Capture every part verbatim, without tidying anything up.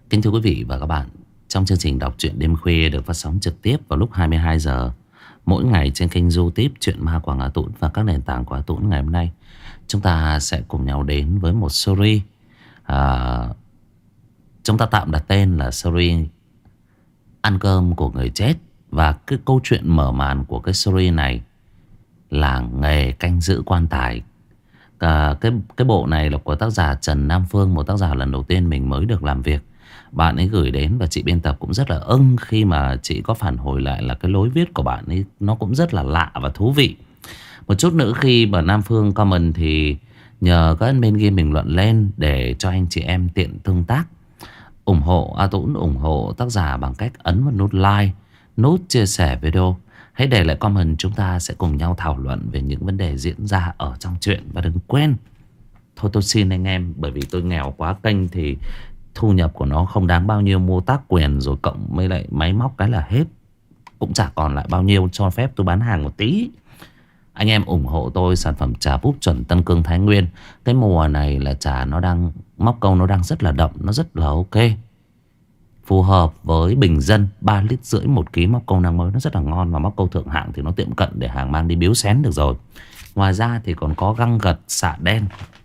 Kính thưa quý vị và các bạn, trong chương trình đọc truyện đêm khuya được phát sóng trực tiếp vào lúc hai mươi hai giờ mỗi ngày trên kênh YouTube Truyện Ma Quảng Hà Tũng và các nền tảng của Hà Tũng, ngày hôm nay chúng ta sẽ cùng nhau đến với một series à, chúng ta tạm đặt tên là series Ăn Cơm Của Người Chết. Và cái câu chuyện mở màn của cái series này là nghề canh giữ quan tài. à, cái, cái bộ này là của tác giả Trần Nam Phương, một tác giả lần đầu tiên mình mới được làm việc. Bạn ấy gửi đến và chị biên tập cũng rất là ưng khi mà chị có phản hồi lại là cái lối viết của bạn ấy nó cũng rất là lạ và thú vị. Một chút nữa khi mà Nam Phương comment thì nhờ các admin ghi bình luận lên để cho anh chị em tiện tương tác. Ủng hộ A Tũng, ủng hộ tác giả bằng cách ấn vào nút like, nút chia sẻ video. Hãy để lại comment, chúng ta sẽ cùng nhau thảo luận về những vấn đề diễn ra ở trong truyện. Và đừng quên, thôi tôi xin anh em, bởi vì tôi nghèo quá, kênh thì thu nhập của nó không đáng bao nhiêu, mua tác quyền rồi cộng với lại máy móc cái là hết, cũng chả còn lại bao nhiêu cho phép tôi bán hàng một tí. Anh em ủng hộ tôi sản phẩm trà búp chuẩn Tân Cương Thái Nguyên. Cái mùa này là trà nó đang móc câu, nó đang rất là đậm, nó rất là ok, phù hợp với bình dân. Ba lít rưỡi một ký móc câu năng mới, nó rất là ngon. Và móc câu thượng hạng thì nó tiệm cận để hàng mang đi biếu xén được rồi. Ngoài ra thì còn có găng gật xạ đen.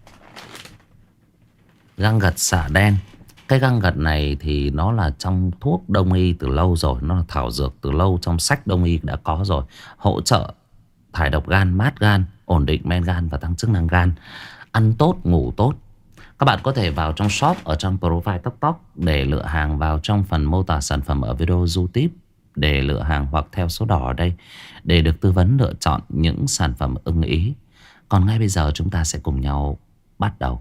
Găng gật xạ đen, cái găng gật này thì nó là trong thuốc đông y từ lâu rồi, nó là thảo dược từ lâu, trong sách đông y đã có rồi. Hỗ trợ thải độc gan, mát gan, ổn định men gan và tăng chức năng gan. Ăn tốt, ngủ tốt. Các bạn có thể vào trong shop ở trong profile Tóc Tóc để lựa hàng, vào trong phần mô tả sản phẩm ở video YouTube để lựa hàng, hoặc theo số đỏ ở đây để được tư vấn lựa chọn những sản phẩm ưng ý. Còn ngay bây giờ chúng ta sẽ cùng nhau bắt đầu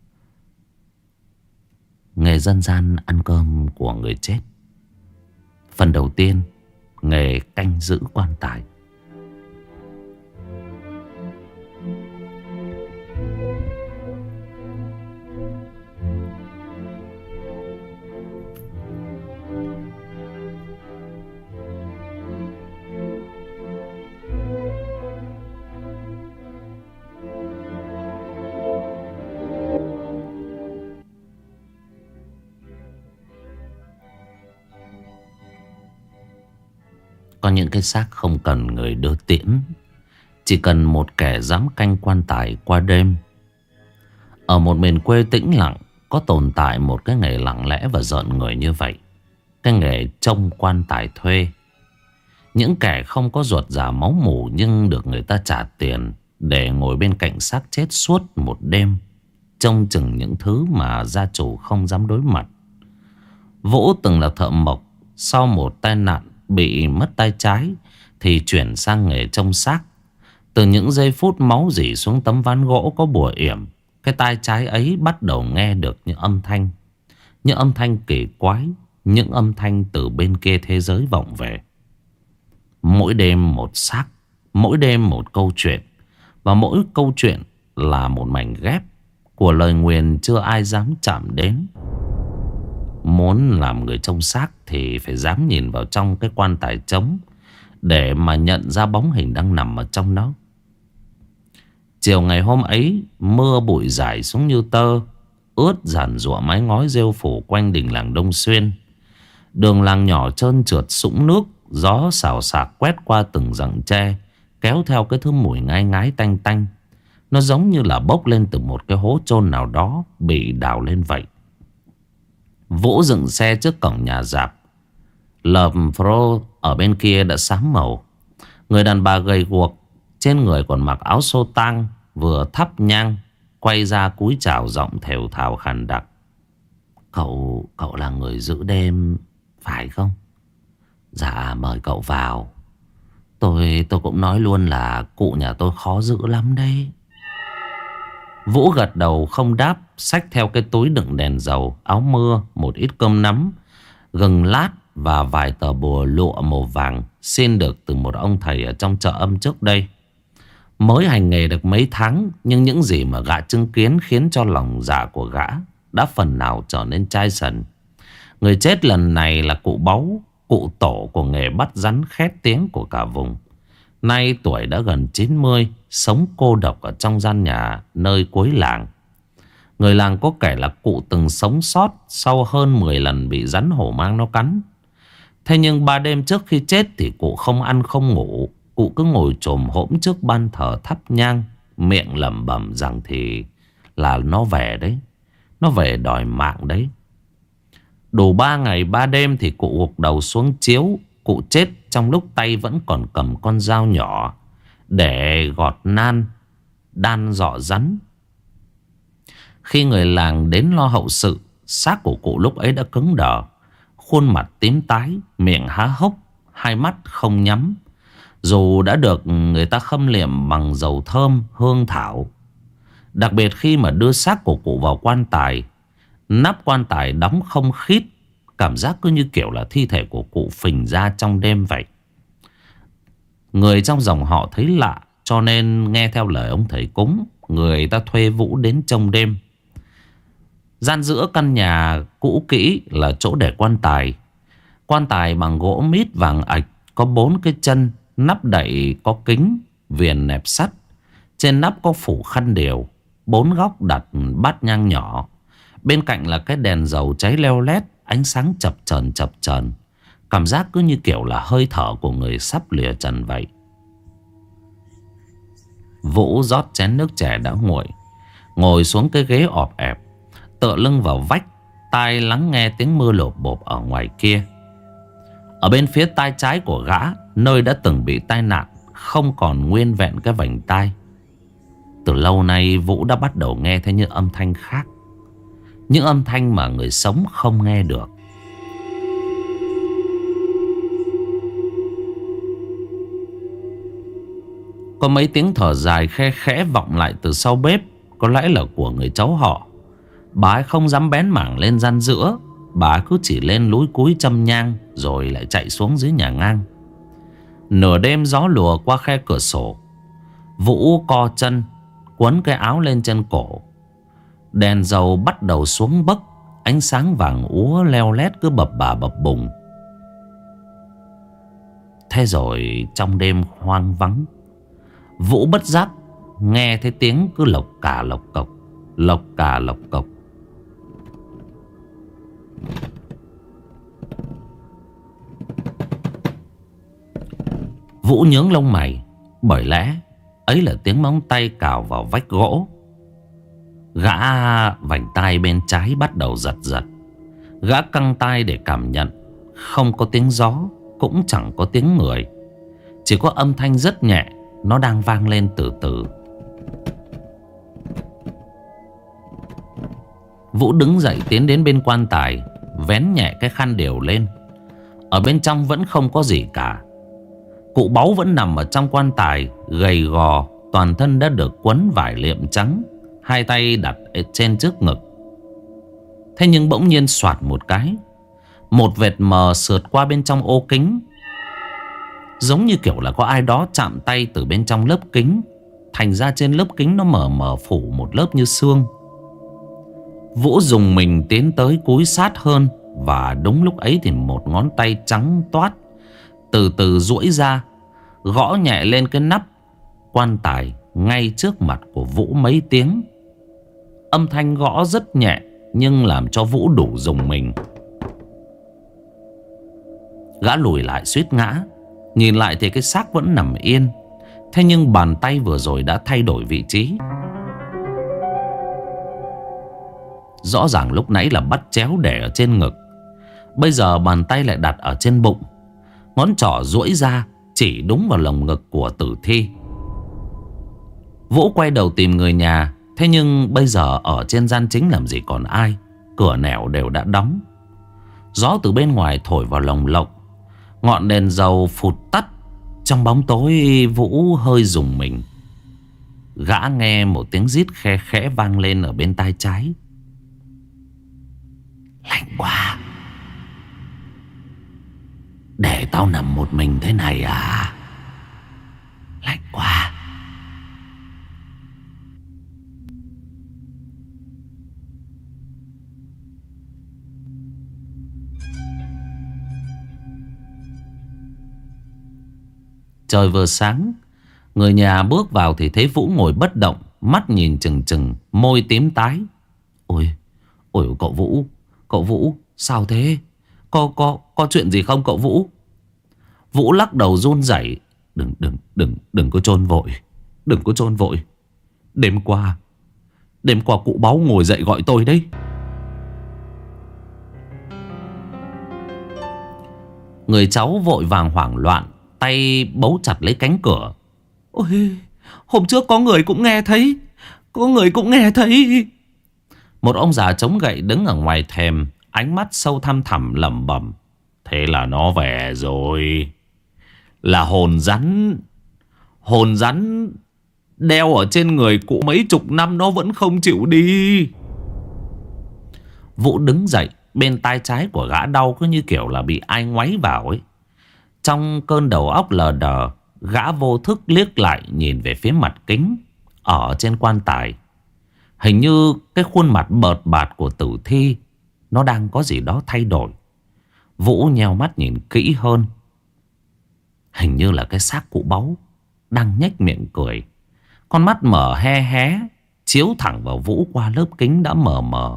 nghề dân gian ăn cơm của người chết. Phần đầu tiên, nghề canh giữ quan tài. Có những cái xác không cần người đưa tiễn, chỉ cần một kẻ dám canh quan tài qua đêm. Ở một miền quê tĩnh lặng có tồn tại một cái nghề lặng lẽ và rợn người như vậy. Cái nghề trông quan tài thuê. Những kẻ không có ruột già máu mủ nhưng được người ta trả tiền để ngồi bên cạnh xác chết suốt một đêm, trông chừng những thứ mà gia chủ không dám đối mặt. Vũ từng là thợ mộc, sau một tai nạn bị mất tay trái thì chuyển sang nghề trông xác. Từ những giây phút máu rỉ xuống tấm ván gỗ có bùa yểm, cái tai trái ấy bắt đầu nghe được những âm thanh, những âm thanh kỳ quái, những âm thanh từ bên kia thế giới vọng về. Mỗi đêm một xác, mỗi đêm một câu chuyện, và mỗi câu chuyện là một mảnh ghép của lời nguyền chưa ai dám chạm đến. Muốn làm người trông xác thì phải dám nhìn vào trong cái quan tài trống để mà nhận ra bóng hình đang nằm ở trong đó. Chiều ngày hôm ấy, mưa bụi rải xuống như tơ, ướt giàn giụa mái ngói rêu phủ quanh đình làng Đông Xuyên. Đường làng nhỏ trơn trượt sũng nước, gió xào xạc quét qua từng rặng tre, kéo theo cái thứ mùi ngai ngái tanh tanh. Nó giống như là bốc lên từ một cái hố chôn nào đó bị đào lên vậy. Vũ dựng xe trước cổng nhà rạp. Lợp Pro ở bên kia đã xám màu. Người đàn bà gầy guộc, trên người còn mặc áo xô tang, vừa thắp nhang quay ra cúi chào, giọng thều thào khàn đặc. Cậu, cậu là người giữ đêm phải không? Dạ mời cậu vào. Tôi, tôi cũng nói luôn là cụ nhà tôi khó giữ lắm đấy. Vũ gật đầu không đáp, xách theo cái túi đựng đèn dầu, áo mưa, một ít cơm nắm, gừng lát và vài tờ bùa lụa màu vàng xin được từ một ông thầy ở trong chợ âm trước đây. Mới hành nghề được mấy tháng, nhưng những gì mà gã chứng kiến khiến cho lòng dạ của gã đã phần nào trở nên chai sần. Người chết lần này là cụ Báu, cụ tổ của nghề bắt rắn khét tiếng của cả vùng. Nay tuổi đã gần chín mươi, sống cô độc ở trong gian nhà nơi cuối làng. Người làng có kể là cụ từng sống sót sau hơn mười lần bị rắn hổ mang nó cắn. Thế nhưng ba đêm trước khi chết thì cụ không ăn không ngủ. Cụ cứ ngồi chồm hổm trước ban thờ thắp nhang, miệng lẩm bẩm rằng thì là nó về đấy. Nó về đòi mạng đấy. Đủ ba ngày ba đêm thì cụ gục đầu xuống chiếu. Cụ chết trong lúc tay vẫn còn cầm con dao nhỏ để gọt nan, đan giọ rắn. Khi người làng đến lo hậu sự, xác của cụ lúc ấy đã cứng đờ, khuôn mặt tím tái, miệng há hốc, hai mắt không nhắm. Dù đã được người ta khâm liệm bằng dầu thơm, hương thảo. Đặc biệt khi mà đưa xác của cụ vào quan tài, nắp quan tài đóng không khít, cảm giác cứ như kiểu là thi thể của cụ phình ra trong đêm vậy. Người trong dòng họ thấy lạ, cho nên nghe theo lời ông thầy cúng, người ta thuê Vũ đến trông đêm. Gian giữa căn nhà cũ kỹ là chỗ để quan tài. Quan tài bằng gỗ mít vàng ạch, có bốn cái chân, nắp đậy có kính, viền nẹp sắt. Trên nắp có phủ khăn đều, bốn góc đặt bát nhang nhỏ. Bên cạnh là cái đèn dầu cháy leo lét, ánh sáng chập chờn chập chờn. Cảm giác cứ như kiểu là hơi thở của người sắp lìa trần vậy. Vũ rót chén nước chè đã nguội, ngồi xuống cái ghế ọp ẹp, tựa lưng vào vách, tai lắng nghe tiếng mưa lộp bộp ở ngoài kia. Ở bên phía tai trái của gã, nơi đã từng bị tai nạn, không còn nguyên vẹn cái vành tai. Từ lâu nay Vũ đã bắt đầu nghe thấy những âm thanh khác, những âm thanh mà người sống không nghe được. Có mấy tiếng thở dài khe khẽ vọng lại từ sau bếp, có lẽ là của người cháu họ. Bà ấy không dám bén mảng lên gian giữa, bà ấy cứ chỉ lên lúi cúi châm nhang rồi lại chạy xuống dưới nhà ngang. Nửa đêm gió lùa qua khe cửa sổ. Vũ co chân, quấn cái áo lên trên cổ. Đèn dầu bắt đầu xuống bấc, ánh sáng vàng úa leo lét cứ bập bà bập bùng. Thế rồi trong đêm hoang vắng, Vũ bất giác nghe thấy tiếng cứ lộc cà lộc cộc, lộc cà lộc cộc. Vũ nhướng lông mày, bởi lẽ ấy là tiếng móng tay cào vào vách gỗ. Gã vành tai bên trái bắt đầu giật giật. Gã căng tai để cảm nhận. Không có tiếng gió, cũng chẳng có tiếng người, chỉ có âm thanh rất nhẹ, nó đang vang lên từ từ. Vũ đứng dậy tiến đến bên quan tài, vén nhẹ cái khăn đều lên. Ở bên trong vẫn không có gì cả. Cụ báu vẫn nằm ở trong quan tài, gầy gò, toàn thân đã được quấn vải liệm trắng, hai tay đặt trên trước ngực. Thế nhưng bỗng nhiên soạt một cái, một vệt mờ sượt qua bên trong ô kính, giống như kiểu là có ai đó chạm tay từ bên trong lớp kính. Thành ra trên lớp kính nó mờ mờ phủ một lớp như sương. Vũ dùng mình tiến tới cúi sát hơn. Và đúng lúc ấy thì một ngón tay trắng toát từ từ duỗi ra, gõ nhẹ lên cái nắp quan tài ngay trước mặt của Vũ mấy tiếng. Âm thanh gõ rất nhẹ, nhưng làm cho Vũ đủ rùng mình. Gã lùi lại suýt ngã. Nhìn lại thì cái xác vẫn nằm yên. Thế nhưng bàn tay vừa rồi đã thay đổi vị trí. Rõ ràng lúc nãy là bắt chéo để ở trên ngực, bây giờ bàn tay lại đặt ở trên bụng. Ngón trỏ duỗi ra chỉ đúng vào lồng ngực của tử thi. Vũ quay đầu tìm người nhà. Thế nhưng bây giờ ở trên gian chính làm gì còn ai, cửa nẻo đều đã đóng. Gió từ bên ngoài thổi vào lồng lộng, ngọn đèn dầu phụt tắt. Trong bóng tối Vũ hơi rùng mình. Gã nghe một tiếng rít khe khẽ vang lên ở bên tai trái. Lạnh quá, để tao nằm một mình thế này à? Lạnh quá. Trời vừa sáng, người nhà bước vào thì thấy Vũ ngồi bất động, mắt nhìn chừng chừng, môi tím tái. Ôi cậu Vũ, cậu Vũ, sao thế? Có, có, có chuyện gì không cậu Vũ? Vũ lắc đầu run rẩy. Đừng, đừng, đừng, đừng có chôn vội. Đừng có chôn vội. Đêm qua, đêm qua cụ Báu ngồi dậy gọi tôi đấy. Người cháu vội vàng hoảng loạn, tay bấu chặt lấy cánh cửa. Ôi, hôm trước có người cũng nghe thấy. Có người cũng nghe thấy. Một ông già chống gậy đứng ở ngoài thềm, ánh mắt sâu thăm thẳm lẩm bẩm. Thế là nó về rồi. Là hồn rắn. Hồn rắn đeo ở trên người cụ mấy chục năm nó vẫn không chịu đi. Vũ đứng dậy, bên tai trái của gã đau cứ như kiểu là bị ai ngoáy vào ấy. Trong cơn đầu óc lờ đờ, gã vô thức liếc lại nhìn về phía mặt kính ở trên quan tài. Hình như cái khuôn mặt bợt bạt của tử thi nó đang có gì đó thay đổi. Vũ nheo mắt nhìn kỹ hơn. Hình như là cái xác cụ Báu đang nhếch miệng cười. Con mắt mở hé hé, chiếu thẳng vào Vũ qua lớp kính đã mờ mờ.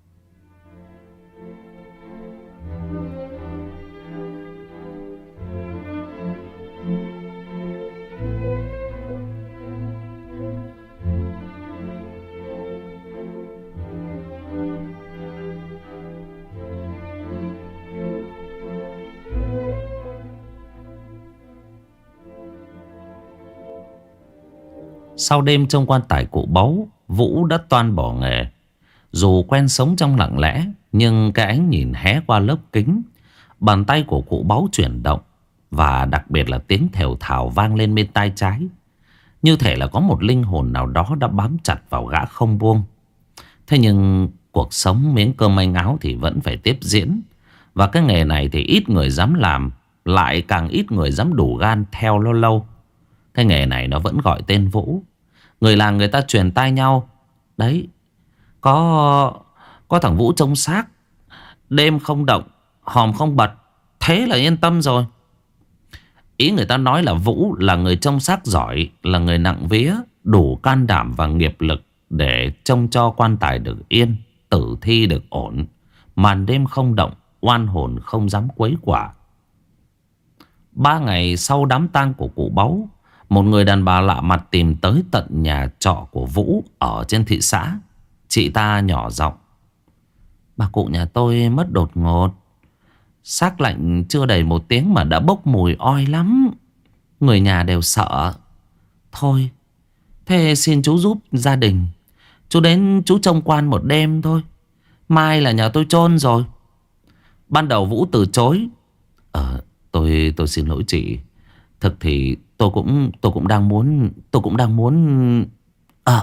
Sau đêm trong quan tài cụ Báu, Vũ đã toan bỏ nghề. Dù quen sống trong lặng lẽ, nhưng cái ánh nhìn hé qua lớp kính, bàn tay của cụ Báu chuyển động, và đặc biệt là tiếng thều thào vang lên bên tai trái. Như thể là có một linh hồn nào đó đã bám chặt vào gã không buông. Thế nhưng cuộc sống miếng cơm manh áo thì vẫn phải tiếp diễn. Và cái nghề này thì ít người dám làm, lại càng ít người dám đủ gan theo lâu lâu. Cái nghề này nó vẫn gọi tên Vũ. Người làng người ta truyền tai nhau. Đấy, Có Có thằng Vũ trông xác, đêm không động, hòm không bật, thế là yên tâm rồi. Ý người ta nói là Vũ là người trông xác giỏi, là người nặng vía, đủ can đảm và nghiệp lực để trông cho quan tài được yên, tử thi được ổn, màn đêm không động, oan hồn không dám quấy quả. Ba ngày sau đám tang của cụ Báu, một người đàn bà lạ mặt tìm tới tận nhà trọ của Vũ ở trên thị xã. Chị ta nhỏ giọng. Bà cụ nhà tôi mất đột ngột. Xác lạnh chưa đầy một tiếng mà đã bốc mùi oi lắm. Người nhà đều sợ. Thôi, thế xin chú giúp gia đình. Chú đến chú trông quan một đêm thôi. Mai là nhà tôi chôn rồi. Ban đầu Vũ từ chối. Ờ, tôi tôi xin lỗi chị. Thực thì tôi cũng tôi cũng đang muốn tôi cũng đang muốn à.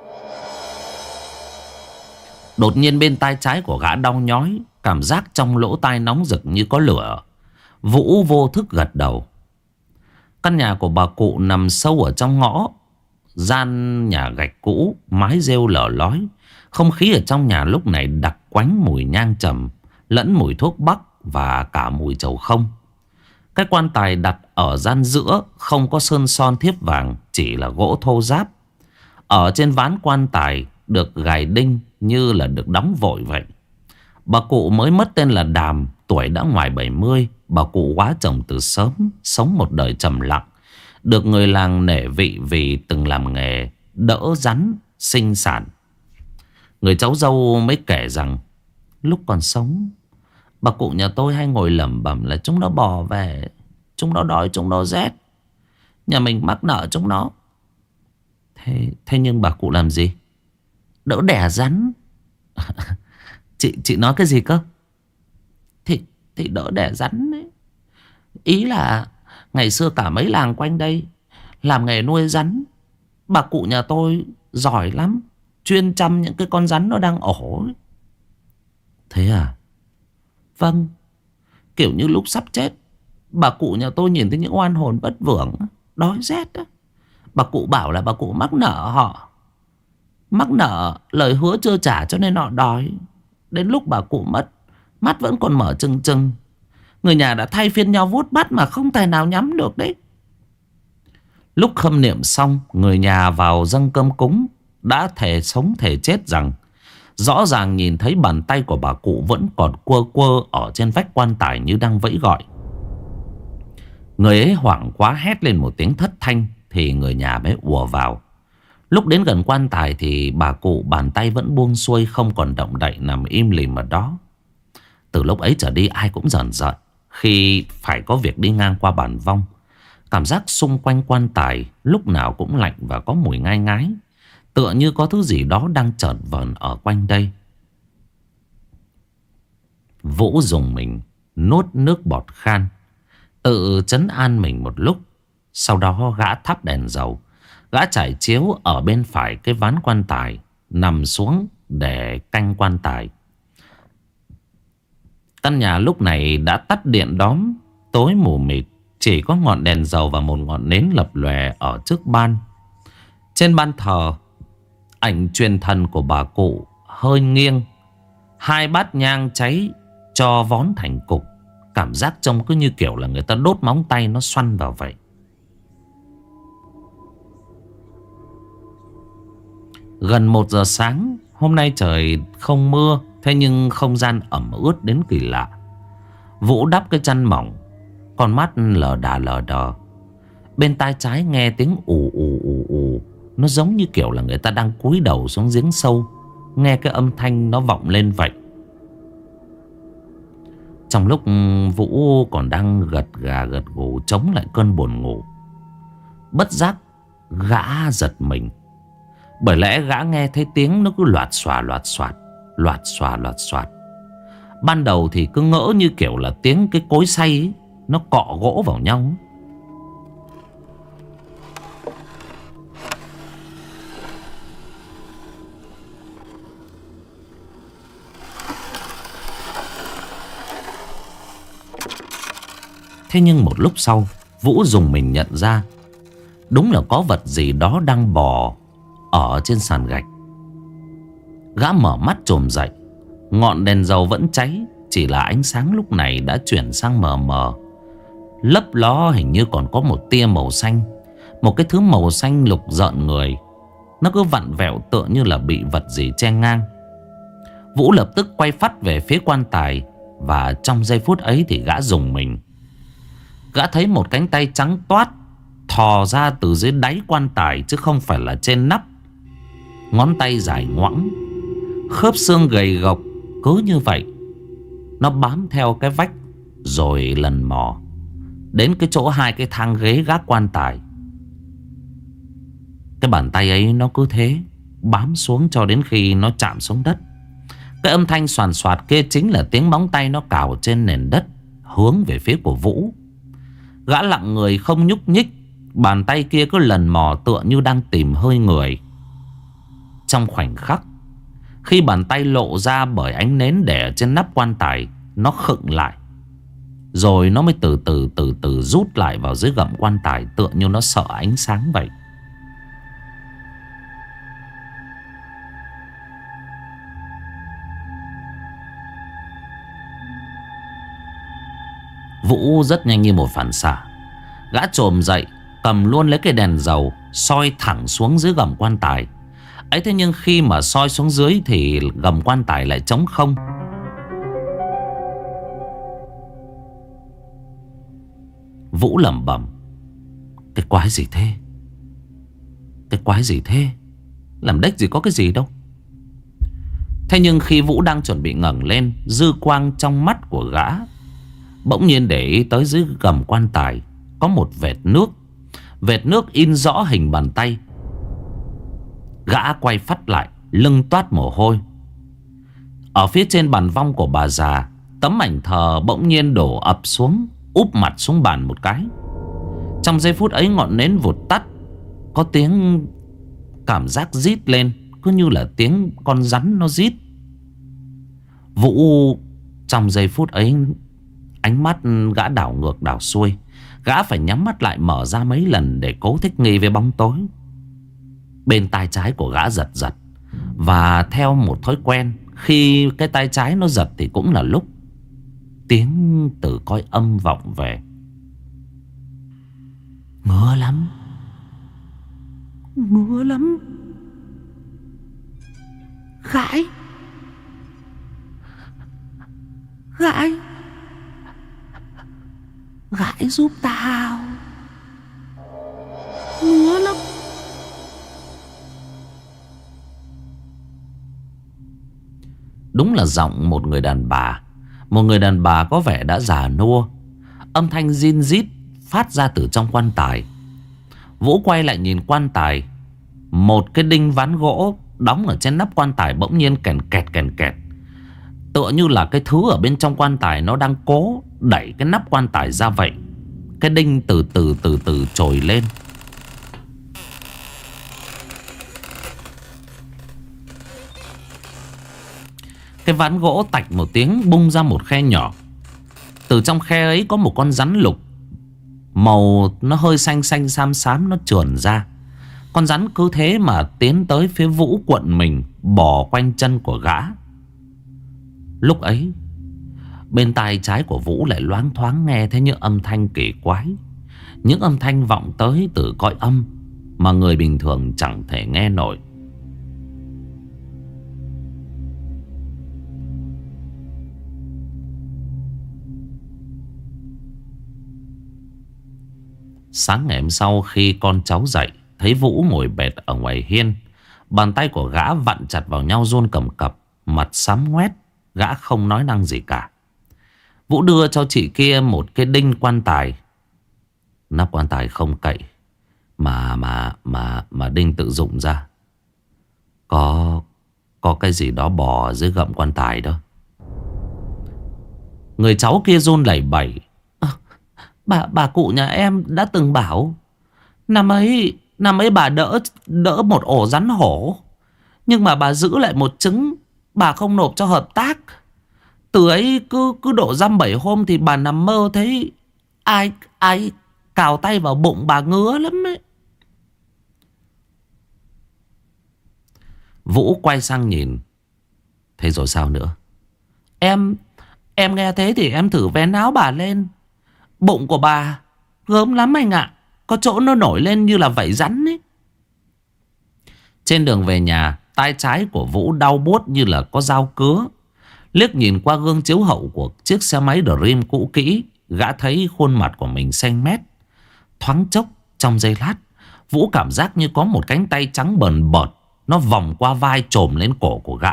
Đột nhiên bên tai trái của gã đau nhói, cảm giác trong lỗ tai nóng rực như có lửa. Vũ vô thức gật đầu. Căn nhà của bà cụ nằm sâu ở trong ngõ, gian nhà gạch cũ, mái rêu lở lói. Không khí ở trong nhà lúc này đặc quánh mùi nhang trầm, lẫn mùi thuốc bắc và cả mùi trầu không. Cái quan tài đặt ở gian giữa không có sơn son thiếp vàng, chỉ là gỗ thô ráp. Ở trên ván quan tài được gài đinh như là được đóng vội vậy. Bà cụ mới mất tên là Đàm, tuổi đã ngoài bảy mươi. Bà cụ quá chồng từ sớm, sống một đời trầm lặng, được người làng nể vị vì từng làm nghề đỡ rắn sinh sản. Người cháu dâu mới kể rằng lúc còn sống, bà cụ nhà tôi hay ngồi lẩm bẩm là chúng nó bò về, chúng nó đói, chúng nó rét, nhà mình mắc nợ chúng nó. Thế, thế nhưng bà cụ làm gì? Đỡ đẻ rắn. Chị chị nói cái gì cơ? Thì, thì đỡ đẻ rắn ấy. Ý là ngày xưa cả mấy làng quanh đây làm nghề nuôi rắn. Bà cụ nhà tôi giỏi lắm, chuyên chăm những cái con rắn nó đang ổ ấy. Thế à? Vâng. Kiểu như lúc sắp chết, bà cụ nhà tôi nhìn thấy những oan hồn bất vưởng, đói rét á, bà cụ bảo là bà cụ mắc nợ họ. Mắc nợ, lời hứa chưa trả cho nên họ đòi. Đến lúc bà cụ mất, mắt vẫn còn mở trừng trừng. Người nhà đã thay phiên nhau vuốt mắt mà không thể nào nhắm được đấy. Lúc khâm niệm xong, người nhà vào dâng cơm cúng, đã thề sống thề chết rằng Rõ ràng nhìn thấy bàn tay của bà cụ vẫn còn quơ quơ ở trên vách quan tài như đang vẫy gọi. Người ấy hoảng quá hét lên một tiếng thất thanh thì người nhà mới ùa vào. Lúc đến gần quan tài thì bà cụ bàn tay vẫn buông xuôi, không còn động đậy, nằm im lìm ở đó. Từ lúc ấy trở đi ai cũng rờn rợn khi phải có việc đi ngang qua bàn vong. Cảm giác xung quanh quan tài lúc nào cũng lạnh và có mùi ngai ngái, tựa như có thứ gì đó đang chợt vờn ở quanh đây. Vũ dùng mình nuốt nước bọt khan, tự trấn an mình một lúc. Sau đó gã thắp đèn dầu, gã trải chiếu ở bên phải cái ván quan tài, nằm xuống để canh quan tài. Căn nhà lúc này đã tắt điện đóm, tối mù mịt, chỉ có ngọn đèn dầu và một ngọn nến lập lòe ở trước ban. Trên ban thờ, ảnh truyền thần của bà cụ hơi nghiêng, hai bát nhang cháy cho vón thành cục. Cảm giác trông cứ như kiểu là người ta đốt móng tay nó xoăn vào vậy. Gần một giờ sáng, hôm nay trời không mưa, thế nhưng không gian ẩm ướt đến kỳ lạ. Vũ đắp cái chăn mỏng, con mắt lờ đà lờ đờ. Bên tai trái nghe tiếng ù ù ù ù. Nó giống như kiểu là người ta đang cúi đầu xuống giếng sâu, nghe cái âm thanh nó vọng lên vậy. Trong lúc Vũ còn đang gật gà gật gù chống lại cơn buồn ngủ, bất giác gã giật mình. Bởi lẽ gã nghe thấy tiếng nó cứ loạt xòa loạt xoạt, loạt xòa loạt xoạt. Ban đầu thì cứ ngỡ như kiểu là tiếng cái cối xay ấy, nó cọ gỗ vào nhau. Thế nhưng một lúc sau, Vũ dùng mình nhận ra đúng là có vật gì đó đang bò ở trên sàn gạch. Gã mở mắt chồm dậy. Ngọn đèn dầu vẫn cháy, chỉ là ánh sáng lúc này đã chuyển sang mờ mờ. Lấp ló hình như còn có một tia màu xanh, một cái thứ màu xanh lục rợn người. Nó cứ vặn vẹo tựa như là bị vật gì chen ngang. Vũ lập tức quay phắt về phía quan tài. Và trong giây phút ấy thì gã rùng mình. Gã thấy một cánh tay trắng toát thò ra từ dưới đáy quan tài, chứ không phải là trên nắp. Ngón tay dài ngoẵng, khớp xương gầy gộc cứ như vậy. Nó bám theo cái vách rồi lần mò đến cái chỗ hai cái thang ghế gác quan tài. Cái bàn tay ấy nó cứ thế bám xuống cho đến khi nó chạm xuống đất. Cái âm thanh xoàn xoạt kia chính là tiếng móng tay nó cào trên nền đất, hướng về phía của Vũ. Gã lặng người không nhúc nhích. Bàn tay kia cứ lần mò tựa như đang tìm hơi người. Trong khoảnh khắc, khi bàn tay lộ ra bởi ánh nến để trên nắp quan tài, nó khựng lại. Rồi nó mới từ từ từ từ rút lại vào dưới gầm quan tài, tựa như nó sợ ánh sáng vậy. Vũ rất nhanh như một phản xạ. Gã chồm dậy, cầm luôn lấy cái đèn dầu, soi thẳng xuống dưới gầm quan tài. Ấy thế nhưng khi mà soi xuống dưới thì gầm quan tài lại trống không. Vũ lẩm bẩm: cái quái gì thế? Cái quái gì thế? Làm đếch gì có cái gì đâu. Thế nhưng khi Vũ đang chuẩn bị ngẩng lên, dư quang trong mắt của gã bỗng nhiên để ý tới dưới gầm quan tài có một vệt nước. Vệt nước in rõ hình bàn tay. Gã quay phắt lại, lưng toát mồ hôi. Ở phía trên bàn vong của bà già, tấm ảnh thờ bỗng nhiên đổ ập xuống, úp mặt xuống bàn một cái. Trong giây phút ấy ngọn nến vụt tắt. Có tiếng cảm giác rít lên, cứ như là tiếng con rắn nó rít. Vũ trong giây phút ấy, ánh mắt gã đảo ngược đảo xuôi. Gã phải nhắm mắt lại mở ra mấy lần để cố thích nghi với bóng tối. Bên tai trái của gã giật giật. Và theo một thói quen, khi cái tay trái nó giật thì cũng là lúc tiếng từ cõi âm vọng về: ngứa lắm, ngứa lắm, gãi, Gãi, gãi giúp tao, ngứa lắm. Đúng là giọng một người đàn bà. Một người đàn bà có vẻ đã già nua. Âm thanh rin rít phát ra từ trong quan tài. Vũ quay lại nhìn quan tài. Một cái đinh ván gỗ đóng ở trên nắp quan tài bỗng nhiên kèn kẹt kèn kẹt. Tựa như là cái thứ ở bên trong quan tài nó đang cố đẩy cái nắp quan tài ra vậy. Cái đinh từ từ từ từ trồi lên. Cái ván gỗ tạch một tiếng bung ra một khe nhỏ. Từ trong khe ấy có một con rắn lục. Màu nó hơi xanh xanh xám xám nó trườn ra. Con rắn cứ thế mà tiến tới phía Vũ quận mình, bò quanh chân của gã. Lúc ấy bên tai trái của Vũ lại loáng thoáng nghe thấy những âm thanh kỳ quái. Những âm thanh vọng tới từ cõi âm mà người bình thường chẳng thể nghe nổi. Sáng ngày hôm sau khi con cháu dậy, thấy Vũ ngồi bệt ở ngoài hiên. Bàn tay của gã vặn chặt vào nhau run cầm cập, mặt xám ngoét. Gã không nói năng gì cả. Vũ đưa cho chị kia một cái đinh quan tài. Nắp quan tài không cậy, Mà mà mà mà đinh tự dụng ra. Có Có cái gì đó bò dưới gầm quan tài đó. Người cháu kia run lẩy bẩy. à, Bà bà cụ nhà em đã từng bảo Năm ấy Năm ấy bà đỡ Đỡ một ổ rắn hổ. Nhưng mà bà giữ lại một trứng. Bà không nộp cho hợp tác. Từ ấy cứ cứ độ dăm bảy hôm thì bà nằm mơ thấy Ai ai cào tay vào bụng bà ngứa lắm ấy. Vũ quay sang nhìn. Thế rồi sao nữa? Em Em nghe thế thì em thử vén áo bà lên. Bụng của bà gớm lắm anh ạ. Có chỗ nó nổi lên như là vảy rắn ấy. Trên đường về nhà, tay trái của Vũ đau buốt như là có dao cứa. Liếc nhìn qua gương chiếu hậu của chiếc xe máy Dream cũ kỹ, gã thấy khuôn mặt của mình xanh mét. Thoáng chốc, trong giây lát, Vũ cảm giác như có một cánh tay trắng bờn bợt. Nó vòng qua vai chồm lên cổ của gã.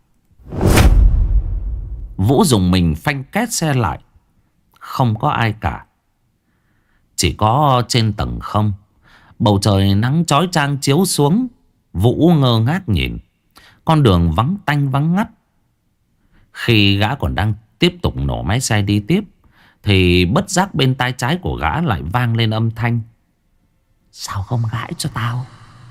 Vũ dùng mình phanh két xe lại. Không có ai cả. Chỉ có trên tầng không. Bầu trời nắng chói chang chiếu xuống. Vũ ngơ ngác nhìn. Con đường vắng tanh vắng ngắt. Khi gã còn đang tiếp tục nổ máy xe đi tiếp, thì bất giác bên tai trái của gã lại vang lên âm thanh. Sao không gãi cho tao?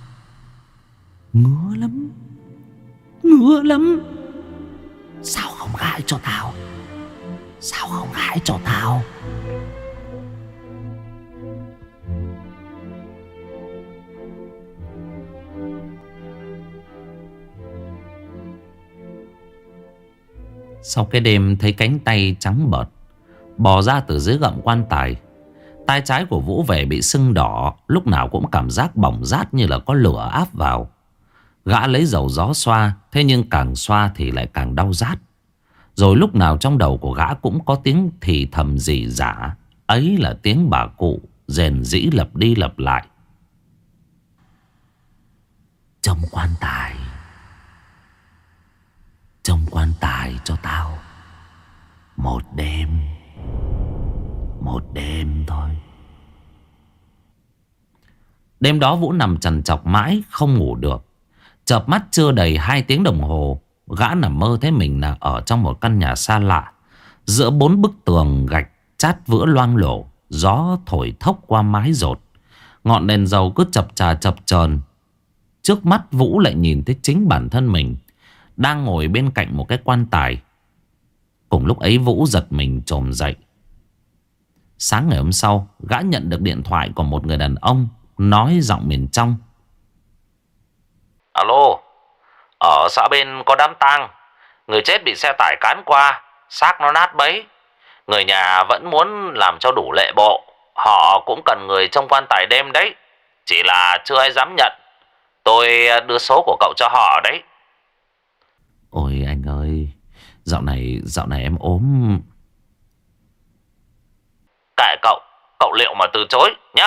Ngứa lắm. Ngứa lắm. Sao không gãi cho tao? Sao không gãi cho tao? Sau cái đêm thấy cánh tay trắng bợt bò ra từ dưới gầm quan tài. Tay trái của Vũ về bị sưng đỏ. Lúc nào cũng cảm giác bỏng rát như là có lửa áp vào. Gã lấy dầu gió xoa. Thế nhưng càng xoa thì lại càng đau rát. Rồi lúc nào trong đầu của gã cũng có tiếng thì thầm rỉ rả. Ấy là tiếng bà cụ rền rĩ lặp đi lặp lại. Trong quan tài. Trong quan tài cho tao. Một đêm. Một đêm thôi. Đêm đó Vũ nằm trằn trọc mãi không ngủ được. Chợp mắt chưa đầy hai tiếng đồng hồ, gã nằm mơ thấy mình là ở trong một căn nhà xa lạ. Giữa bốn bức tường gạch chát vữa loang lổ. Gió thổi thốc qua mái rột. Ngọn đèn dầu cứ chập chà chập chờn. Trước mắt Vũ lại nhìn thấy chính bản thân mình đang ngồi bên cạnh một cái quan tài. Cùng lúc ấy Vũ giật mình chồm dậy. Sáng ngày hôm sau, gã nhận được điện thoại của một người đàn ông nói giọng miền trong. Alo, ở xã bên có đám tang. Người chết bị xe tải cán qua, xác nó nát bấy. Người nhà vẫn muốn làm cho đủ lệ bộ. Họ cũng cần người trong quan tài đêm đấy. Chỉ là chưa ai dám nhận. Tôi đưa số của cậu cho họ đấy. Ôi anh ơi, Dạo này, dạo này em ốm. Kệ cậu, cậu liệu mà từ chối nhá.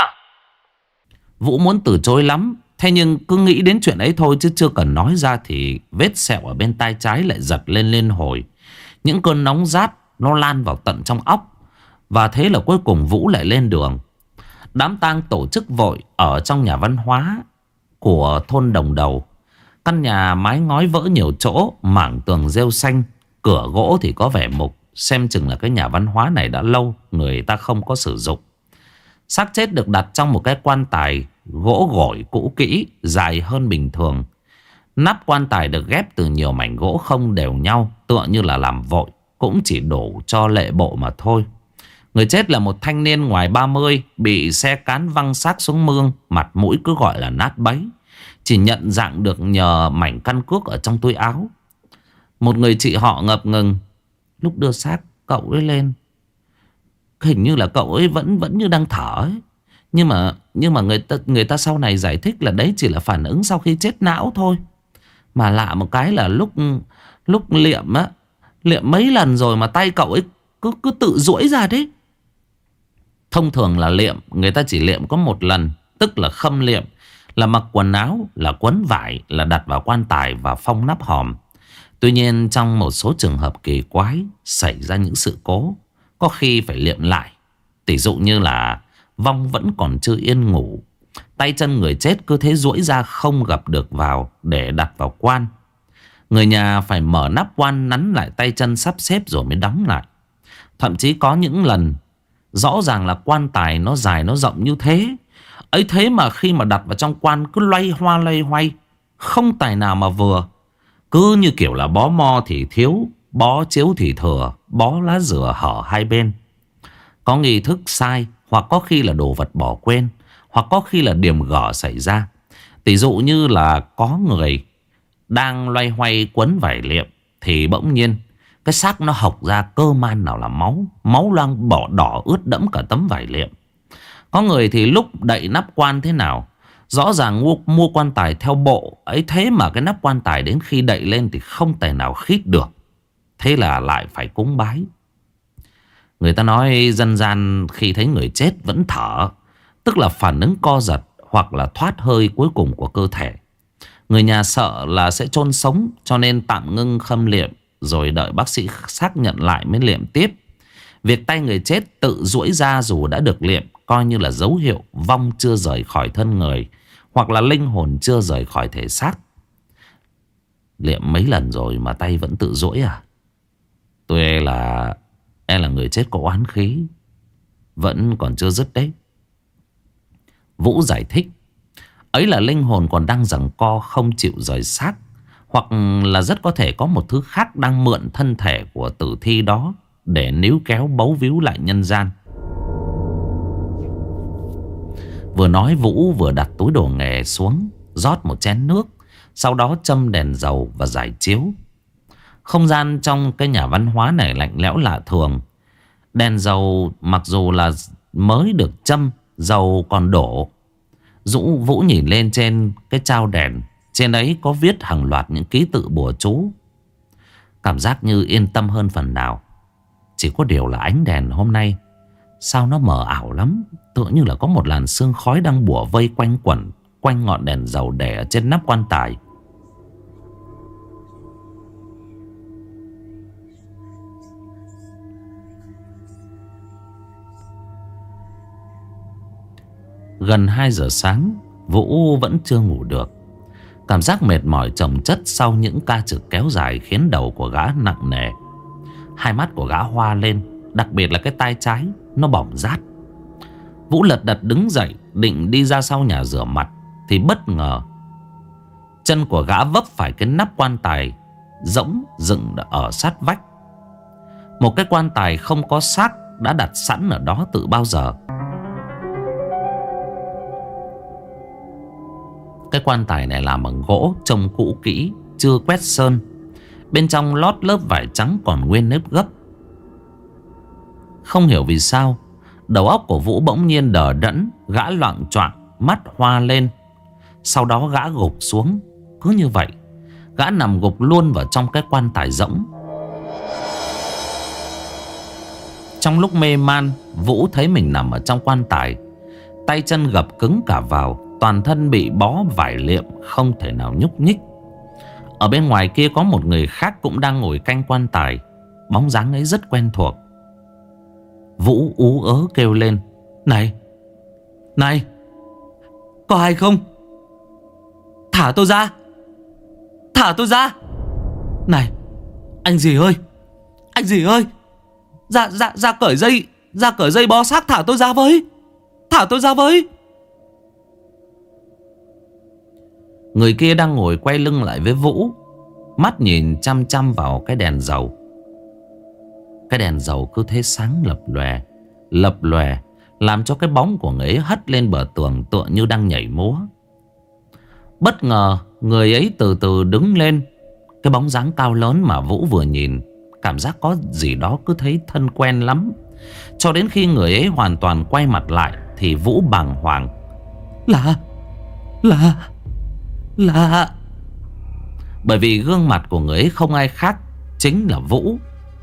Vũ muốn từ chối lắm. Thế nhưng cứ nghĩ đến chuyện ấy thôi, chứ chưa cần nói ra thì vết sẹo ở bên tai trái lại giật lên lên hồi. Những cơn nóng rát nó lan vào tận trong óc. Và thế là cuối cùng Vũ lại lên đường. Đám tang tổ chức vội ở trong nhà văn hóa của thôn Đồng Đầu. Căn nhà mái ngói vỡ nhiều chỗ, mảng tường rêu xanh, cửa gỗ thì có vẻ mục. Xem chừng là cái nhà văn hóa này đã lâu người ta không có sử dụng. Xác chết được đặt trong một cái quan tài gỗ gỏi cũ kỹ, dài hơn bình thường. Nắp quan tài được ghép từ nhiều mảnh gỗ không đều nhau, tựa như là làm vội, cũng chỉ đủ cho lệ bộ mà thôi. Người chết là một thanh niên ngoài ba mươi, bị xe cán văng xác xuống mương, mặt mũi cứ gọi là nát bấy. Chỉ nhận dạng được nhờ mảnh căn cước ở trong túi áo. Một người chị họ ngập ngừng: lúc đưa xác cậu ấy lên, hình như là cậu ấy vẫn vẫn như đang thở ấy. Nhưng mà nhưng mà người ta người ta sau này giải thích là đấy chỉ là phản ứng sau khi chết não thôi. Mà lạ một cái là lúc lúc liệm á, liệm mấy lần rồi mà tay cậu ấy cứ cứ tự duỗi ra đấy. Thông thường là liệm người ta chỉ liệm có một lần, tức là khâm liệm, là mặc quần áo, là quấn vải, là đặt vào quan tài và phong nắp hòm. Tuy nhiên trong một số trường hợp kỳ quái xảy ra những sự cố, có khi phải liệm lại. Tỷ dụ như là vong vẫn còn chưa yên ngủ, tay chân người chết cứ thế duỗi ra không gập được vào để đặt vào quan. Người nhà phải mở nắp quan, nắn lại tay chân sắp xếp rồi mới đóng lại. Thậm chí có những lần rõ ràng là quan tài nó dài nó rộng như thế ấy, thế mà khi mà đặt vào trong quan cứ loay hoa loay hoay, không tài nào mà vừa. Cứ như kiểu là bó mo thì thiếu, bó chiếu thì thừa, bó lá dừa hở hai bên. Có nghi thức sai, hoặc có khi là đồ vật bỏ quên, hoặc có khi là điểm gở xảy ra. Tỷ dụ như là có người đang loay hoay quấn vải liệm, thì bỗng nhiên cái xác nó hộc ra cơ man nào là máu. Máu loang bỏ đỏ ướt đẫm cả tấm vải liệm. Có người thì lúc đậy nắp quan thế nào, rõ ràng mua, mua quan tài theo bộ ấy, thế mà cái nắp quan tài đến khi đậy lên thì không tài nào khít được. Thế là lại phải cúng bái. Người ta nói dân gian khi thấy người chết vẫn thở, tức là phản ứng co giật hoặc là thoát hơi cuối cùng của cơ thể. Người nhà sợ là sẽ chôn sống, cho nên tạm ngưng khâm liệm, rồi đợi bác sĩ xác nhận lại mới liệm tiếp. Việc tay người chết tự duỗi ra dù đã được liệm coi như là dấu hiệu vong chưa rời khỏi thân người, hoặc là linh hồn chưa rời khỏi thể xác. Liệm mấy lần rồi mà tay vẫn tự duỗi à? Tôi e là E là người chết có oán khí, vẫn còn chưa dứt đấy. Vũ giải thích ấy là linh hồn còn đang giằng co không chịu rời xác, hoặc là rất có thể có một thứ khác đang mượn thân thể của tử thi đó để níu kéo bấu víu lại nhân gian. Vừa nói Vũ vừa đặt túi đồ nghề xuống, rót một chén nước, sau đó châm đèn dầu và rải chiếu. Không gian trong cái nhà văn hóa này lạnh lẽo lạ thường. Đèn dầu mặc dù là mới được châm, dầu còn đổ. Dũ Vũ nhìn lên trên cái trao đèn, trên ấy có viết hàng loạt những ký tự bùa chú. Cảm giác như yên tâm hơn phần nào. Chỉ có điều là ánh đèn hôm nay sao nó mờ ảo lắm, tựa như là có một làn sương khói đang bủa vây quanh quẩn quanh ngọn đèn dầu để ở trên nắp quan tài. Gần hai giờ sáng, Vũ vẫn chưa ngủ được. Cảm giác mệt mỏi chồng chất sau những ca trực kéo dài khiến đầu của gã nặng nề. Hai mắt của gã hoa lên, đặc biệt là cái tai trái nó bỏng rát. Vũ lật đật đứng dậy định đi ra sau nhà rửa mặt, thì bất ngờ chân của gã vấp phải cái nắp quan tài rỗng dựng ở sát vách. Một cái quan tài không có xác đã đặt sẵn ở đó từ bao giờ. Cái quan tài này làm bằng gỗ, trông cũ kỹ, chưa quét sơn. Bên trong lót lớp vải trắng còn nguyên nếp gấp. Không hiểu vì sao, đầu óc của Vũ bỗng nhiên đờ đẫn. Gã loạng choạng, mắt hoa lên. Sau đó gã gục xuống. Cứ như vậy, gã nằm gục luôn vào trong cái quan tài rỗng. Trong lúc mê man, Vũ thấy mình nằm ở trong quan tài, tay chân gập cứng cả vào, toàn thân bị bó vải liệm, không thể nào nhúc nhích. Ở bên ngoài kia có một người khác cũng đang ngồi canh quan tài. Bóng dáng ấy rất quen thuộc. Vũ ú ớ kêu lên: Này, này, có ai không? Thả tôi ra, thả tôi ra. Này, anh gì ơi, anh gì ơi, Ra, ra, ra cởi dây, ra cởi dây bó xác, thả tôi ra với, thả tôi ra với. Người kia đang ngồi quay lưng lại với Vũ, mắt nhìn chăm chăm vào cái đèn dầu. Cái đèn dầu cứ thế sáng lập lòe, lập lòe, làm cho cái bóng của người ấy hất lên bờ tường tựa như đang nhảy múa. Bất ngờ người ấy từ từ đứng lên. Cái bóng dáng cao lớn mà Vũ vừa nhìn, cảm giác có gì đó cứ thấy thân quen lắm. Cho đến khi người ấy hoàn toàn quay mặt lại thì Vũ bàng hoàng: Là, là, là. Bởi vì gương mặt của người ấy không ai khác, chính là Vũ.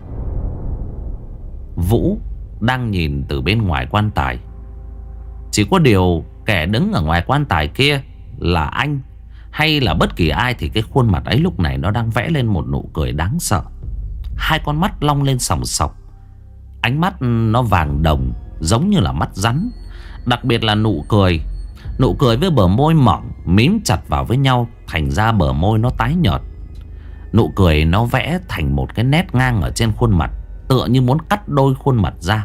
Vũ đang nhìn từ bên ngoài quan tài. Chỉ có điều kẻ đứng ở ngoài quan tài kia là anh hay là bất kỳ ai thì cái khuôn mặt ấy lúc này nó đang vẽ lên một nụ cười đáng sợ. Hai con mắt long lên sòng sọc, ánh mắt nó vàng đồng giống như là mắt rắn. Đặc biệt là nụ cười, nụ cười với bờ môi mỏng mím chặt vào với nhau, thành ra bờ môi nó tái nhợt. Nụ cười nó vẽ thành một cái nét ngang ở trên khuôn mặt, tựa như muốn cắt đôi khuôn mặt ra.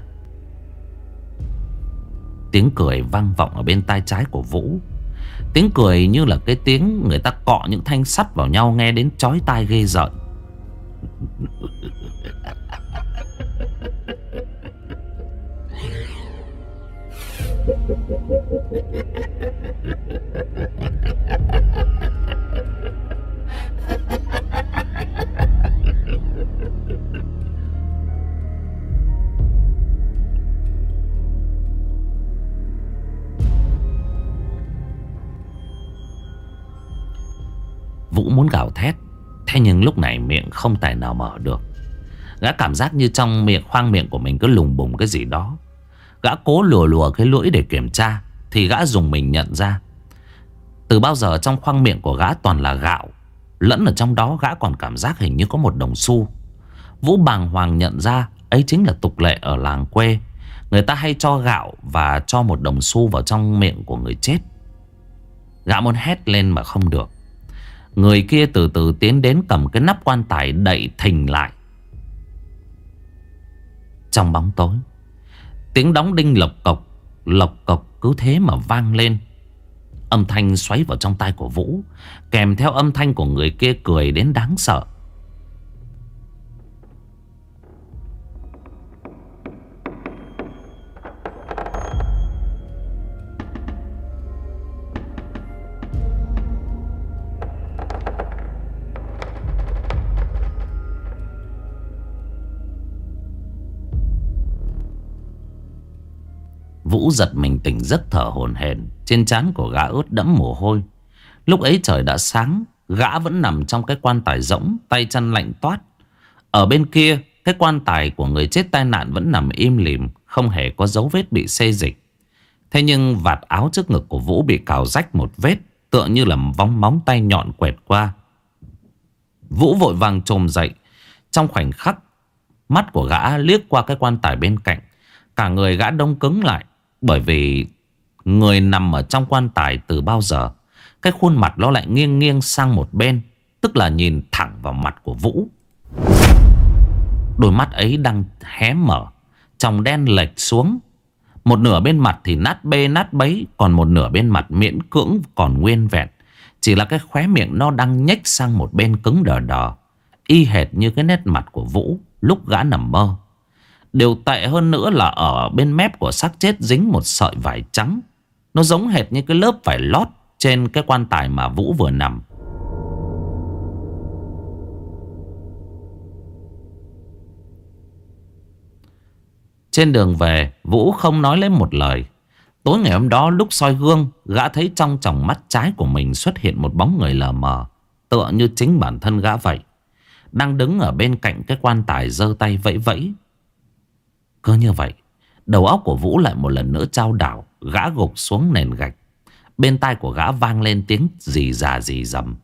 Tiếng cười vang vọng ở bên tai trái của Vũ. Tiếng cười như là cái tiếng người ta cọ những thanh sắt vào nhau, nghe đến chói tai ghê rợn. Vũ muốn gào thét, thế nhưng lúc này miệng không tài nào mở được. Gã cảm giác như trong miệng, khoang miệng của mình cứ lùng bùng cái gì đó. Gã cố lùa lùa cái lưỡi để kiểm tra thì gã dùng mình nhận ra từ bao giờ trong khoang miệng của gã toàn là gạo, lẫn ở trong đó gã còn cảm giác hình như có một đồng xu. Vũ bàng hoàng nhận ra ấy chính là tục lệ ở làng quê. Người ta hay cho gạo và cho một đồng xu vào trong miệng của người chết. Gã muốn hét lên mà không được. Người kia từ từ tiến đến, cầm cái nắp quan tài đậy thình lại. Trong bóng tối, tiếng đóng đinh lộc cộc, lộc cộc cứ thế mà vang lên. Âm thanh xoáy vào trong tai của Vũ, kèm theo âm thanh của người kia cười đến đáng sợ. Vũ giật mình tỉnh giấc thở hổn hển, trên trán của gã ướt đẫm mồ hôi. Lúc ấy trời đã sáng, gã vẫn nằm trong cái quan tài rỗng, tay chân lạnh toát. Ở bên kia, cái quan tài của người chết tai nạn vẫn nằm im lìm, không hề có dấu vết bị xê dịch. Thế nhưng vạt áo trước ngực của Vũ bị cào rách một vết, tựa như là vóng móng tay nhọn quẹt qua. Vũ vội vàng chồm dậy. Trong khoảnh khắc, mắt của gã liếc qua cái quan tài bên cạnh, cả người gã đông cứng lại. Bởi vì người nằm ở trong quan tài từ bao giờ, cái khuôn mặt nó lại nghiêng nghiêng sang một bên, tức là nhìn thẳng vào mặt của Vũ. Đôi mắt ấy đang hé mở, tròng đen lệch xuống. Một nửa bên mặt thì nát bê nát bấy, còn một nửa bên mặt miễn cưỡng còn nguyên vẹn. Chỉ là cái khóe miệng nó đang nhếch sang một bên cứng đờ đờ, y hệt như cái nét mặt của Vũ lúc gã nằm mơ. Điều tệ hơn nữa là ở bên mép của xác chết dính một sợi vải trắng. Nó giống hệt như cái lớp vải lót trên cái quan tài mà Vũ vừa nằm. Trên đường về, Vũ không nói lấy một lời. Tối ngày hôm đó lúc soi gương, gã thấy trong tròng mắt trái của mình xuất hiện một bóng người lờ mờ, tựa như chính bản thân gã vậy, đang đứng ở bên cạnh cái quan tài giơ tay vẫy vẫy. Cứ như vậy, đầu óc của Vũ lại một lần nữa chao đảo. Gã gục xuống nền gạch. Bên tai của gã vang lên tiếng rì rà rì rầm.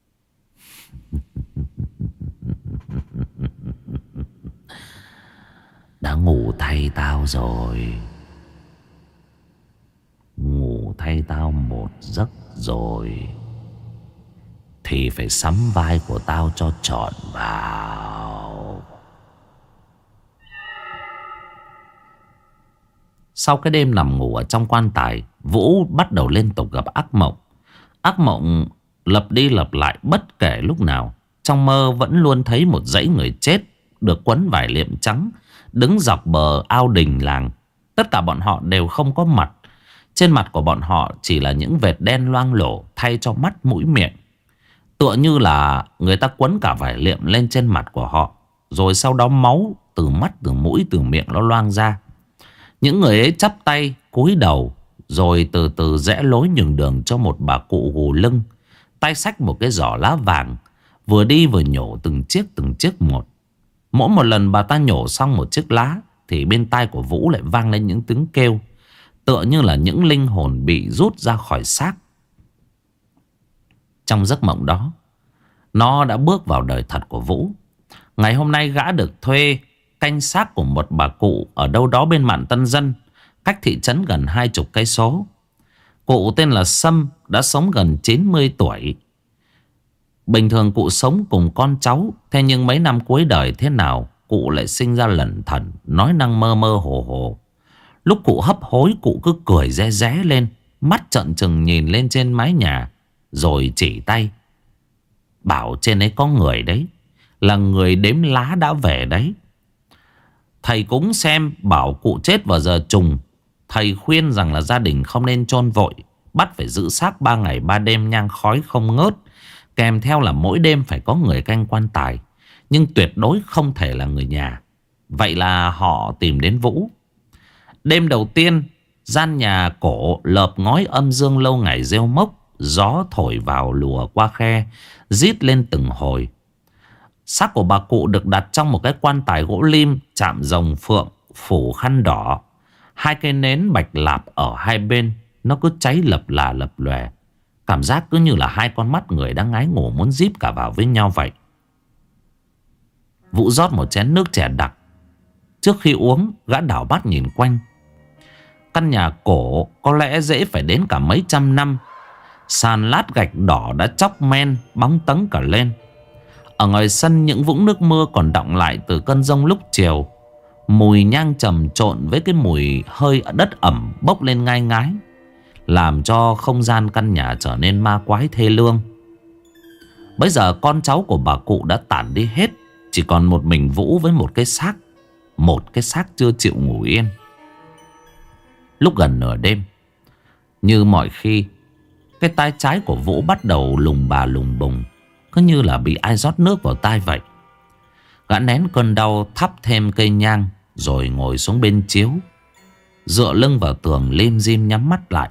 Đã ngủ thay tao rồi. Ngủ thay tao một giấc rồi thì phải sắm vai của tao cho trọn vào. Sau cái đêm nằm ngủ ở trong quan tài, Vũ bắt đầu liên tục gặp ác mộng. Ác mộng lặp đi lặp lại bất kể lúc nào. Trong mơ vẫn luôn thấy một dãy người chết được quấn vải liệm trắng đứng dọc bờ ao đình làng. Tất cả bọn họ đều không có mặt. Trên mặt của bọn họ chỉ là những vệt đen loang lổ thay cho mắt mũi miệng. Tựa như là người ta quấn cả vải liệm lên trên mặt của họ, rồi sau đó máu từ mắt, từ mũi, từ miệng nó loang ra. Những người ấy chắp tay cúi đầu, rồi từ từ rẽ lối nhường đường cho một bà cụ gù lưng, tay xách một cái giỏ lá vàng, vừa đi vừa nhổ từng chiếc từng chiếc một. Mỗi một lần bà ta nhổ xong một chiếc lá thì bên tai của Vũ lại vang lên những tiếng kêu, tựa như là những linh hồn bị rút ra khỏi xác. Trong giấc mộng đó, nó đã bước vào đời thật của Vũ. Ngày hôm nay gã được thuê canh xác của một bà cụ ở đâu đó bên mạn Tân Dân, cách thị trấn gần hai chục cây số. Cụ tên là Sâm, đã sống gần chín mươi tuổi. Bình thường cụ sống cùng con cháu, thế nhưng mấy năm cuối đời thế nào cụ lại sinh ra lẩn thẩn, nói năng mơ mơ hồ hồ. Lúc cụ hấp hối, cụ cứ cười ré ré lên, mắt trợn trừng nhìn lên trên mái nhà, rồi chỉ tay bảo trên ấy có người đấy, là người đếm lá đã về đấy. Thầy cúng xem bảo cụ chết vào giờ trùng. Thầy khuyên rằng là gia đình không nên chôn vội, bắt phải giữ xác ba ngày ba đêm nhang khói không ngớt, kèm theo là mỗi đêm phải có người canh quan tài, nhưng tuyệt đối không thể là người nhà. Vậy là họ tìm đến Vũ. Đêm đầu tiên, gian nhà cổ lợp ngói âm dương lâu ngày rêu mốc. Gió thổi vào lùa qua khe, rít lên từng hồi. Xác của bà cụ được đặt trong một cái quan tài gỗ lim, chạm rồng phượng, phủ khăn đỏ. Hai cây nến bạch lạp ở hai bên, nó cứ cháy lập là lập lòe. Cảm giác cứ như là hai con mắt người đang ngái ngủ muốn díp cả vào với nhau vậy. Vũ rót một chén nước chè đặc. Trước khi uống, gã đảo mắt nhìn quanh. Căn nhà cổ có lẽ dễ phải đến cả mấy trăm năm. Sàn lát gạch đỏ đã chóc men, bóng tấn cả lên. Ở ngoài sân, những vũng nước mưa còn đọng lại từ cơn giông lúc chiều. Mùi nhang trầm trộn với cái mùi hơi đất ẩm bốc lên ngai ngái, làm cho không gian căn nhà trở nên ma quái thê lương. Bây giờ con cháu của bà cụ đã tản đi hết, chỉ còn một mình Vũ với một cái xác. Một cái xác chưa chịu ngủ yên. Lúc gần nửa đêm, như mọi khi, cái tai trái của Vũ bắt đầu lùng bà lùng bùng, cứ như là bị ai rót nước vào tai vậy. Gã nén cơn đau, thắp thêm cây nhang, rồi ngồi xuống bên chiếu, dựa lưng vào tường lim dim nhắm mắt lại.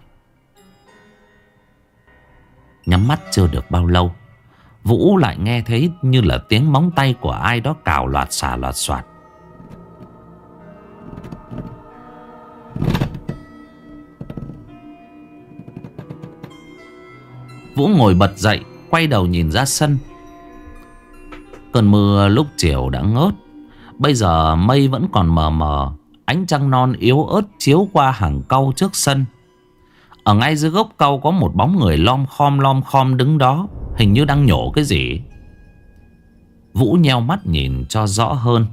Nhắm mắt chưa được bao lâu, Vũ lại nghe thấy như là tiếng móng tay của ai đó cào loạt xà loạt xoạt. Vũ ngồi bật dậy, quay đầu nhìn ra sân. Cơn mưa lúc chiều đã ngớt. Bây giờ mây vẫn còn mờ mờ. Ánh trăng non yếu ớt chiếu qua hàng cau trước sân. Ở ngay dưới gốc cau có một bóng người lom khom lom khom đứng đó, hình như đang nhổ cái gì. Vũ nheo mắt nhìn cho rõ hơn.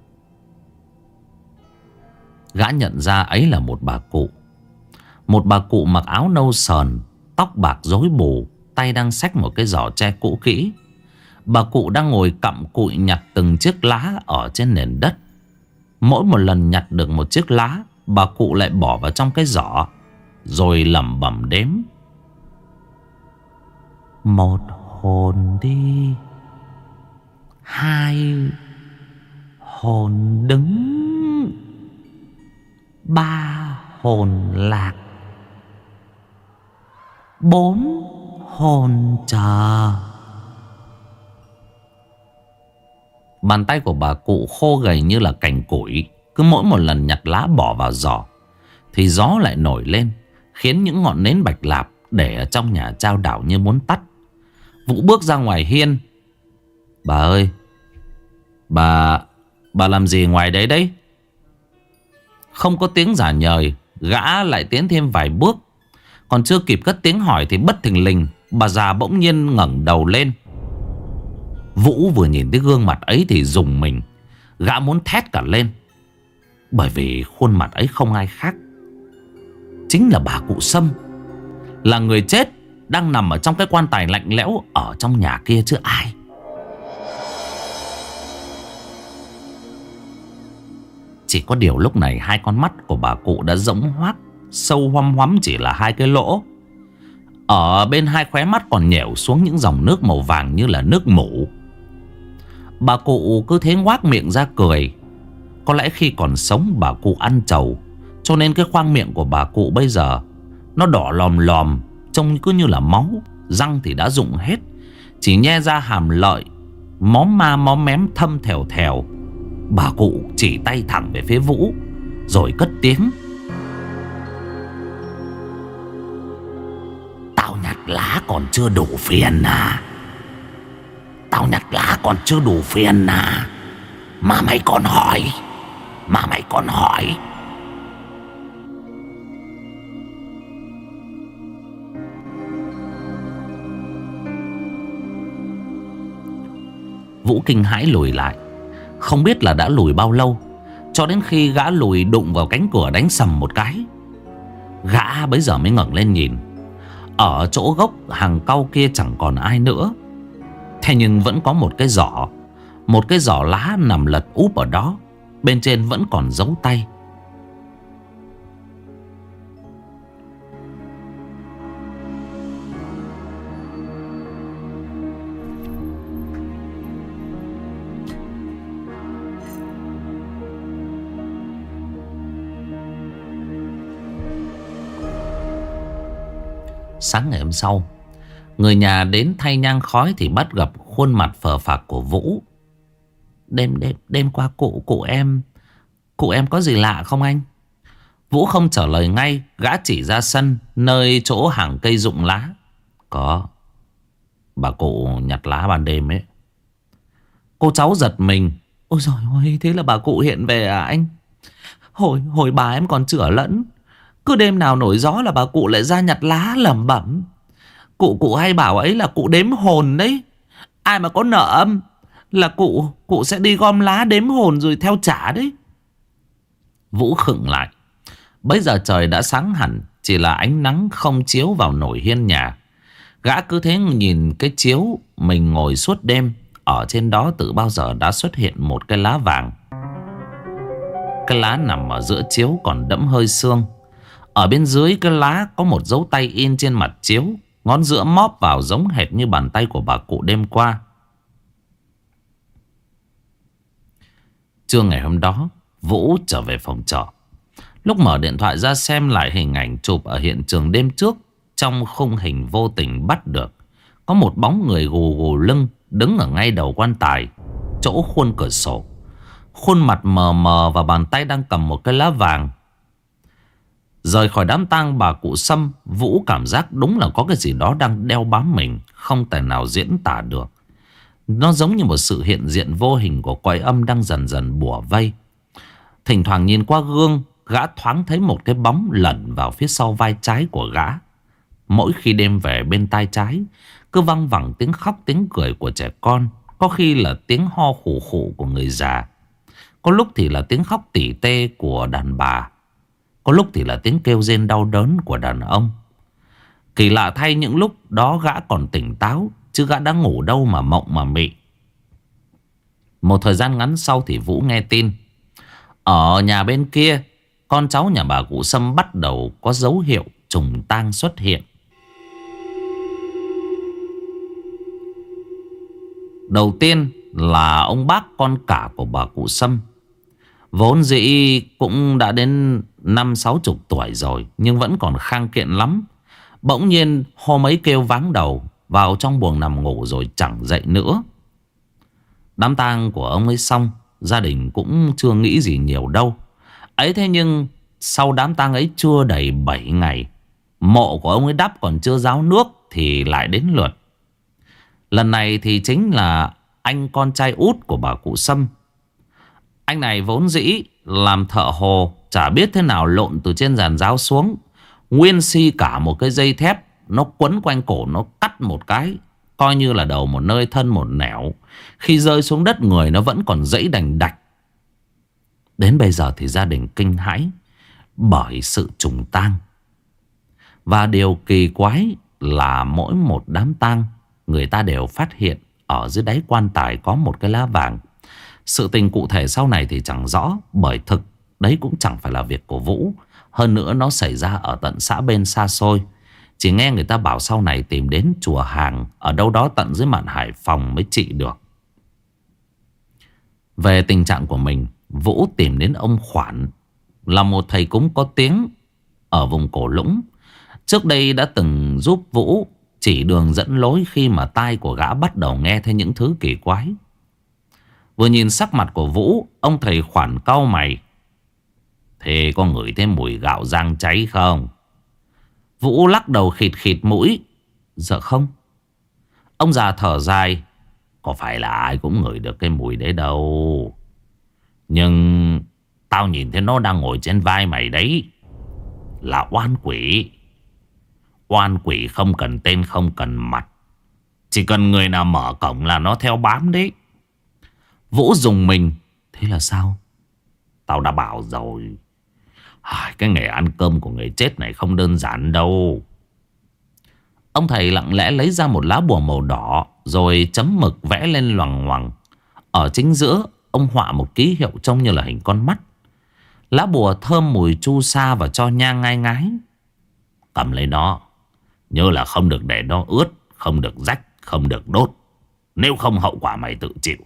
Gã nhận ra ấy là một bà cụ. Một bà cụ mặc áo nâu sờn, tóc bạc rối bù, tay đang xách một cái giỏ tre cũ kỹ. Bà cụ đang ngồi cặm cụi nhặt từng chiếc lá ở trên nền đất. Mỗi một lần nhặt được một chiếc lá, bà cụ lại bỏ vào trong cái giỏ, rồi lẩm bẩm đếm. Một hồn đi, hai hồn đứng, ba hồn lạc, bốn hồn chờ. Bàn tay của bà cụ khô gầy như là cành củi, cứ mỗi một lần nhặt lá bỏ vào giỏ thì gió lại nổi lên, khiến những ngọn nến bạch lạp để ở trong nhà chao đảo như muốn tắt. Vũ bước ra ngoài hiên. Bà ơi, Bà Bà làm gì ngoài đấy đấy? Không có tiếng giả nhời, gã lại tiến thêm vài bước. Còn chưa kịp cất tiếng hỏi thì bất thình lình bà già bỗng nhiên ngẩng đầu lên. Vũ vừa nhìn thấy gương mặt ấy thì rùng mình. Gã muốn thét cả lên, bởi vì khuôn mặt ấy không ai khác, chính là bà cụ Sâm, là người chết đang nằm ở trong cái quan tài lạnh lẽo ở trong nhà kia chứ ai. Chỉ có điều lúc này hai con mắt của bà cụ đã rỗng hoác, sâu hoăm hoắm chỉ là hai cái lỗ. Ở bên hai khóe mắt còn nhẻo xuống những dòng nước màu vàng như là nước mủ. Bà cụ cứ thế ngoác miệng ra cười. Có lẽ khi còn sống bà cụ ăn trầu, cho nên cái khoang miệng của bà cụ bây giờ nó đỏ lòm lòm, trông cứ như là máu. Răng thì đã rụng hết, chỉ nhe ra hàm lợi, móm ma móm mém thâm thèo thèo. Bà cụ chỉ tay thẳng về phía Vũ rồi cất tiếng: Tao nhặt lá còn chưa đủ phiền à? Tao nhặt lá còn chưa đủ phiền à? Mà mày còn hỏi Mà mày còn hỏi Vũ kinh hãi lùi lại. Không biết là đã lùi bao lâu, cho đến khi gã lùi đụng vào cánh cửa đánh sầm một cái. Gã bấy giờ mới ngẩng lên nhìn. Ở chỗ gốc hàng cau kia chẳng còn ai nữa. Thế nhưng vẫn có một cái giỏ, một cái giỏ lá nằm lật úp ở đó. Bên trên vẫn còn dấu tay. Sáng ngày hôm sau, người nhà đến thay nhang khói thì bắt gặp khuôn mặt phờ phạc của Vũ. Đêm đêm đêm qua cụ cụ em Cụ em có gì lạ không anh? Vũ không trả lời ngay. Gã chỉ ra sân nơi chỗ hàng cây rụng lá. Có, bà cụ nhặt lá ban đêm ấy. Cô cháu giật mình. Ôi giời ơi, thế là bà cụ hiện về à anh? Hồi hồi bà em còn chữa lẫn, cứ đêm nào nổi gió là bà cụ lại ra nhặt lá lẩm bẩm. Cụ cụ hay bảo ấy là cụ đếm hồn đấy. Ai mà có nợ âm là cụ cụ sẽ đi gom lá đếm hồn rồi theo trả đấy. Vũ khựng lại. Bây giờ trời đã sáng hẳn, chỉ là ánh nắng không chiếu vào nổi hiên nhà. Gã cứ thế nhìn cái chiếu mình ngồi suốt đêm. Ở trên đó từ bao giờ đã xuất hiện một cái lá vàng. Cái lá nằm ở giữa chiếu còn đẫm hơi sương. Ở bên dưới cái lá có một dấu tay in trên mặt chiếu, ngón giữa móp vào giống hệt như bàn tay của bà cụ đêm qua. Trưa ngày hôm đó, Vũ trở về phòng trọ. Lúc mở điện thoại ra xem lại hình ảnh chụp ở hiện trường đêm trước, trong khung hình vô tình bắt được có một bóng người gù gù lưng đứng ở ngay đầu quan tài, chỗ khuôn cửa sổ. Khuôn mặt mờ mờ và bàn tay đang cầm một cái lá vàng. Rời khỏi đám tang bà cụ Sâm, Vũ cảm giác đúng là có cái gì đó đang đeo bám mình, không thể nào diễn tả được. Nó giống như một sự hiện diện vô hình của quái âm đang dần dần bủa vây. Thỉnh thoảng nhìn qua gương, gã thoáng thấy một cái bóng lẩn vào phía sau vai trái của gã. Mỗi khi đêm về, bên tai trái cứ văng vẳng tiếng khóc tiếng cười của trẻ con. Có khi là tiếng ho khủ khủ của người già, có lúc thì là tiếng khóc tỉ tê của đàn bà, có lúc thì là tiếng kêu rên đau đớn của đàn ông. Kỳ lạ thay, những lúc đó gã còn tỉnh táo, chứ gã đã ngủ đâu mà mộng mà mị. Một thời gian ngắn sau thì Vũ nghe tin ở nhà bên kia, con cháu nhà bà cụ Sâm bắt đầu có dấu hiệu trùng tang xuất hiện. Đầu tiên là ông bác con cả của bà cụ Sâm. Vốn dĩ cũng đã đến năm sáu chục tuổi rồi, nhưng vẫn còn khang kiện lắm. Bỗng nhiên hôm ấy kêu váng đầu, vào trong buồng nằm ngủ rồi chẳng dậy nữa. Đám tang của ông ấy xong, gia đình cũng chưa nghĩ gì nhiều đâu. Ấy thế nhưng sau đám tang ấy chưa đầy bảy ngày, mộ của ông ấy đắp còn chưa ráo nước thì lại đến lượt. Lần này thì chính là anh con trai út của bà cụ Sâm. Anh này vốn dĩ làm thợ hồ, chả biết thế nào lộn từ trên giàn giáo xuống, nguyên si cả một cái dây thép. Nó quấn quanh cổ, nó cắt một cái, coi như là đầu một nơi thân một nẻo. Khi rơi xuống đất người nó vẫn còn dãy đành đạch. Đến bây giờ thì gia đình kinh hãi bởi sự trùng tang. Và điều kỳ quái là mỗi một đám tang, người ta đều phát hiện ở dưới đáy quan tài có một cái lá vàng. Sự tình cụ thể sau này thì chẳng rõ, bởi thực đấy cũng chẳng phải là việc của Vũ. Hơn nữa nó xảy ra ở tận xã bên xa xôi. Chỉ nghe người ta bảo sau này tìm đến chùa Hàng ở đâu đó tận dưới mạn Hải Phòng mới trị được. Về tình trạng của mình, Vũ tìm đến ông Khoản, là một thầy cúng có tiếng ở vùng Cổ Lũng. Trước đây đã từng giúp Vũ chỉ đường dẫn lối khi mà tai của gã bắt đầu nghe thấy những thứ kỳ quái. Vừa nhìn sắc mặt của Vũ, ông thầy Khoản cau mày. Thế có ngửi thấy mùi gạo rang cháy không? Vũ lắc đầu khịt khịt mũi. Dạ không. Ông già thở dài. Có phải là ai cũng ngửi được cái mùi đấy đâu. Nhưng tao nhìn thấy nó đang ngồi trên vai mày đấy. Là oan quỷ. Oan quỷ không cần tên không cần mặt, chỉ cần người nào mở cổng là nó theo bám đấy. Vũ dùng mình. Thế là sao? Tao đã bảo rồi, cái nghề ăn cơm của người chết này không đơn giản đâu. Ông thầy lặng lẽ lấy ra một lá bùa màu đỏ, rồi chấm mực vẽ lên loằng ngoằng. Ở chính giữa ông họa một ký hiệu trông như là hình con mắt. Lá bùa thơm mùi chu sa và cho nhang ngai ngái. Cầm lấy nó, nhớ là không được để nó ướt, không được rách, không được đốt. Nếu không hậu quả mày tự chịu.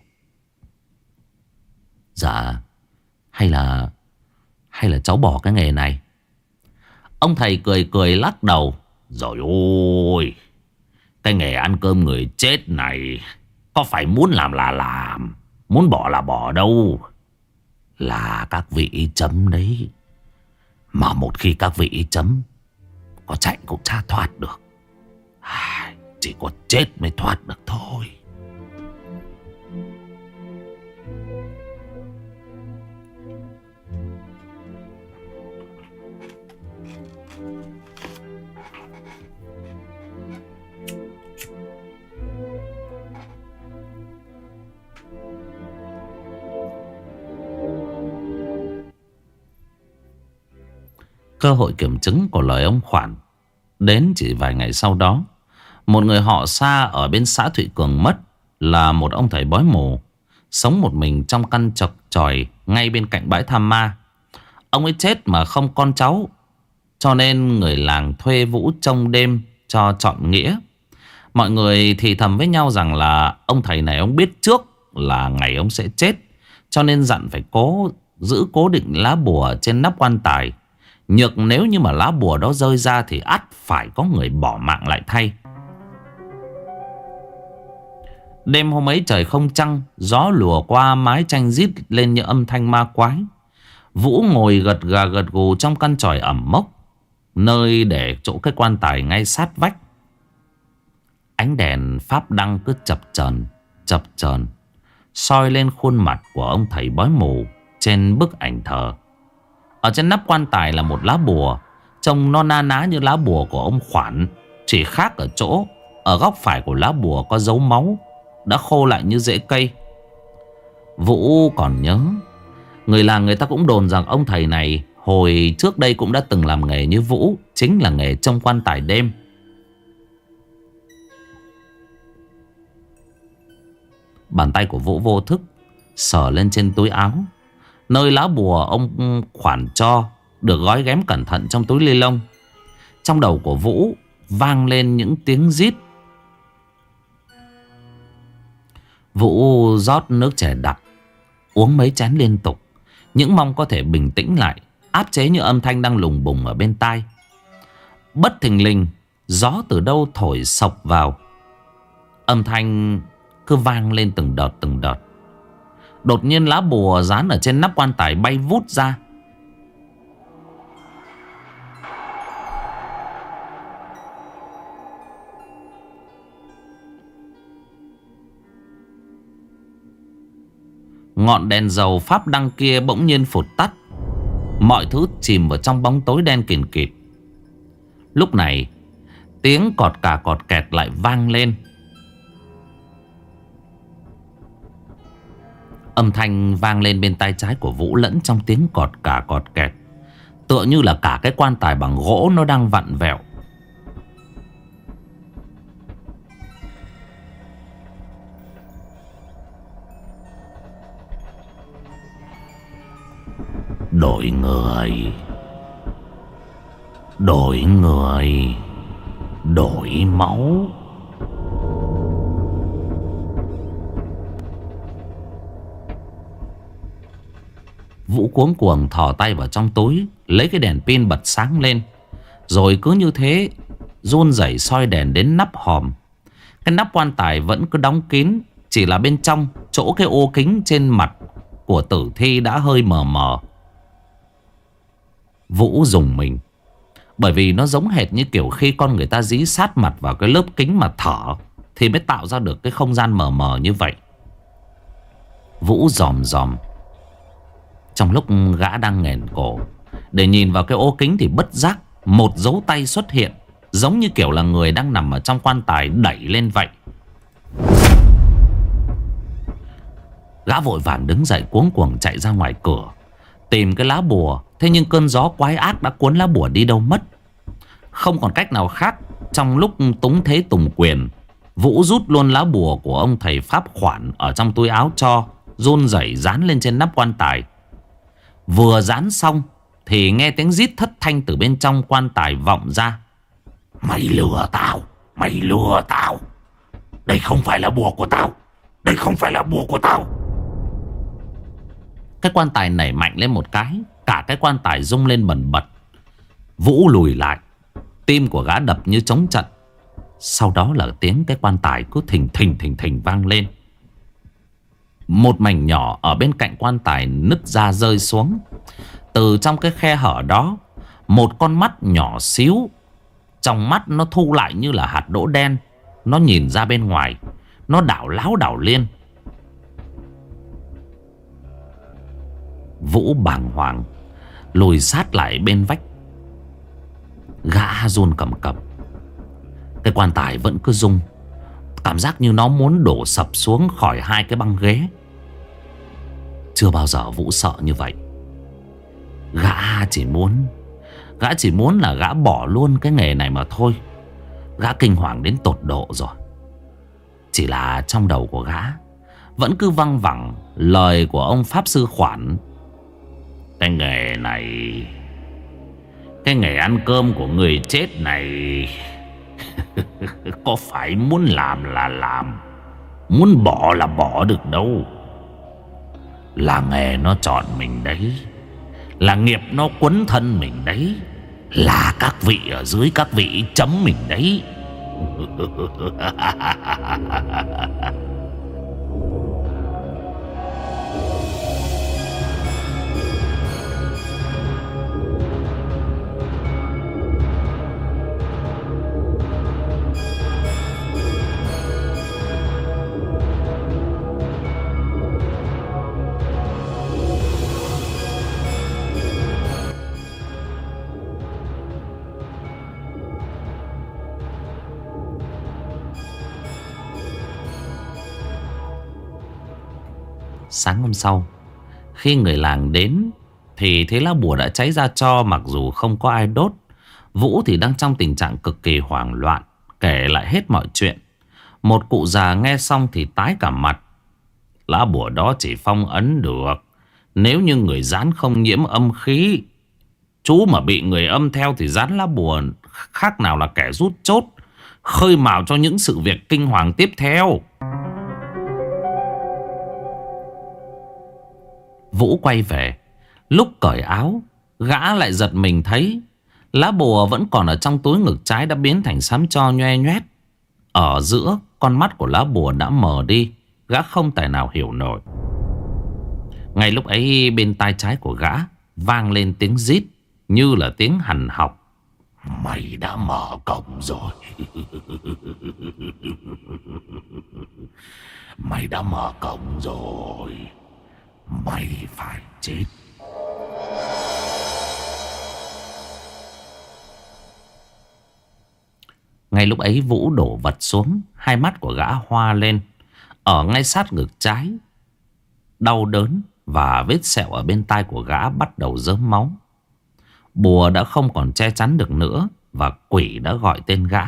Dạ, hay là Hay là cháu bỏ cái nghề này? Ông thầy cười cười lắc đầu. Rồi ôi, cái nghề ăn cơm người chết này có phải muốn làm là làm, muốn bỏ là bỏ đâu. Là các vị ý chấm đấy. Mà một khi các vị ý chấm, có chạy cũng chả thoát được. Chỉ có chết mới thoát được thôi. Cơ hội kiểm chứng của lời ông Khoản đến chỉ vài ngày sau đó. Một người họ xa ở bên xã Thụy Cường mất, là một ông thầy bói mù, sống một mình trong căn chọc chòi ngay bên cạnh bãi Tham Ma. Ông ấy chết mà không con cháu, cho nên người làng thuê Vũ trông đêm cho trọn nghĩa. Mọi người thì thầm với nhau rằng là ông thầy này ông biết trước là ngày ông sẽ chết, cho nên dặn phải cố giữ cố định lá bùa trên nắp quan tài. Nhược nếu như mà lá bùa đó rơi ra thì ắt phải có người bỏ mạng lại thay. Đêm hôm ấy trời không trăng, gió lùa qua mái tranh rít lên những âm thanh ma quái. Vũ ngồi gật gà gật gù trong căn chòi ẩm mốc, nơi để chỗ cái quan tài ngay sát vách. Ánh đèn pháp đăng cứ chập chờn chập chờn soi lên khuôn mặt của ông thầy bói mù trên bức ảnh thờ. Ở trên nắp quan tài là một lá bùa, trông nó na ná như lá bùa của ông Khoản. Chỉ khác ở chỗ, ở góc phải của lá bùa có dấu máu đã khô lại như rễ cây. Vũ còn nhớ, người làng người ta cũng đồn rằng ông thầy này hồi trước đây cũng đã từng làm nghề như Vũ, chính là nghề trông quan tài đêm. Bàn tay của Vũ vô thức sờ lên trên túi áo, nơi lá bùa ông Khoản cho được gói ghém cẩn thận trong túi ni lông. Trong đầu của Vũ vang lên những tiếng rít. Vũ rót nước chè đặc, uống mấy chén liên tục, những mong có thể bình tĩnh lại, áp chế những âm thanh đang lùng bùng ở bên tai. Bất thình lình, gió từ đâu thổi sộc vào, âm thanh cứ vang lên từng đợt từng đợt. Đột nhiên lá bùa dán ở trên nắp quan tài bay vút ra. ngọn đèn dầu pháp đăng kia bỗng nhiên phụt tắt. Mọi thứ chìm vào trong bóng tối đen kìn kịt. Lúc này tiếng cọt cà cọt kẹt lại vang lên. Âm thanh vang lên bên tai trái của Vũ lẫn trong tiếng cọt cà cọt kẹt, tựa như là cả cái quan tài bằng gỗ nó đang vặn vẹo. Đổi người, đổi người, đổi máu. Vũ cuống cuồng thò tay vào trong túi, lấy cái đèn pin bật sáng lên. Rồi cứ như thế run rẩy soi đèn đến nắp hòm. Cái nắp quan tài vẫn cứ đóng kín, chỉ là bên trong chỗ cái ô kính trên mặt của tử thi đã hơi mờ mờ. Vũ rùng mình, bởi vì nó giống hệt như kiểu khi con người ta dí sát mặt vào cái lớp kính mà thở thì mới tạo ra được cái không gian mờ mờ như vậy. Vũ dòm dòm. Trong lúc gã đang nghển cổ để nhìn vào cái ô kính thì bất giác một dấu tay xuất hiện, giống như kiểu là người đang nằm ở trong quan tài đẩy lên vậy. Gã vội vàng đứng dậy cuống cuồng chạy ra ngoài cửa tìm cái lá bùa. Thế nhưng cơn gió quái ác đã cuốn lá bùa đi đâu mất. Không còn cách nào khác, trong lúc túng thế tùng quyền, Vũ rút luôn lá bùa của ông thầy pháp khoản ở trong túi áo cho, run rẩy dán lên trên nắp quan tài. Vừa dán xong thì nghe tiếng rít thất thanh từ bên trong quan tài vọng ra. Mày lừa tao, mày lừa tao. Đây không phải là bùa của tao, đây không phải là bùa của tao. Cái quan tài nảy mạnh lên một cái, cả cái quan tài rung lên bần bật. Vũ lùi lại, tim của gã đập như trống trận. Sau đó là tiếng cái quan tài cứ thình thình thình thình vang lên. Một mảnh nhỏ ở bên cạnh quan tài nứt ra rơi xuống. Từ trong cái khe hở đó, một con mắt nhỏ xíu, trong mắt nó thu lại như là hạt đỗ đen, nó nhìn ra bên ngoài, nó đảo láo đảo liên. Vũ bàng hoàng lùi sát lại bên vách. Gã run cầm cập. Cái quan tài vẫn cứ rung, cảm giác như nó muốn đổ sập xuống khỏi hai cái băng ghế. Chưa bao giờ Vũ sợ như vậy. Gã chỉ muốn Gã chỉ muốn là gã bỏ luôn cái nghề này mà thôi. Gã kinh hoàng đến tột độ rồi. Chỉ là trong đầu của gã vẫn cứ văng vẳng lời của ông pháp sư Khoản. Cái nghề này, cái nghề ăn cơm của người chết này có phải muốn làm là làm, muốn bỏ là bỏ được đâu. Là nghề nó chọn mình đấy, là nghiệp nó quấn thân mình đấy, là các vị ở dưới các vị chấm mình đấy. Sáng hôm sau, khi người làng đến thì thấy lá bùa đã cháy ra tro, mặc dù không có ai đốt. Vũ thì đang trong tình trạng cực kỳ hoảng loạn, kể lại hết mọi chuyện. Một cụ già nghe xong thì tái cả mặt. Lá bùa đó chỉ phong ấn được nếu như người dán không nhiễm âm khí. Chú mà bị người âm theo thì dán lá bùa khác nào là kẻ rút chốt, khơi mào cho những sự việc kinh hoàng tiếp theo. Vũ quay về, lúc cởi áo, gã lại giật mình thấy lá bùa vẫn còn ở trong túi ngực trái đã biến thành xám tro nhoe nhoét. Ở giữa con mắt của lá bùa đã mờ đi, gã không tài nào hiểu nổi. Ngay lúc ấy bên tai trái của gã vang lên tiếng rít như là tiếng hằn học. Mày đã mở cổng rồi. Mày đã mở cổng rồi. Mày phải chết. Ngay lúc ấy Vũ đổ vật xuống. Hai mắt của gã hoa lên. Ở ngay sát ngực trái, đau đớn và vết sẹo ở bên tai của gã bắt đầu rớm máu. Bùa đã không còn che chắn được nữa, và quỷ đã gọi tên gã.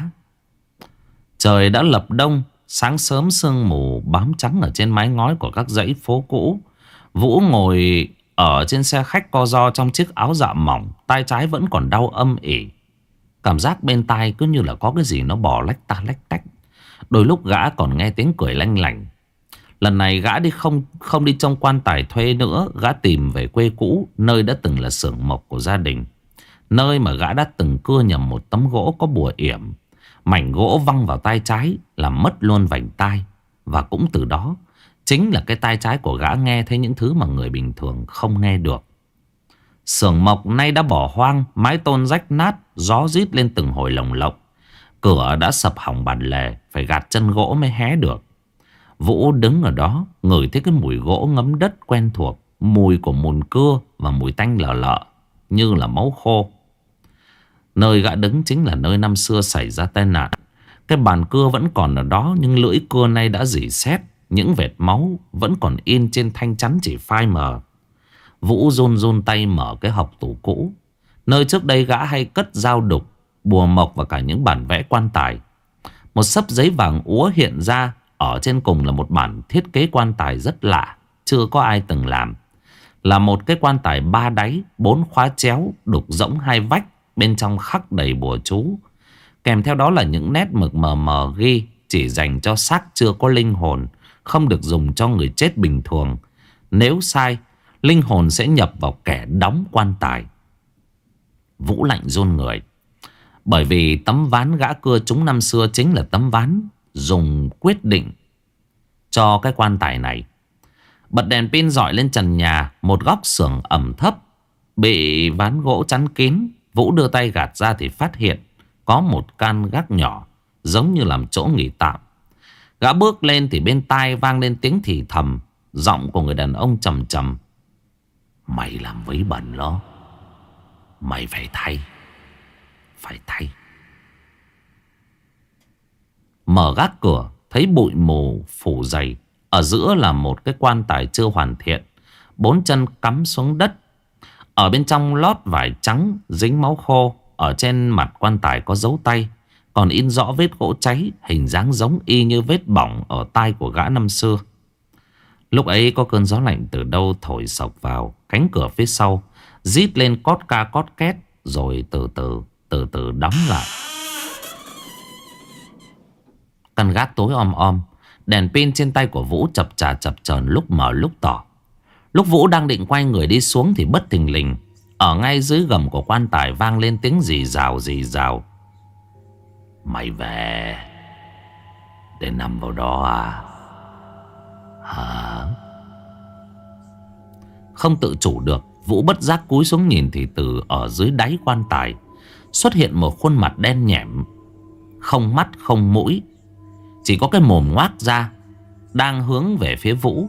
Trời đã lập đông. Sáng sớm sương mù bám trắng ở trên mái ngói của các dãy phố cũ. Vũ ngồi ở trên xe khách co ro trong chiếc áo dạ mỏng. Tai trái vẫn còn đau âm ỉ. Cảm giác bên tai cứ như là có cái gì nó bò lách ta lách tách. Đôi lúc gã còn nghe tiếng cười lanh lảnh. Lần này gã đi không không đi trong quan tài thuê nữa. Gã tìm về quê cũ, nơi đã từng là xưởng mộc của gia đình, nơi mà gã đã từng cưa nhầm một tấm gỗ có bùa yểm. Mảnh gỗ văng vào tai trái làm mất luôn vành tai. Và cũng từ đó, chính là cái tai trái của gã nghe thấy những thứ mà người bình thường không nghe được. Xưởng mộc nay đã bỏ hoang, mái tôn rách nát, gió rít lên từng hồi lồng lộng. Cửa đã sập hỏng bản lề, phải gạt chân gỗ mới hé được. Vũ đứng ở đó, ngửi thấy cái mùi gỗ ngấm đất quen thuộc, mùi của mùn cưa và mùi tanh lợ lợ như là máu khô. Nơi gã đứng chính là nơi năm xưa xảy ra tai nạn. Cái bàn cưa vẫn còn ở đó, nhưng lưỡi cưa nay đã rỉ sét. Những vệt máu vẫn còn in trên thanh chắn chỉ phai mờ. Vũ run run tay mở cái hộc tủ cũ, nơi trước đây gã hay cất dao đục, bùa mộc và cả những bản vẽ quan tài. Một xấp giấy vàng úa hiện ra. Ở trên cùng là một bản thiết kế quan tài rất lạ, chưa có ai từng làm. Là một cái quan tài ba đáy, bốn khóa chéo, đục rỗng hai vách, bên trong khắc đầy bùa chú. Kèm theo đó là những nét mực mờ mờ ghi chỉ dành cho xác chưa có linh hồn, không được dùng cho người chết bình thường. Nếu sai, linh hồn sẽ nhập vào kẻ đóng quan tài. Vũ lạnh run người. Bởi vì tấm ván gã cưa chúng năm xưa chính là tấm ván dùng quyết định cho cái quan tài này. Bật đèn pin rọi lên trần nhà. Một góc xưởng ẩm thấp bị ván gỗ chắn kín. Vũ đưa tay gạt ra thì phát hiện có một can gác nhỏ, giống như làm chỗ nghỉ tạm. Gã bước lên thì bên tai vang lên tiếng thì thầm, giọng của người đàn ông trầm trầm: Mày làm vấy bẩn nó, mày phải thay. Phải thay. Mở gác cửa, thấy bụi mù phủ dày. Ở giữa là một cái quan tài chưa hoàn thiện, bốn chân cắm xuống đất. Ở bên trong lót vải trắng dính máu khô. Ở trên mặt quan tài có dấu tay, còn in rõ vết gỗ cháy, hình dáng giống y như vết bỏng ở tai của gã năm xưa. Lúc ấy có cơn gió lạnh từ đâu thổi sộc vào. Cánh cửa phía sau rít lên cót ca cót két, rồi từ từ từ từ đóng lại. Căn gác tối om om. Đèn pin trên tay của Vũ chập chà chập chờn, lúc mở lúc tỏ. Lúc Vũ đang định quay người đi xuống thì bất thình lình, ở ngay dưới gầm của quan tài vang lên tiếng rì rào rì rào: Mày về để nằm vào đó à? Hả? Không tự chủ được, Vũ bất giác cúi xuống nhìn thì từ ở dưới đáy quan tài xuất hiện một khuôn mặt đen nhẻm, không mắt không mũi, chỉ có cái mồm ngoác ra, đang hướng về phía Vũ.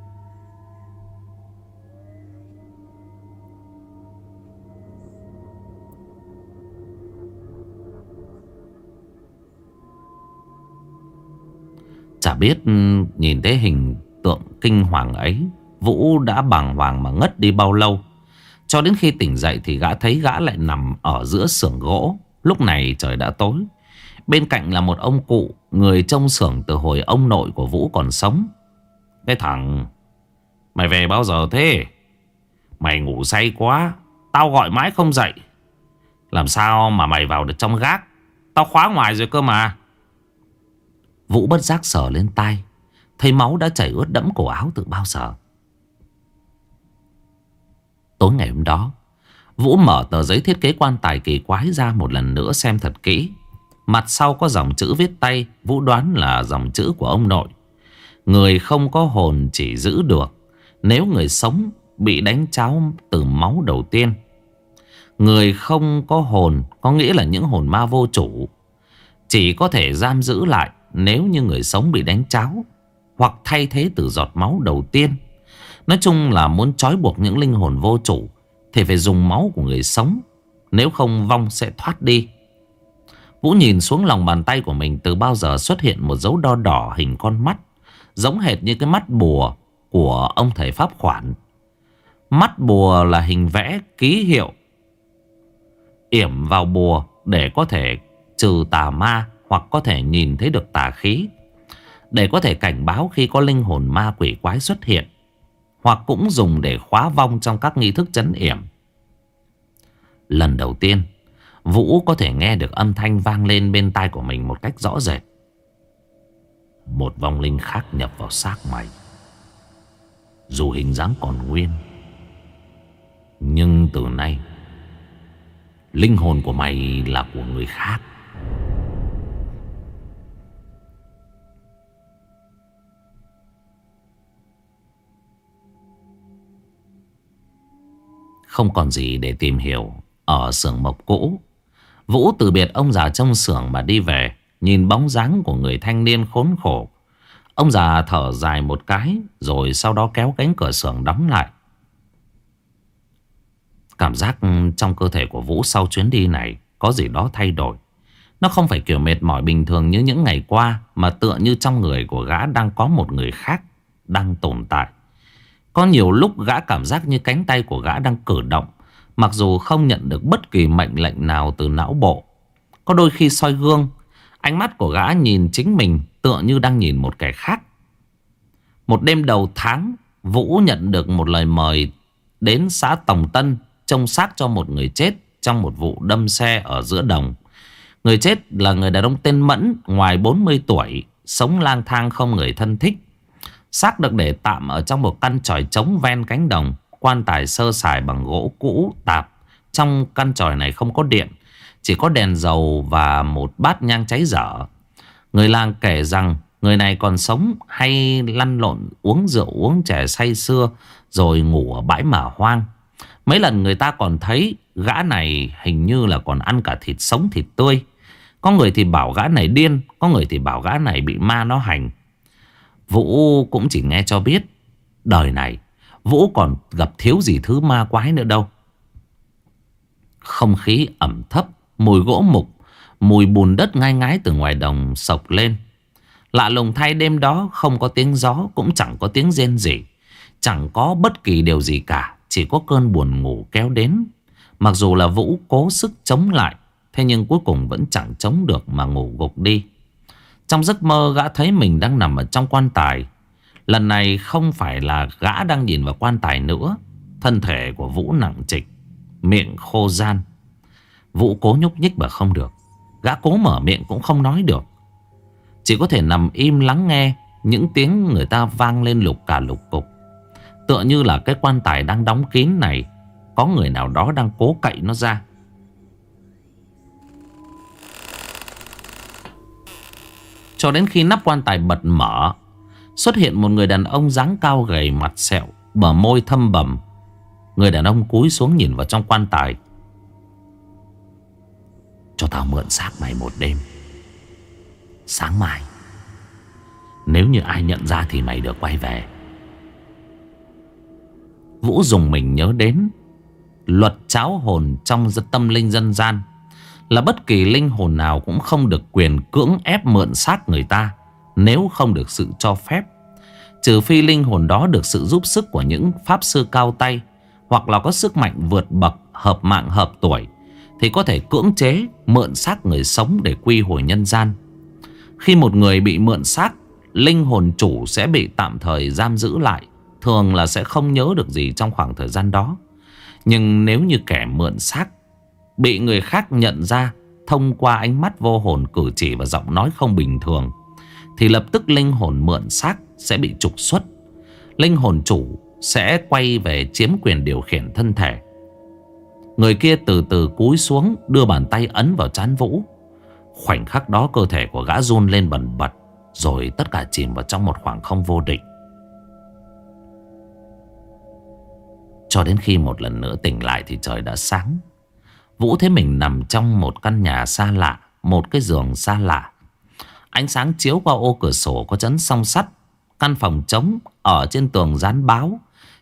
Chả biết nhìn thấy hình tượng kinh hoàng ấy, Vũ đã bàng hoàng mà ngất đi bao lâu. Cho đến khi tỉnh dậy thì gã thấy gã lại nằm ở giữa xưởng gỗ. Lúc này trời đã tối. Bên cạnh là một ông cụ, người trông xưởng từ hồi ông nội của Vũ còn sống. Cái thằng, mày về bao giờ thế? Mày ngủ say quá, tao gọi mãi không dậy. Làm sao mà mày vào được trong gác? Tao khóa ngoài rồi cơ mà. Vũ bất giác sờ lên tai, thấy máu đã chảy ướt đẫm cổ áo từ bao giờ. Tối ngày hôm đó, Vũ mở tờ giấy thiết kế quan tài kỳ quái ra một lần nữa xem thật kỹ. Mặt sau có dòng chữ viết tay, Vũ đoán là dòng chữ của ông nội: người không có hồn chỉ giữ được nếu người sống bị đánh tráo từ máu đầu tiên. Người không có hồn có nghĩa là những hồn ma vô chủ, chỉ có thể giam giữ lại nếu như người sống bị đánh tráo hoặc thay thế từ giọt máu đầu tiên. Nói chung là muốn trói buộc những linh hồn vô chủ thì phải dùng máu của người sống, nếu không vong sẽ thoát đi. Vũ nhìn xuống lòng bàn tay của mình, từ bao giờ xuất hiện một dấu đo đỏ hình con mắt, giống hệt như cái mắt bùa của ông thầy pháp khoản. Mắt bùa là hình vẽ ký hiệu yểm vào bùa để có thể trừ tà ma, hoặc có thể nhìn thấy được tà khí, để có thể cảnh báo khi có linh hồn ma quỷ quái xuất hiện, hoặc cũng dùng để khóa vong trong các nghi thức trấn yểm. Lần đầu tiên Vũ có thể nghe được âm thanh vang lên bên tai của mình một cách rõ rệt. Một vong linh khác nhập vào xác mày. Dù hình dáng còn nguyên, nhưng từ nay linh hồn của mày là của người khác. Không còn gì để tìm hiểu ở xưởng mộc cũ, Vũ từ biệt ông già trong xưởng mà đi về. Nhìn bóng dáng của người thanh niên khốn khổ, ông già thở dài một cái, rồi sau đó kéo cánh cửa xưởng đóng lại. Cảm giác trong cơ thể của Vũ sau chuyến đi này có gì đó thay đổi. Nó không phải kiểu mệt mỏi bình thường như những ngày qua, mà tựa như trong người của gã đang có một người khác đang tồn tại. Có nhiều lúc gã cảm giác như cánh tay của gã đang cử động, mặc dù không nhận được bất kỳ mệnh lệnh nào từ não bộ. Có đôi khi soi gương, ánh mắt của gã nhìn chính mình tựa như đang nhìn một kẻ khác. Một đêm đầu tháng, Vũ nhận được một lời mời đến xã Tòng Tân trông xác cho một người chết trong một vụ đâm xe ở giữa đồng. Người chết là người đàn ông tên Mẫn, ngoài bốn mươi tuổi, sống lang thang không người thân thích. Xác được để tạm ở trong một căn chòi trống ven cánh đồng. Quan tài sơ sài bằng gỗ cũ tạp. Trong căn chòi này không có điện, chỉ có đèn dầu và một bát nhang cháy dở. Người làng kể rằng người này còn sống hay lăn lộn uống rượu uống chè say sưa, rồi ngủ ở bãi mả hoang. Mấy lần người ta còn thấy gã này hình như là còn ăn cả thịt sống thịt tươi. Có người thì bảo gã này điên, có người thì bảo gã này bị ma nó hành. Vũ cũng chỉ nghe cho biết, đời này Vũ còn gặp thiếu gì thứ ma quái nữa đâu. Không khí ẩm thấp, mùi gỗ mục, mùi bùn đất ngai ngái từ ngoài đồng sộc lên. Lạ lùng thay, đêm đó không có tiếng gió, cũng chẳng có tiếng rên rỉ, chẳng có bất kỳ điều gì cả. Chỉ có cơn buồn ngủ kéo đến. Mặc dù là Vũ cố sức chống lại, thế nhưng cuối cùng vẫn chẳng chống được mà ngủ gục đi. Trong giấc mơ, gã thấy mình đang nằm ở trong quan tài. Lần này không phải là gã đang nhìn vào quan tài nữa. Thân thể của Vũ nặng trịch, miệng khô ran. Vũ cố nhúc nhích mà không được. Gã cố mở miệng cũng không nói được. Chỉ có thể nằm im lắng nghe những tiếng người ta vang lên lục cả lục cục. Tựa như là cái quan tài đang đóng kín này có người nào đó đang cố cậy nó ra. Cho đến khi nắp quan tài bật mở, xuất hiện một người đàn ông dáng cao gầy, mặt sẹo, bờ môi thâm bầm. Người đàn ông cúi xuống nhìn vào trong quan tài. Cho tao mượn xác mày một đêm. Sáng mai nếu như ai nhận ra thì mày được quay về. Vũ dùng mình nhớ đến luật tráo hồn trong tâm linh dân gian, là bất kỳ linh hồn nào cũng không được quyền cưỡng ép mượn xác người ta nếu không được sự cho phép. Trừ phi linh hồn đó được sự giúp sức của những pháp sư cao tay, hoặc là có sức mạnh vượt bậc, hợp mạng hợp tuổi, thì có thể cưỡng chế mượn xác người sống để quy hồi nhân gian. Khi một người bị mượn xác, linh hồn chủ sẽ bị tạm thời giam giữ lại, thường là sẽ không nhớ được gì trong khoảng thời gian đó. Nhưng nếu như kẻ mượn xác bị người khác nhận ra thông qua ánh mắt vô hồn, cử chỉ và giọng nói không bình thường, thì lập tức linh hồn mượn xác sẽ bị trục xuất. Linh hồn chủ sẽ quay về chiếm quyền điều khiển thân thể. Người kia từ từ cúi xuống, đưa bàn tay ấn vào trán Vũ. Khoảnh khắc đó cơ thể của gã run lên bần bật, rồi tất cả chìm vào trong một khoảng không vô định. Cho đến khi một lần nữa tỉnh lại thì trời đã sáng. Vũ thấy mình nằm trong một căn nhà xa lạ, một cái giường xa lạ. Ánh sáng chiếu qua ô cửa sổ có chắn song sắt. Căn phòng trống, ở trên tường dán báo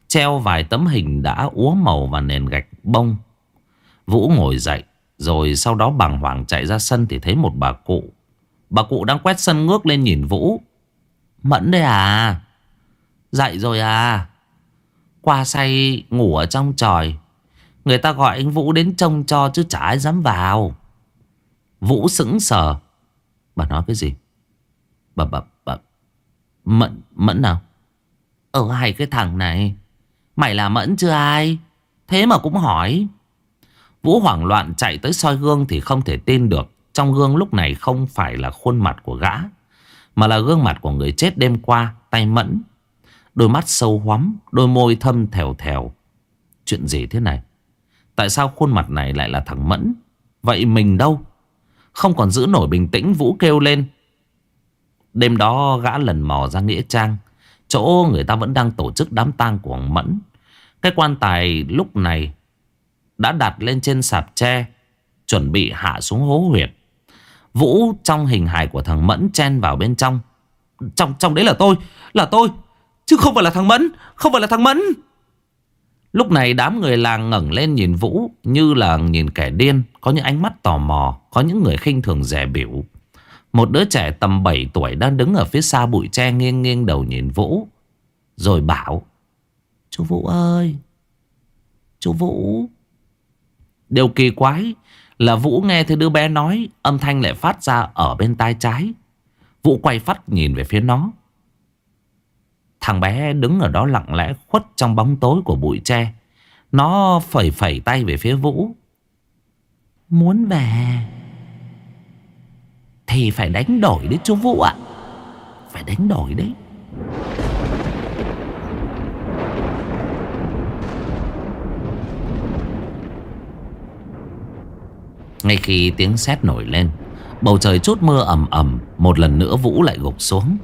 treo vài tấm hình đã úa màu vào nền gạch bông. Vũ ngồi dậy, rồi sau đó bàng hoàng chạy ra sân thì thấy một bà cụ. Bà cụ đang quét sân ngước lên nhìn Vũ. Mẫn đây à? Dậy rồi à? Qua say ngủ ở trong tròi. Người ta gọi anh Vũ đến trông cho chứ chả ai dám vào. Vũ sững sờ. Bà nói cái gì? Bà bà bà Mẫn Mẫn nào? Ờ hay cái thằng này. Mày là Mẫn chưa ai? Thế mà cũng hỏi. Vũ hoảng loạn chạy tới soi gương thì không thể tin được. Trong gương lúc này không phải là khuôn mặt của gã, mà là gương mặt của người chết đêm qua. Tay Mẫn, đôi mắt sâu hoắm, đôi môi thâm thèo thèo. Chuyện gì thế này? Tại sao khuôn mặt này lại là thằng Mẫn? Vậy mình đâu? Không còn giữ nổi bình tĩnh, Vũ kêu lên. Đêm đó gã lần mò ra nghĩa trang, chỗ người ta vẫn đang tổ chức đám tang của ông Mẫn. Cái quan tài lúc này đã đặt lên trên sạp tre, chuẩn bị hạ xuống hố huyệt. Vũ trong hình hài của thằng Mẫn chen vào bên trong. Trong trong đấy là tôi, là tôi, chứ không phải là thằng Mẫn, không phải là thằng Mẫn. Lúc này đám người làng ngẩng lên nhìn Vũ như là nhìn kẻ điên. Có những ánh mắt tò mò, có những người khinh thường dè bỉu. Một đứa trẻ tầm bảy tuổi đang đứng ở phía xa bụi tre, nghiêng nghiêng đầu nhìn Vũ, rồi bảo: Chú Vũ ơi, chú Vũ. Điều kỳ quái là Vũ nghe thấy đứa bé nói, âm thanh lại phát ra ở bên tai trái. Vũ quay phát nhìn về phía nó. Thằng bé đứng ở đó lặng lẽ khuất trong bóng tối của bụi tre. Nó phẩy phẩy tay về phía Vũ. Muốn về thì phải đánh đổi đấy chú Vũ ạ. Phải đánh đổi đấy. Ngay khi tiếng sét nổi lên, bầu trời trút mưa ầm ầm. Một lần nữa Vũ lại gục xuống.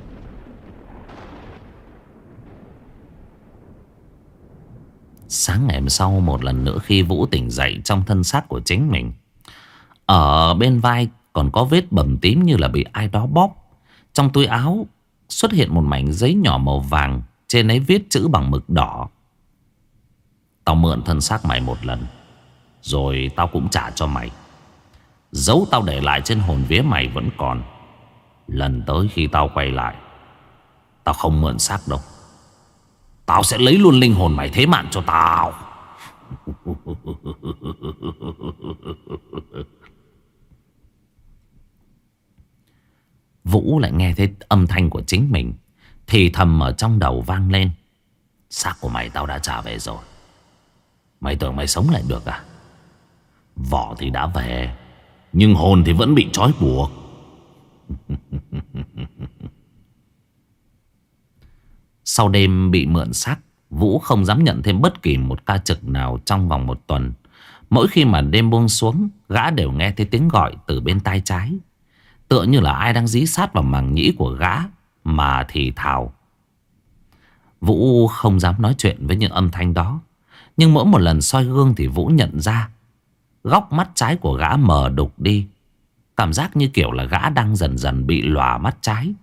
Sáng ngày hôm sau, một lần nữa khi Vũ tỉnh dậy trong thân xác của chính mình, ở bên vai còn có vết bầm tím như là bị ai đó bóp. Trong túi áo xuất hiện một mảnh giấy nhỏ màu vàng, trên ấy viết chữ bằng mực đỏ: Tao mượn thân xác mày một lần, rồi tao cũng trả cho mày. Dấu tao để lại trên hồn vía mày vẫn còn. Lần tới khi tao quay lại, tao không mượn xác đâu. Tao sẽ lấy luôn linh hồn mày thế mạng cho tao. Vũ lại nghe thấy âm thanh của chính mình thì thầm ở trong đầu vang lên: Xác của mày tao đã trả về rồi. Mày tưởng mày sống lại được à? Vỏ thì đã về, nhưng hồn thì vẫn bị trói buộc. Sau đêm bị mượn xác, Vũ không dám nhận thêm bất kỳ một ca trực nào trong vòng một tuần. Mỗi khi mà đêm buông xuống, gã đều nghe thấy tiếng gọi từ bên tai trái, tựa như là ai đang dí sát vào màng nhĩ của gã mà thì thào. Vũ không dám nói chuyện với những âm thanh đó, nhưng mỗi một lần soi gương thì Vũ nhận ra góc mắt trái của gã mờ đục đi. Cảm giác như kiểu là gã đang dần dần bị lòa mắt trái.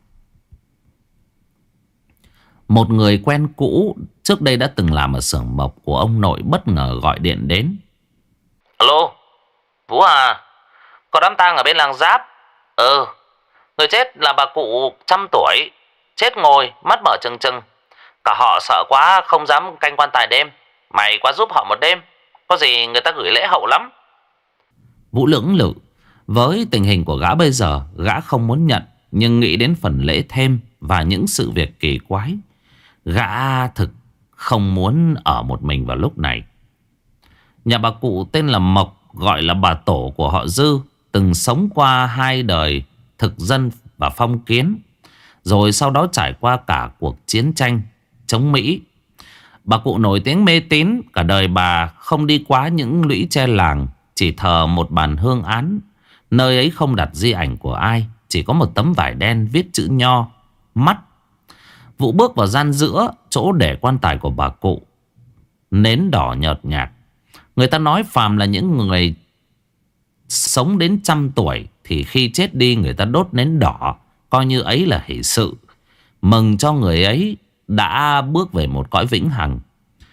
Một người quen cũ trước đây đã từng làm ở xưởng mộc của ông nội bất ngờ gọi điện đến. Alo, Vũ à, có đám tang ở bên làng Giáp. Ừ, người chết là bà cụ trăm tuổi, chết ngồi, mắt mở trừng trừng. Cả họ sợ quá không dám canh quan tài đêm. Mày qua giúp họ một đêm, có gì người ta gửi lễ hậu lắm. Vũ lưỡng lự. Với tình hình của gã bây giờ, gã không muốn nhận, nhưng nghĩ đến phần lễ thêm và những sự việc kỳ quái, gã thực không muốn ở một mình vào lúc này. Nhà bà cụ tên là Mộc, gọi là bà tổ của họ Dư, từng sống qua hai đời thực dân và phong kiến, rồi sau đó trải qua cả cuộc chiến tranh chống Mỹ. Bà cụ nổi tiếng mê tín, cả đời bà không đi quá những lũy tre làng, chỉ thờ một bàn hương án. Nơi ấy không đặt di ảnh của ai, chỉ có một tấm vải đen viết chữ nho, mắt. Vũ bước vào gian giữa, chỗ để quan tài của bà cụ. Nến đỏ nhợt nhạt. Người ta nói phàm là những người sống đến trăm tuổi thì khi chết đi người ta đốt nến đỏ, coi như ấy là hỷ sự, mừng cho người ấy đã bước về một cõi vĩnh hằng.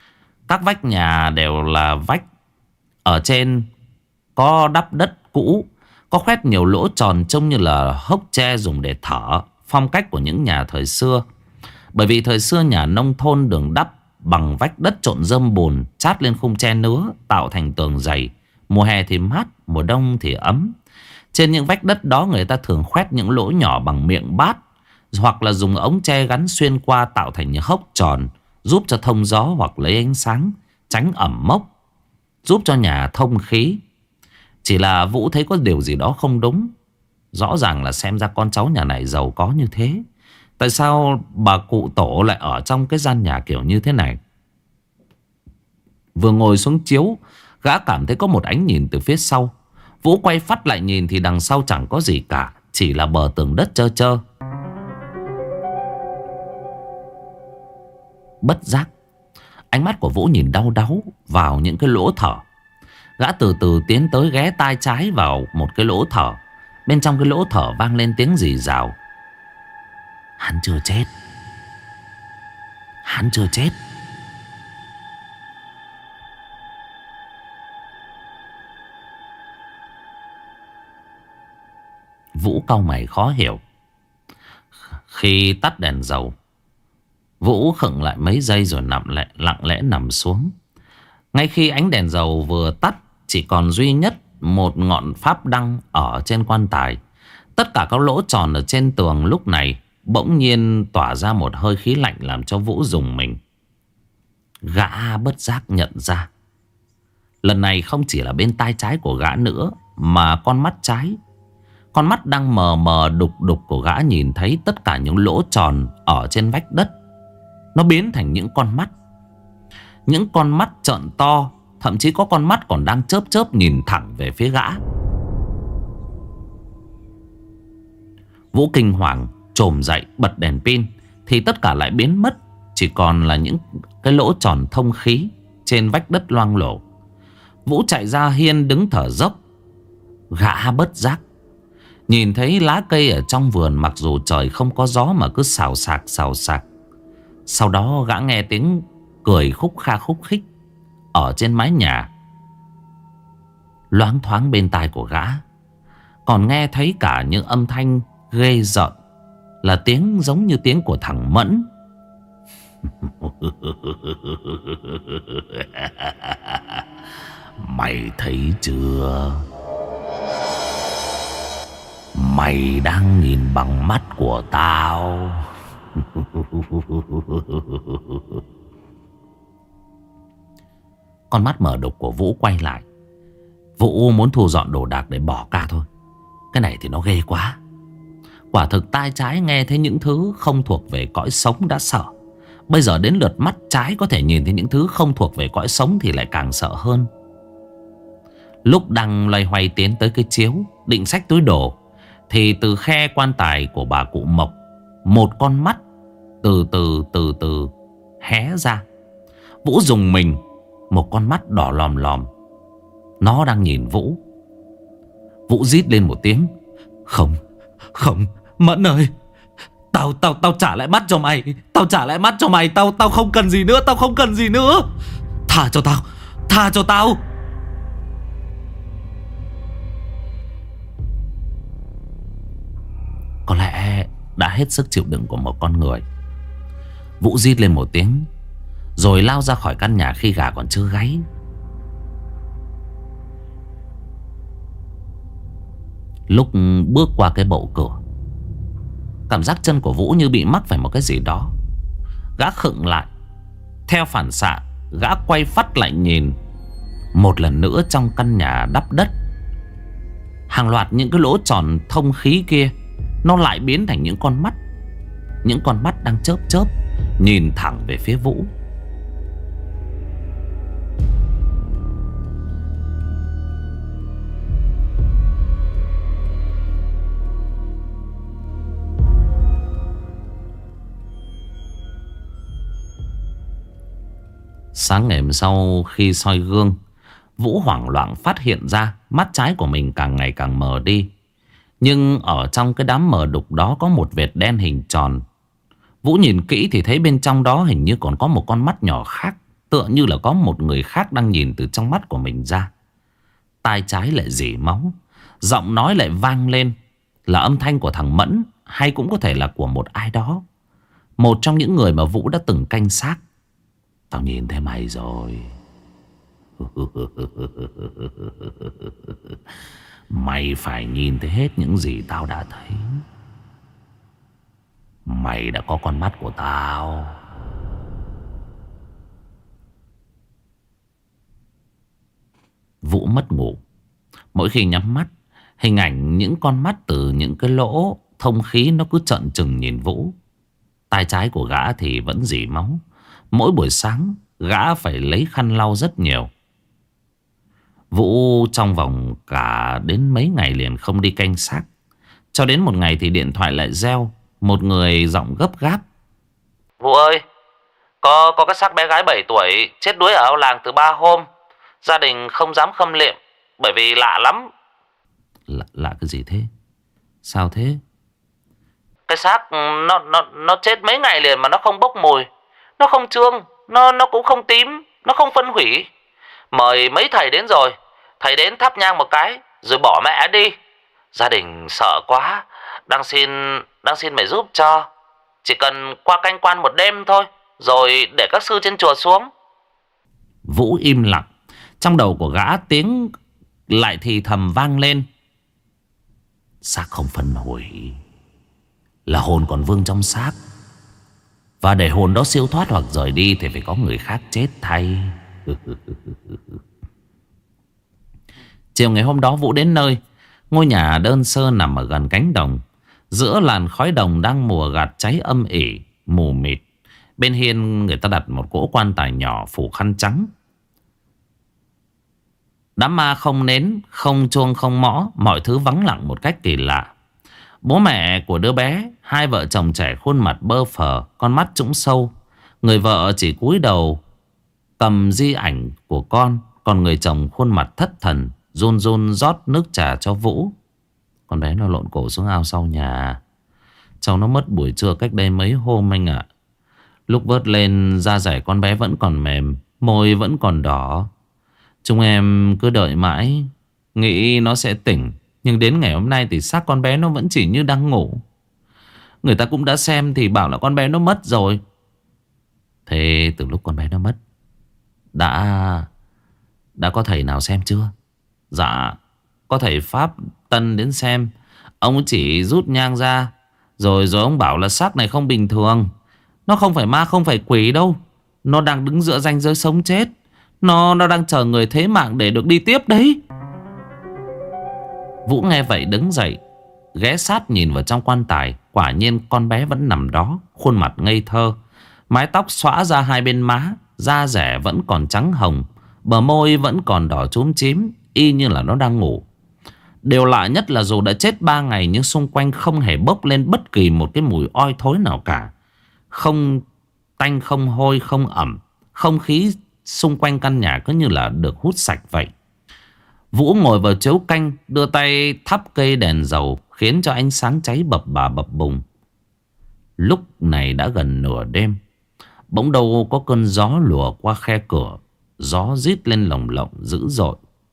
Các vách nhà đều là vách ở trên có đắp đất cũ, có khoét nhiều lỗ tròn trông như là hốc tre dùng để thở, phong cách của những nhà thời xưa. Bởi vì thời xưa nhà nông thôn đường đắp bằng vách đất trộn rơm bùn chát lên khung tre nứa, tạo thành tường dày. Mùa hè thì mát, mùa đông thì ấm. Trên những vách đất đó người ta thường khoét những lỗ nhỏ bằng miệng bát, hoặc là dùng ống tre gắn xuyên qua tạo thành những hốc tròn, giúp cho thông gió hoặc lấy ánh sáng, tránh ẩm mốc, giúp cho nhà thông khí. Chỉ là Vũ thấy có điều gì đó không đúng. Rõ ràng là xem ra con cháu nhà này giàu có như thế, tại sao bà cụ tổ lại ở trong cái gian nhà kiểu như thế này? Vừa ngồi xuống chiếu, gã cảm thấy có một ánh nhìn từ phía sau. Vũ quay phát lại nhìn thì đằng sau chẳng có gì cả, chỉ là bờ tường đất trơ trơ. Bất giác, ánh mắt của Vũ nhìn đau đáu vào những cái lỗ thở. Gã từ từ tiến tới ghé tai trái vào một cái lỗ thở. Bên trong cái lỗ thở vang lên tiếng rì rào. Hắn chưa chết. Hắn chưa chết. Vũ cau mày khó hiểu. Khi tắt đèn dầu, Vũ khựng lại mấy giây rồi nằm lẽ, lặng lẽ nằm xuống. Ngay khi ánh đèn dầu vừa tắt, chỉ còn duy nhất một ngọn pháp đăng ở trên quan tài. Tất cả các lỗ tròn ở trên tường lúc này bỗng nhiên tỏa ra một hơi khí lạnh làm cho Vũ rùng mình. Gã bất giác nhận ra, lần này không chỉ là bên tai trái của gã nữa, mà con mắt trái, con mắt đang mờ mờ đục đục của gã nhìn thấy tất cả những lỗ tròn ở trên vách đất. Nó biến thành những con mắt. Những con mắt trợn to, thậm chí có con mắt còn đang chớp chớp nhìn thẳng về phía gã. Vũ kinh hoàng chồm dậy bật đèn pin thì tất cả lại biến mất, chỉ còn là những cái lỗ tròn thông khí trên vách đất loang lổ. Vũ chạy ra hiên đứng thở dốc. Gã bất giác nhìn thấy lá cây ở trong vườn, mặc dù trời không có gió mà cứ xào xạc xào xạc. Sau đó gã nghe tiếng cười khúc kha khúc khích ở trên mái nhà. Loáng thoáng bên tai của gã còn nghe thấy cả những âm thanh ghê rợn, là tiếng giống như tiếng của thằng Mẫn. Mày thấy chưa? Mày đang nhìn bằng mắt của tao. Con mắt mở đục của Vũ quay lại. Vũ muốn thu dọn đồ đạc để bỏ ca thôi. Cái này thì nó ghê quá. Quả thực tai trái nghe thấy những thứ không thuộc về cõi sống đã sợ. Bây giờ đến lượt mắt trái có thể nhìn thấy những thứ không thuộc về cõi sống thì lại càng sợ hơn. Lúc đang loay hoay tiến tới cái chiếu định xách túi đồ, thì từ khe quan tài của bà cụ Mộc, một con mắt từ từ từ từ hé ra. Vũ rùng mình. Một con mắt đỏ lòm lòm, nó đang nhìn Vũ. Vũ rít lên một tiếng. Không, không, Mẫn ơi, Tao, tao, tao trả lại mắt cho mày. Tao trả lại mắt cho mày. Tao, tao không cần gì nữa. Tao không cần gì nữa. Tha cho tao. Tha cho tao. Có lẽ đã hết sức chịu đựng của một con người. Vũ rít lên một tiếng rồi lao ra khỏi căn nhà khi gà còn chưa gáy. Lúc bước qua cái bộ cửa, cảm giác chân của Vũ như bị mắc phải một cái gì đó. Gã khựng lại. Theo phản xạ, gã quay phắt lại nhìn. Một lần nữa trong căn nhà đắp đất, hàng loạt những cái lỗ tròn thông khí kia, nó lại biến thành những con mắt. Những con mắt đang chớp chớp nhìn thẳng về phía Vũ. Sáng ngày hôm sau khi soi gương, Vũ hoảng loạn phát hiện ra mắt trái của mình càng ngày càng mờ đi. Nhưng ở trong cái đám mờ đục đó có một vệt đen hình tròn. Vũ nhìn kỹ thì thấy bên trong đó hình như còn có một con mắt nhỏ khác. tựa như là có một người khác đang nhìn từ trong mắt của mình ra. Tai trái lại rỉ máu. Giọng nói lại vang lên, là âm thanh của thằng Mẫn, hay cũng có thể là của một ai đó, một trong những người mà Vũ đã từng canh xác. Tao nhìn thấy mày rồi. Mày phải nhìn thấy hết những gì tao đã thấy. Mày đã có con mắt của tao. Vũ mất ngủ. Mỗi khi nhắm mắt, hình ảnh những con mắt từ những cái lỗ thông khí nó cứ trợn trừng nhìn Vũ. Tai trái của gã thì vẫn rỉ máu. Mỗi buổi sáng gã phải lấy khăn lau rất nhiều. Vũ trong vòng cả đến mấy ngày liền không đi canh xác. Cho đến một ngày thì điện thoại lại reo. Một người giọng gấp gáp. Vũ ơi, Có có cái xác bé gái bảy tuổi chết đuối ở ao làng từ ba hôm. Gia đình không dám khâm liệm bởi vì lạ lắm. Lạ, lạ cái gì thế? Sao thế? Cái xác nó nó nó chết mấy ngày liền mà nó không bốc mùi, nó không trương, nó nó cũng không tím, nó không phân hủy. Mời mấy thầy đến rồi, thầy đến thắp nhang một cái rồi bỏ mẹ đi. Gia đình sợ quá, đang xin đang xin mày giúp cho. Chỉ cần qua canh quan một đêm thôi, rồi để các sư trên chùa xuống. Vũ im lặng. Trong đầu của gã tiếng lại thì thầm vang lên. Xác không phân hủy, là hồn còn vương trong xác. Và để hồn đó siêu thoát hoặc rời đi thì phải có người khác chết thay. Chiều ngày hôm đó Vũ đến nơi. Ngôi nhà đơn sơ nằm ở gần cánh đồng. Giữa làn khói đồng đang mùa gạt cháy âm ỉ, mù mịt. Bên hiên người ta đặt một cỗ quan tài nhỏ phủ khăn trắng. Đám ma không nến, không chuông, không mõ. Mọi thứ vắng lặng một cách kỳ lạ. Bố mẹ của đứa bé, hai vợ chồng trẻ khuôn mặt bơ phờ, con mắt trũng sâu. Người vợ chỉ cúi đầu cầm di ảnh của con. Còn người chồng khuôn mặt thất thần, run run rót nước trà cho Vũ. Con bé nó lộn cổ xuống ao sau nhà. Cháu nó mất buổi trưa cách đây mấy hôm anh ạ. Lúc vớt lên da dẻ con bé vẫn còn mềm, môi vẫn còn đỏ. Chúng em cứ đợi mãi, nghĩ nó sẽ tỉnh. Nhưng đến ngày hôm nay thì xác con bé nó vẫn chỉ như đang ngủ. Người ta cũng đã xem thì bảo là con bé nó mất rồi. Thế từ lúc con bé nó mất, Đã Đã có thầy nào xem chưa? Dạ, có thầy Pháp Tân đến xem. Ông chỉ rút nhang ra, Rồi rồi ông bảo là xác này không bình thường. Nó không phải ma, không phải quỷ đâu. Nó đang đứng giữa ranh giới sống chết. Nó, nó đang chờ người thế mạng để được đi tiếp đấy. Vũ nghe vậy đứng dậy, ghé sát nhìn vào trong quan tài. Quả nhiên con bé vẫn nằm đó, khuôn mặt ngây thơ. Mái tóc xõa ra hai bên má, da dẻ vẫn còn trắng hồng, bờ môi vẫn còn đỏ chúm chím, y như là nó đang ngủ. Điều lạ nhất là dù đã chết ba ngày nhưng xung quanh không hề bốc lên bất kỳ một cái mùi oi thối nào cả. Không tanh, không hôi, không ẩm. Không khí xung quanh căn nhà cứ như là được hút sạch vậy. Vũ ngồi vào chếu canh, đưa tay thắp cây đèn dầu, khiến cho ánh sáng cháy bập bà bập bùng. Lúc này đã gần nửa đêm. Bỗng đâu có cơn gió lùa qua khe cửa. Gió rít lên lồng lộng dữ dội.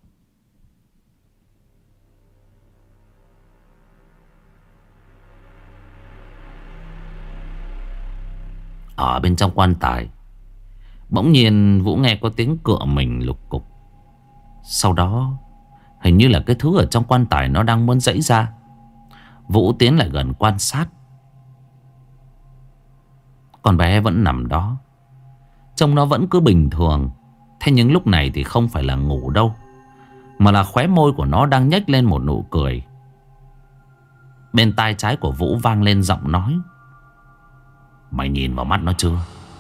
Ở bên trong quan tài, bỗng nhiên Vũ nghe có tiếng cựa mình lục cục. Sau đó hình như là cái thứ ở trong quan tài nó đang muốn giãy ra. Vũ tiến lại gần quan sát. Con bé vẫn nằm đó, trông nó vẫn cứ bình thường. Thế nhưng lúc này thì không phải là ngủ đâu, mà là khóe môi của nó đang nhếch lên một nụ cười. Bên tai trái của Vũ vang lên giọng nói. Mày nhìn vào mắt nó chưa?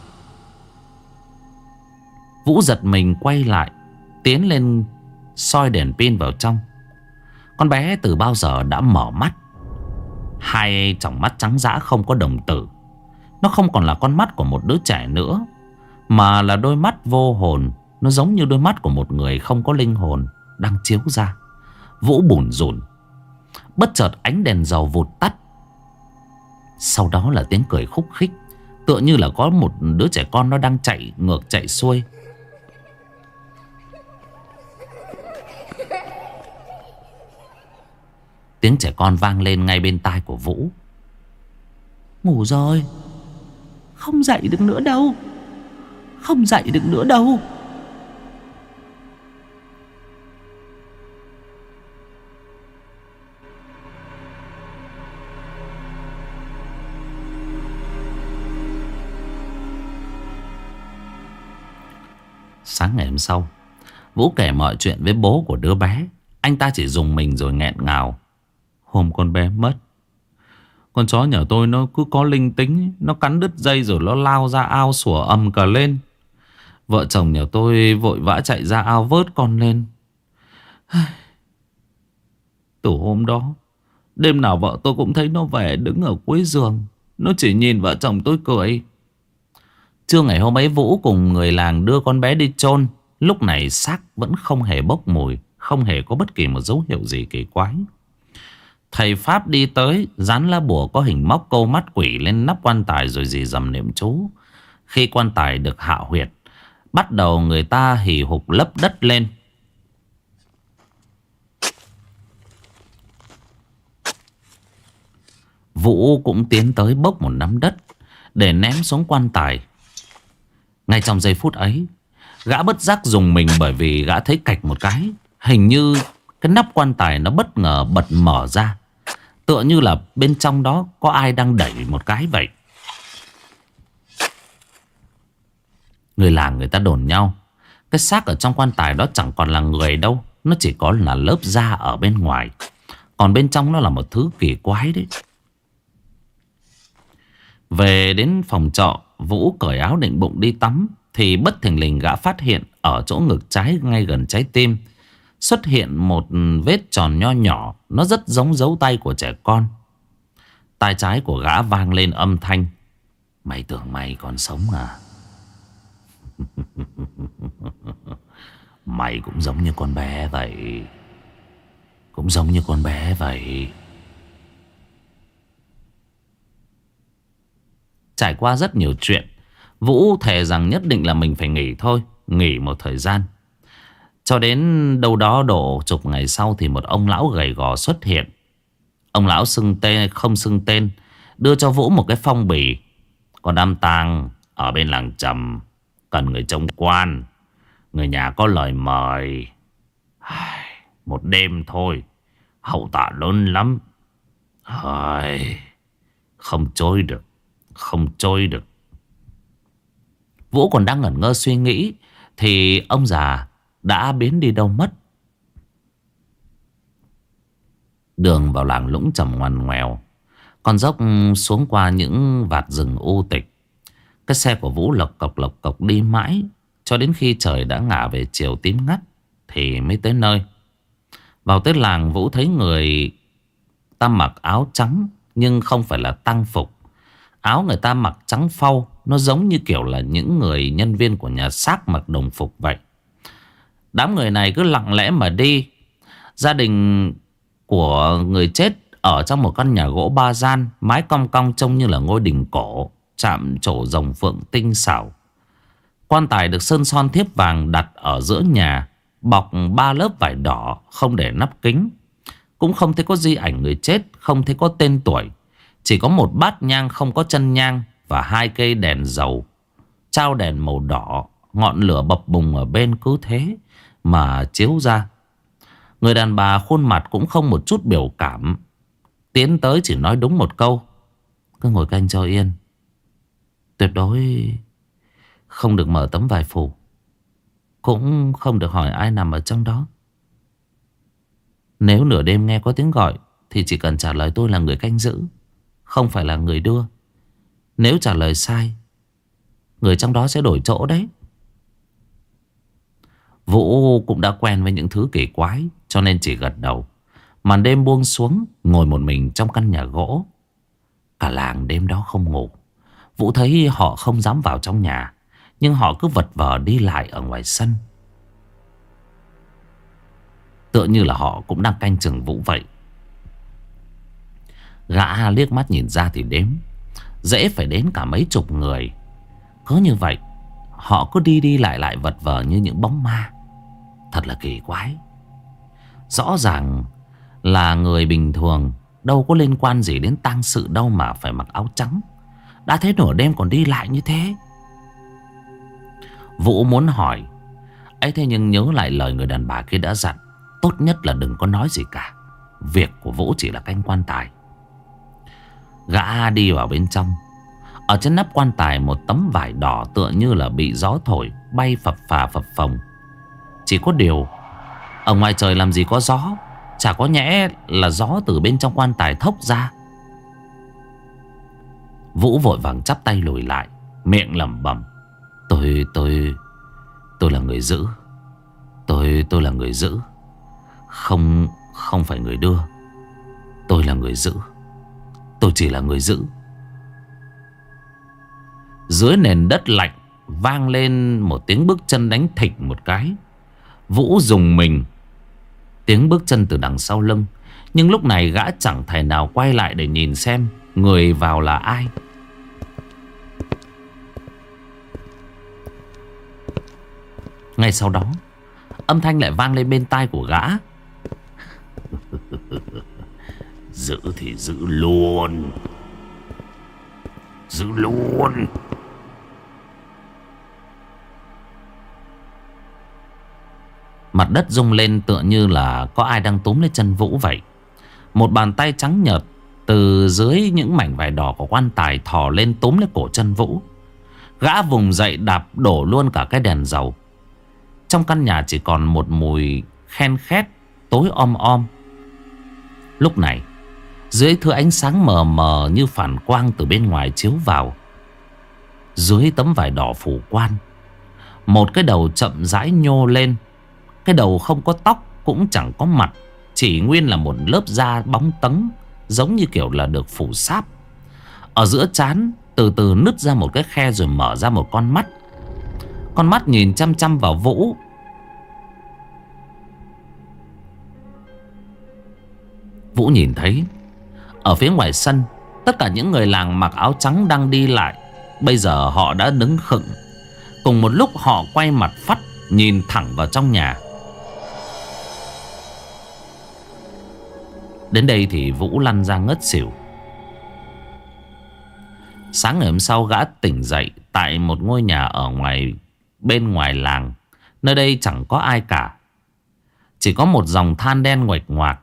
Vũ giật mình quay lại, tiến lên soi đèn pin vào trong. Con bé từ bao giờ đã mở mắt. Hai tròng mắt trắng dã không có đồng tử. Nó không còn là con mắt của một đứa trẻ nữa, mà là đôi mắt vô hồn. Nó giống như đôi mắt của một người không có linh hồn đang chiếu ra. Vũ bủn rủn. Bất chợt ánh đèn dầu vụt tắt. Sau đó là tiếng cười khúc khích, tựa như là có một đứa trẻ con nó đang chạy ngược chạy xuôi. Tiếng trẻ con vang lên ngay bên tai của Vũ. Ngủ rồi, không dậy được nữa đâu. Không dậy được nữa đâu. Sáng ngày hôm sau, Vũ kể mọi chuyện với bố của đứa bé. Anh ta chỉ dùng mình rồi nghẹn ngào. Hôm con bé mất, con chó nhà tôi nó cứ có linh tính. Nó cắn đứt dây rồi nó lao ra ao sủa ầm cả lên. Vợ chồng nhà tôi vội vã chạy ra ao vớt con lên. Từ hôm đó, đêm nào vợ tôi cũng thấy nó về đứng ở cuối giường. Nó chỉ nhìn vợ chồng tôi cười. Trưa ngày hôm ấy, Vũ cùng người làng đưa con bé đi chôn. Lúc này xác vẫn không hề bốc mùi, không hề có bất kỳ một dấu hiệu gì kỳ quái. Thầy Pháp đi tới, dán lá bùa có hình móc câu mắt quỷ lên nắp quan tài rồi rì rầm niệm chú. Khi quan tài được hạ huyệt, bắt đầu người ta hì hục lấp đất lên. Vũ cũng tiến tới bốc một nắm đất để ném xuống quan tài. Ngay trong giây phút ấy, gã bất giác dùng mình bởi vì gã thấy cạch một cái. Hình như cái nắp quan tài nó bất ngờ bật mở ra, tựa như là bên trong đó có ai đang đẩy một cái vậy. Người làng người ta đồn nhau, cái xác ở trong quan tài đó chẳng còn là người đâu. Nó chỉ có là lớp da ở bên ngoài, còn bên trong nó là một thứ kỳ quái đấy. Về đến phòng trọ, Vũ cởi áo định bụng đi tắm, thì bất thình lình gã phát hiện ở chỗ ngực trái ngay gần trái tim xuất hiện một vết tròn nho nhỏ. Nó rất giống dấu tay của trẻ con. Tai trái của gã vang lên âm thanh: mày tưởng mày còn sống à? Mày cũng giống như con bé vậy. Cũng giống như con bé vậy. Trải qua rất nhiều chuyện, Vũ thề rằng nhất định là mình phải nghỉ thôi. Nghỉ một thời gian. Cho đến đâu đó độ chục ngày sau thì một ông lão gầy gò xuất hiện. Ông lão xưng tên không xưng tên, đưa cho Vũ một cái phong bì: có đám tang ở bên làng Trầm, cần người trông quan. Người nhà có lời mời. Một đêm thôi, hậu tạ lớn lắm. Không trôi được. Không trôi được. Vũ còn đang ngẩn ngơ suy nghĩ thì ông già đã biến đi đâu mất. Đường vào làng Lũng Trầm ngoằn ngoèo, con dốc xuống qua những vạt rừng u tịch. Cái xe của Vũ lộc cộc lộc cộc đi mãi, cho đến khi trời đã ngả về chiều tím ngắt thì mới tới nơi. Vào tới làng, Vũ thấy người ta mặc áo trắng nhưng không phải là tang phục. Áo người ta mặc trắng phau, nó giống như kiểu là những người nhân viên của nhà xác mặc đồng phục vậy. Đám người này cứ lặng lẽ mà đi. Gia đình của người chết ở trong một căn nhà gỗ ba gian, mái cong cong trông như là ngôi đình cổ, chạm trổ rồng phượng tinh xảo. Quan tài được sơn son thiếp vàng đặt ở giữa nhà, bọc ba lớp vải đỏ, không để nắp kính. Cũng không thấy có di ảnh người chết, không thấy có tên tuổi. Chỉ có một bát nhang không có chân nhang và hai cây đèn dầu trao đèn màu đỏ. Ngọn lửa bập bùng ở bên cứ thế mà chiếu ra. Người đàn bà khuôn mặt cũng không một chút biểu cảm, tiến tới chỉ nói đúng một câu: cứ ngồi canh cho yên. Tuyệt đối không được mở tấm vải phủ, cũng không được hỏi ai nằm ở trong đó. Nếu nửa đêm nghe có tiếng gọi thì chỉ cần trả lời tôi là người canh giữ, không phải là người đưa. Nếu trả lời sai, người trong đó sẽ đổi chỗ đấy. Vũ cũng đã quen với những thứ kỳ quái, cho nên chỉ gật đầu. Màn đêm buông xuống, ngồi một mình trong căn nhà gỗ. Cả làng đêm đó không ngủ. Vũ thấy họ không dám vào trong nhà, nhưng họ cứ vật vờ đi lại ở ngoài sân, tựa như là họ cũng đang canh chừng Vũ vậy. Gã liếc mắt nhìn ra thì đếm dễ phải đến cả mấy chục người. Cứ như vậy, họ cứ đi đi lại lại vật vờ như những bóng ma. Thật là kỳ quái. Rõ ràng là người bình thường, đâu có liên quan gì đến tang sự đâu mà phải mặc áo trắng. Đã thế nửa đêm còn đi lại như thế. Vũ muốn hỏi ấy, thế nhưng nhớ lại lời người đàn bà kia đã dặn, tốt nhất là đừng có nói gì cả. Việc của Vũ chỉ là canh quan tài. Gã đi vào bên trong. Ở trên nắp quan tài một tấm vải đỏ tựa như là bị gió thổi bay phập phà phập phồng. Chỉ có điều ở ngoài trời làm gì có gió, chả có nhẽ là gió từ bên trong quan tài thốc ra. Vũ vội vàng chắp tay lùi lại, miệng lẩm bẩm: Tôi, tôi, tôi là người giữ. Tôi, tôi là người giữ. Không, không phải người đưa. Tôi là người giữ. Tôi chỉ là người giữ. Dưới nền đất lạnh vang lên một tiếng bước chân đánh thịch một cái. Vũ rùng mình. Tiếng bước chân từ đằng sau lưng. Nhưng lúc này gã chẳng thể nào quay lại để nhìn xem người vào là ai. Ngay sau đó âm thanh lại vang lên bên tai của gã: Giữ thì giữ luôn. Giữ luôn. Mặt đất rung lên tựa như là có ai đang túm lấy chân Vũ vậy. Một bàn tay trắng nhợt từ dưới những mảnh vải đỏ của quan tài thò lên túm lấy cổ chân Vũ. Gã vùng dậy đạp đổ luôn cả cái đèn dầu. Trong căn nhà chỉ còn một mùi khen khét tối om om. Lúc này dưới thứ ánh sáng mờ mờ như phản quang từ bên ngoài chiếu vào, dưới tấm vải đỏ phủ quan, một cái đầu chậm rãi nhô lên. Cái đầu không có tóc cũng chẳng có mặt, chỉ nguyên là một lớp da bóng tấng, giống như kiểu là được phủ sáp. Ở giữa trán từ từ nứt ra một cái khe rồi mở ra một con mắt. Con mắt nhìn chăm chăm vào Vũ. Vũ nhìn thấy ở phía ngoài sân, tất cả những người làng mặc áo trắng đang đi lại. Bây giờ họ đã đứng khựng. Cùng một lúc họ quay mặt phắt nhìn thẳng vào trong nhà. Đến đây thì Vũ lăn ra ngất xỉu. Sáng ngày hôm sau gã tỉnh dậy tại một ngôi nhà ở ngoài bên ngoài làng. Nơi đây chẳng có ai cả, chỉ có một dòng than đen nguệch ngoạc.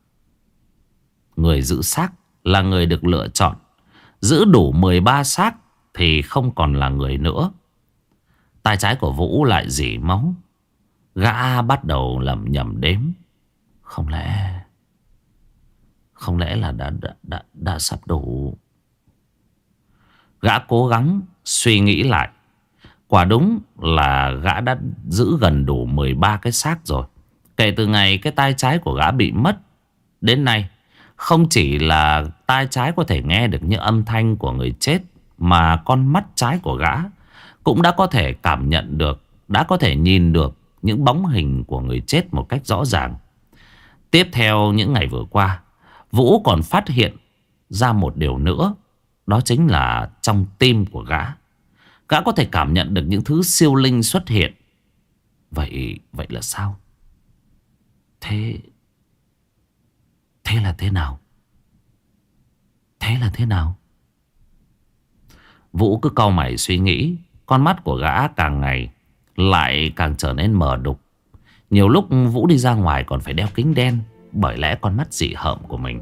Người giữ xác là người được lựa chọn. Giữ đủ mười ba xác thì không còn là người nữa. Tay trái của Vũ lại rỉ máu. Gã bắt đầu lẩm nhẩm đếm. Không lẽ Không lẽ là đã, đã, đã, đã sắp đủ. Gã cố gắng suy nghĩ lại. Quả đúng là gã đã giữ gần đủ mười ba cái xác rồi. Kể từ ngày cái tay trái của gã bị mất đến nay, không chỉ là tai trái có thể nghe được những âm thanh của người chết, mà con mắt trái của gã cũng đã có thể cảm nhận được, đã có thể nhìn được những bóng hình của người chết một cách rõ ràng. Tiếp theo những ngày vừa qua, Vũ còn phát hiện ra một điều nữa. Đó chính là trong tim của gã, gã có thể cảm nhận được những thứ siêu linh xuất hiện. Vậy, vậy là sao? Thế Thế là thế nào? Thế là thế nào? Vũ cứ cau mày suy nghĩ. Con mắt của gã càng ngày lại càng trở nên mờ đục. Nhiều lúc Vũ đi ra ngoài còn phải đeo kính đen, bởi lẽ con mắt dị hợm của mình.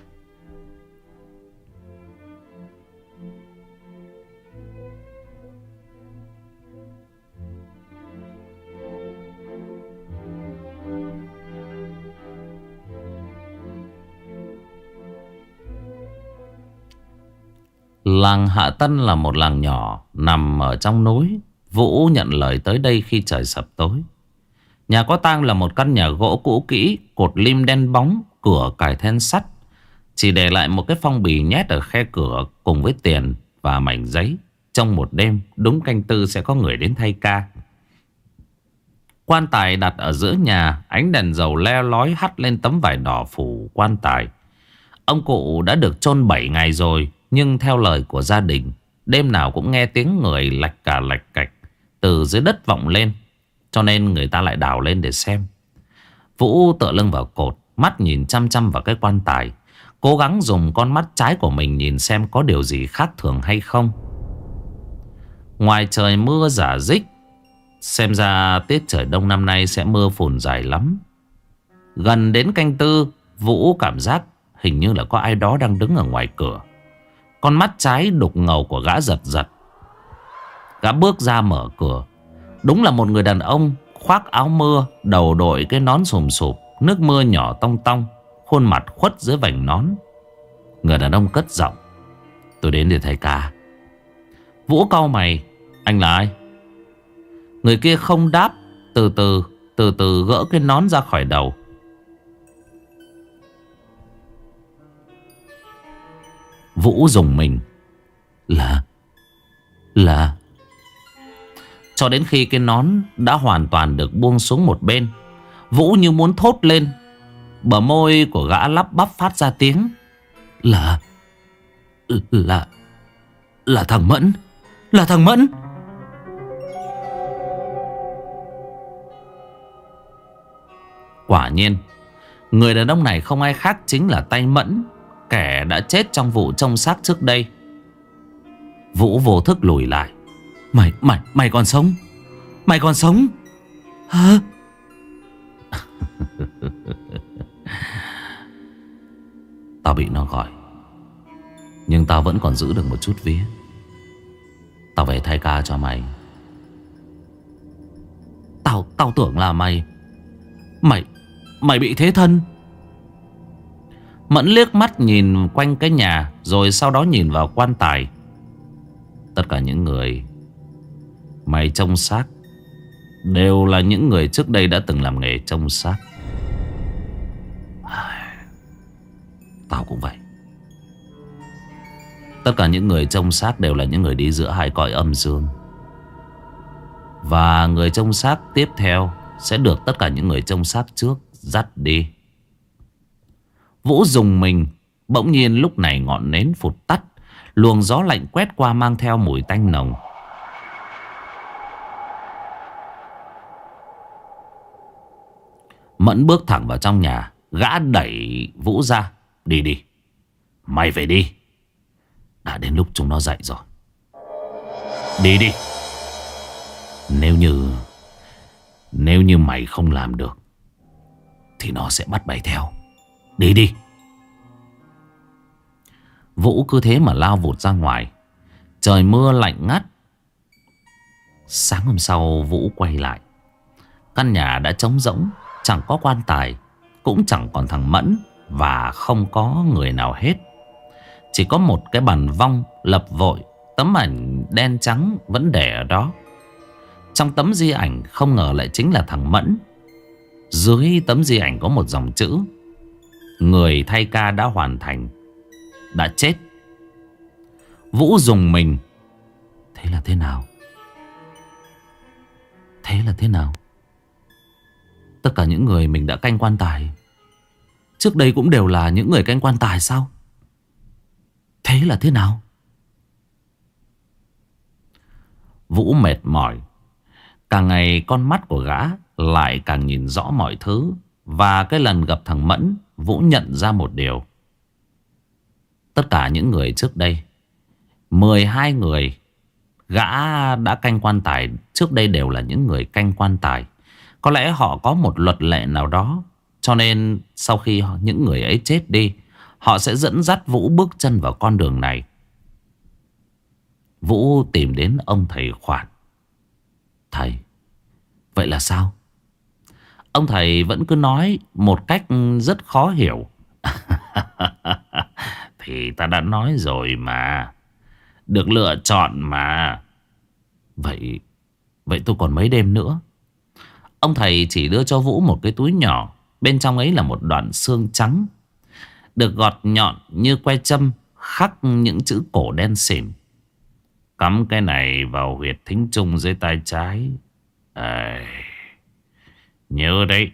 Làng Hạ Tân là một làng nhỏ nằm ở trong núi. Vũ nhận lời tới đây khi trời sập tối. Nhà có tang là một căn nhà gỗ cũ kỹ, cột lim đen bóng, cửa cài then sắt, chỉ để lại một cái phong bì nhét ở khe cửa cùng với tiền và mảnh giấy. Trong một đêm đúng canh tư sẽ có người đến thay ca. Quan tài đặt ở giữa nhà, ánh đèn dầu le lói hắt lên tấm vải đỏ phủ quan tài. Ông cụ đã được chôn bảy ngày rồi, nhưng theo lời của gia đình, đêm nào cũng nghe tiếng người lạch cà lạch cạch từ dưới đất vọng lên, cho nên người ta lại đào lên để xem. Vũ tựa lưng vào cột, mắt nhìn chăm chăm vào cái quan tài, cố gắng dùng con mắt trái của mình nhìn xem có điều gì khác thường hay không. Ngoài trời mưa rả rích, xem ra tiết trời đông năm nay sẽ mưa phùn dài lắm. Gần đến canh tư, Vũ cảm giác hình như là có ai đó đang đứng ở ngoài cửa. Con mắt trái đục ngầu của gã giật giật. Gã bước ra mở cửa. Đúng là một người đàn ông khoác áo mưa, đầu đội cái nón sùm sụp, nước mưa nhỏ tong tong, khuôn mặt khuất dưới vành nón. Người đàn ông cất giọng: "Tôi đến để thay ca." Vũ cau mày: "Anh là ai?" Người kia không đáp, từ từ từ từ gỡ cái nón ra khỏi đầu. Vũ rùng mình. Là Là Cho đến khi cái nón đã hoàn toàn được buông xuống một bên, Vũ như muốn thốt lên. Bờ môi của gã lắp bắp phát ra tiếng: Là Là Là thằng Mẫn. Là thằng Mẫn. Quả nhiên, người đàn ông này không ai khác chính là tay Mẫn, kẻ đã chết trong vụ trông xác trước đây. Vũ vô thức lùi lại. Mày, mày, mày còn sống? Mày còn sống? Hả? Tao bị nó gọi, nhưng tao vẫn còn giữ được một chút vía. Tao về thay ca cho mày. Tao, tao tưởng là mày Mày, mày bị thế thân. Mẫn liếc mắt nhìn quanh cái nhà, rồi sau đó nhìn vào quan tài. Tất cả những người mày trông xác đều là những người trước đây đã từng làm nghề trông xác. Tao cũng vậy. Tất cả những người trông xác đều là những người đi giữa hai cõi âm dương. Và người trông xác tiếp theo sẽ được tất cả những người trông xác trước dắt đi. Vũ dùng mình. Bỗng nhiên lúc này ngọn nến phụt tắt. Luồng gió lạnh quét qua mang theo mùi tanh nồng. Mẫn bước thẳng vào trong nhà. Gã đẩy Vũ ra. Đi đi, mày về đi. Đã đến lúc chúng nó dậy rồi. Đi đi. Nếu như Nếu như mày không làm được thì nó sẽ bắt mày theo. Đi đi. Vũ cứ thế mà lao vụt ra ngoài. Trời mưa lạnh ngắt. Sáng hôm sau Vũ quay lại. Căn nhà đã trống rỗng. Chẳng có quan tài, cũng chẳng còn thằng Mẫn, và không có người nào hết. Chỉ có một cái bàn vong lập vội. Tấm ảnh đen trắng vẫn để ở đó. Trong tấm di ảnh không ngờ lại chính là thằng Mẫn. Dưới tấm di ảnh có một dòng chữ: người thay ca đã hoàn thành, đã chết. Vũ rùng mình. Thế là thế nào? Thế là thế nào? Tất cả những người mình đã canh quan tài trước đây cũng đều là những người canh quan tài sao? Thế là thế nào? Vũ mệt mỏi. Càng ngày con mắt của gã lại càng nhìn rõ mọi thứ. Và cái lần gặp thằng Mẫn, Vũ nhận ra một điều. Tất cả những người trước đây, mười hai người gã đã canh quan tài trước đây đều là những người canh quan tài. Có lẽ họ có một luật lệ nào đó, cho nên sau khi những người ấy chết đi, họ sẽ dẫn dắt Vũ bước chân vào con đường này. Vũ tìm đến ông thầy Khoản. Thầy, vậy là sao? Ông thầy vẫn cứ nói một cách rất khó hiểu. Thì ta đã nói rồi mà. Được lựa chọn mà. Vậy Vậy tôi còn mấy đêm nữa. Ông thầy chỉ đưa cho Vũ một cái túi nhỏ. Bên trong ấy là một đoạn xương trắng, được gọt nhọn như que châm, khắc những chữ cổ đen xỉn. Cắm cái này vào huyệt thính trung dưới tay trái. À, nhớ đấy,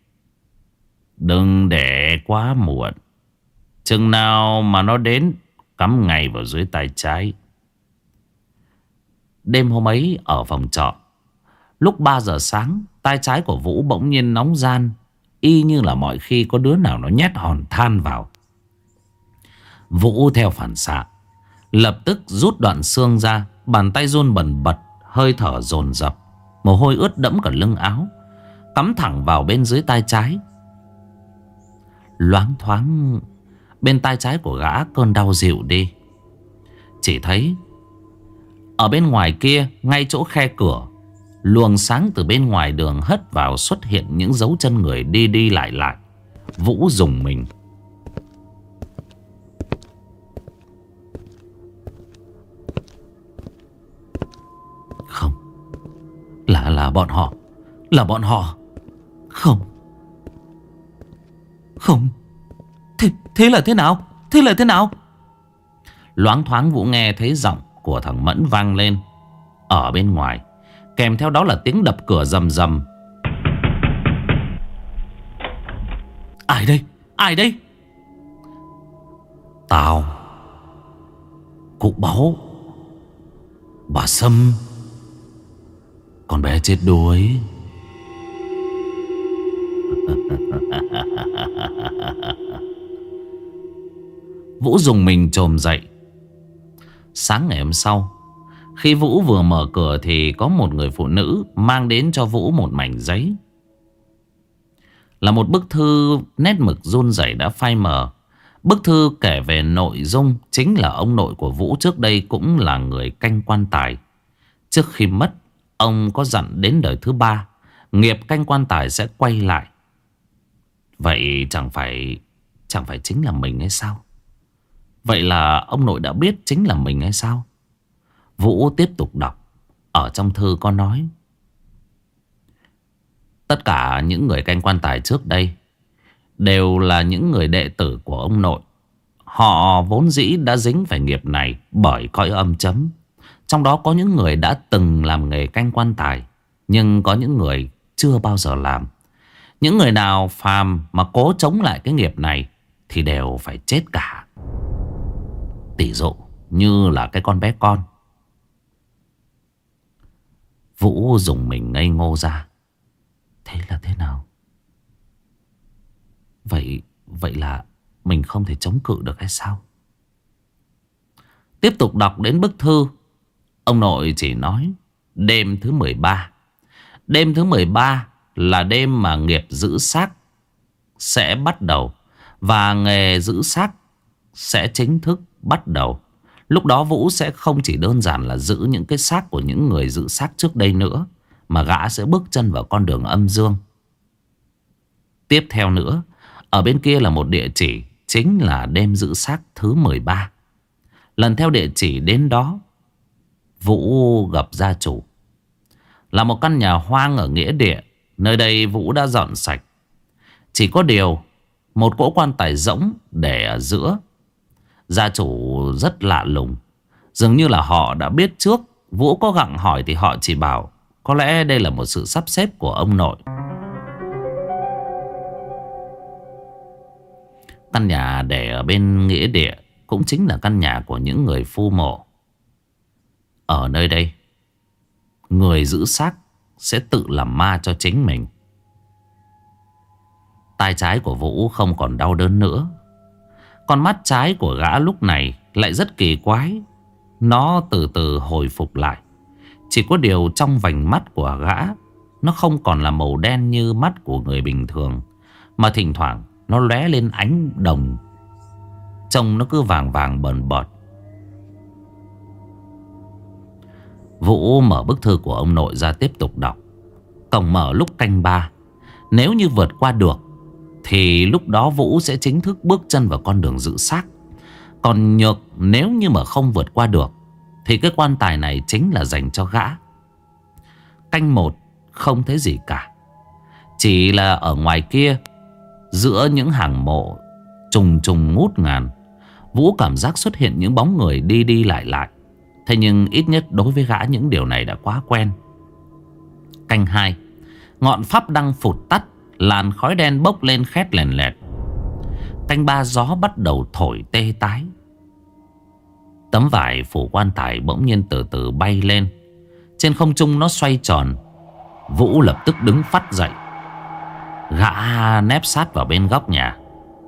đừng để quá muộn. Chừng nào mà nó đến, cắm ngay vào dưới tay trái. Đêm hôm ấy ở phòng trọ, lúc ba giờ sáng, tay trái của Vũ bỗng nhiên nóng ran, y như là mọi khi có đứa nào nó nhét hòn than vào. Vũ theo phản xạ lập tức rút đoạn xương ra. Bàn tay run bần bật, hơi thở dồn dập, mồ hôi ướt đẫm cả lưng áo, cắm thẳng vào bên dưới tai trái. Loáng thoáng bên tai trái của gã cơn đau dịu đi. Chỉ thấy ở bên ngoài kia, ngay chỗ khe cửa, luồng sáng từ bên ngoài đường hất vào, xuất hiện những dấu chân người đi đi lại lại. Vũ rùng mình. Không, Là là bọn họ. Là bọn họ. Không. Không. Thế, thế là thế nào? Thế là thế nào? Loáng thoáng Vũ nghe thấy giọng của thằng Mẫn vang lên ở bên ngoài, kèm theo đó là tiếng đập cửa rầm rầm. Ai đây? Ai đây? Tao, cụ Báu, bà Sâm, con bé chết đuối. Vũ dùng mình chồm dậy. Sáng ngày hôm sau, khi Vũ vừa mở cửa thì có một người phụ nữ mang đến cho Vũ một mảnh giấy. Là một bức thư nét mực run rẩy đã phai mờ. Bức thư kể về nội dung chính là ông nội của Vũ trước đây cũng là người canh quan tài. Trước khi mất, ông có dặn đến đời thứ ba nghiệp canh quan tài sẽ quay lại. Vậy chẳng phải Chẳng phải chính là mình hay sao? Vậy là ông nội đã biết chính là mình hay sao? Vũ tiếp tục đọc. Ở trong thư có nói: tất cả những người canh quan tài trước đây đều là những người đệ tử của ông nội. Họ vốn dĩ đã dính phải nghiệp này bởi cõi âm chấm. Trong đó có những người đã từng làm nghề canh quan tài, nhưng có những người chưa bao giờ làm. Những người nào phàm mà cố chống lại cái nghiệp này thì đều phải chết cả. Tỷ dụ như là cái con bé con. Vũ dùng mình ngây ngô ra. Thế là thế nào? Vậy Vậy là mình không thể chống cự được hay sao? Tiếp tục đọc đến bức thư. Ông nội chỉ nói đêm thứ mười ba. Đêm thứ mười ba là đêm mà nghiệp giữ xác sẽ bắt đầu, và nghề giữ xác sẽ chính thức bắt đầu. Lúc đó Vũ sẽ không chỉ đơn giản là giữ những cái xác của những người giữ xác trước đây nữa, mà gã sẽ bước chân vào con đường âm dương. Tiếp theo nữa, ở bên kia là một địa chỉ, chính là đêm giữ xác thứ mười ba. Lần theo địa chỉ đến đó, Vũ gặp gia chủ. Là một căn nhà hoang ở nghĩa địa. Nơi đây Vũ đã dọn sạch. Chỉ có điều một cỗ quan tài rỗng để ở giữa. Gia chủ rất lạ lùng. Dường như là họ đã biết trước. Vũ có gặng hỏi thì họ chỉ bảo có lẽ đây là một sự sắp xếp của ông nội. Căn nhà để ở bên nghĩa địa cũng chính là căn nhà của những người phu mộ. Ở nơi đây, người giữ xác sẽ tự làm ma cho chính mình. Tai trái của Vũ không còn đau đớn nữa. Con mắt trái của gã lúc này lại rất kỳ quái. Nó từ từ hồi phục lại. Chỉ có điều trong vành mắt của gã, nó không còn là màu đen như mắt của người bình thường, mà thỉnh thoảng nó lóe lên ánh đồng. Trông nó cứ vàng vàng bờn bọt. Vũ mở bức thư của ông nội ra tiếp tục đọc. Cổng mở lúc canh ba. Nếu như vượt qua được thì lúc đó Vũ sẽ chính thức bước chân vào con đường giữ xác. Còn nhược nếu như mà không vượt qua được thì cái quan tài này chính là dành cho gã. Canh một không thấy gì cả. Chỉ là ở ngoài kia, giữa những hàng mộ trùng trùng ngút ngàn, Vũ cảm giác xuất hiện những bóng người đi đi lại lại. Thế nhưng ít nhất đối với gã những điều này đã quá quen. Canh hai. Ngọn pháp đăng phụt tắt, làn khói đen bốc lên khét lèn lẹt. Canh ba. Gió bắt đầu thổi tê tái. Tấm vải phủ quan tài bỗng nhiên từ từ bay lên. Trên không trung nó xoay tròn. Vũ lập tức đứng phắt dậy. Gã nép sát vào bên góc nhà.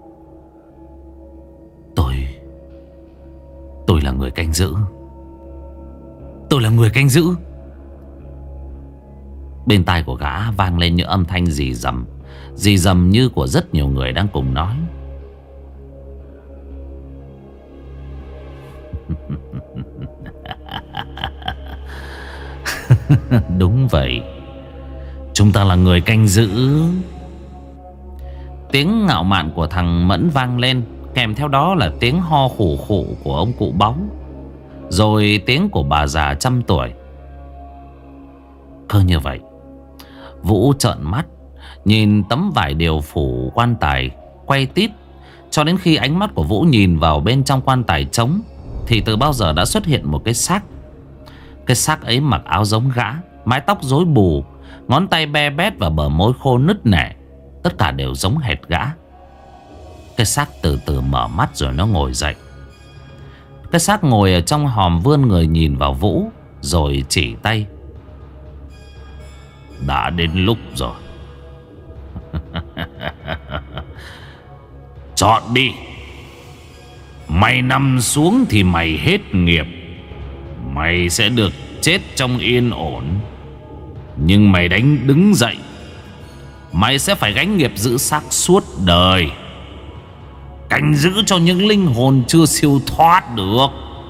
Tôi Tôi là người canh giữ. Tôi là người canh giữ. Bên tai của gã vang lên những âm thanh rì rầm, rì rầm như của rất nhiều người đang cùng nói. Đúng vậy, chúng ta là người canh giữ. Tiếng ngạo mạn của thằng Mẫn vang lên, kèm theo đó là tiếng ho khủ khủ của ông cụ Báu, rồi tiếng của bà già trăm tuổi. Cơ như vậy, Vũ trợn mắt nhìn tấm vải điều phủ quan tài quay tít, cho đến khi ánh mắt của Vũ nhìn vào bên trong quan tài trống thì từ bao giờ đã xuất hiện một cái xác. Cái xác ấy mặc áo giống gã, mái tóc rối bù, ngón tay be bét và bờ môi khô nứt nẻ, tất cả đều giống hệt gã. Cái xác từ từ mở mắt rồi nó ngồi dậy. Cái xác ngồi ở trong hòm vươn người nhìn vào Vũ, rồi chỉ tay. Đã đến lúc rồi. Chọn đi. Mày nằm xuống thì mày hết nghiệp. Mày sẽ được chết trong yên ổn. Nhưng mày đánh đứng dậy, mày sẽ phải gánh nghiệp giữ xác suốt đời, canh giữ cho những linh hồn chưa siêu thoát được.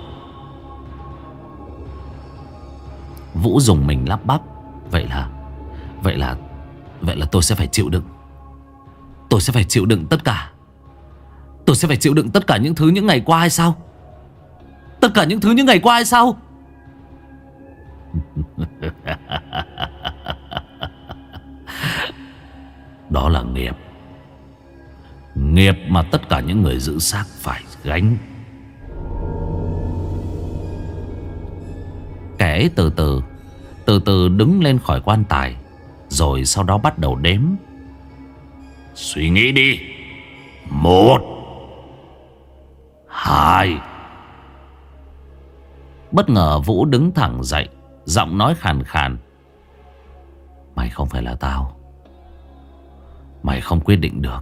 Vũ dùng mình lắp bắp. Vậy là Vậy là Vậy là tôi sẽ phải chịu đựng. Tôi sẽ phải chịu đựng tất cả. Tôi sẽ phải chịu đựng tất cả những thứ những ngày qua hay sao? Tất cả những thứ những ngày qua hay sao? Đó là nghiệp. Nghiệp mà tất cả những người giữ xác phải gánh. Kẻ ấy từ từ Từ từ đứng lên khỏi quan tài, rồi sau đó bắt đầu đếm. Suy nghĩ đi. Một, hai. Bất ngờ Vũ đứng thẳng dậy, giọng nói khàn khàn. Mày không phải là tao. Mày không quyết định được.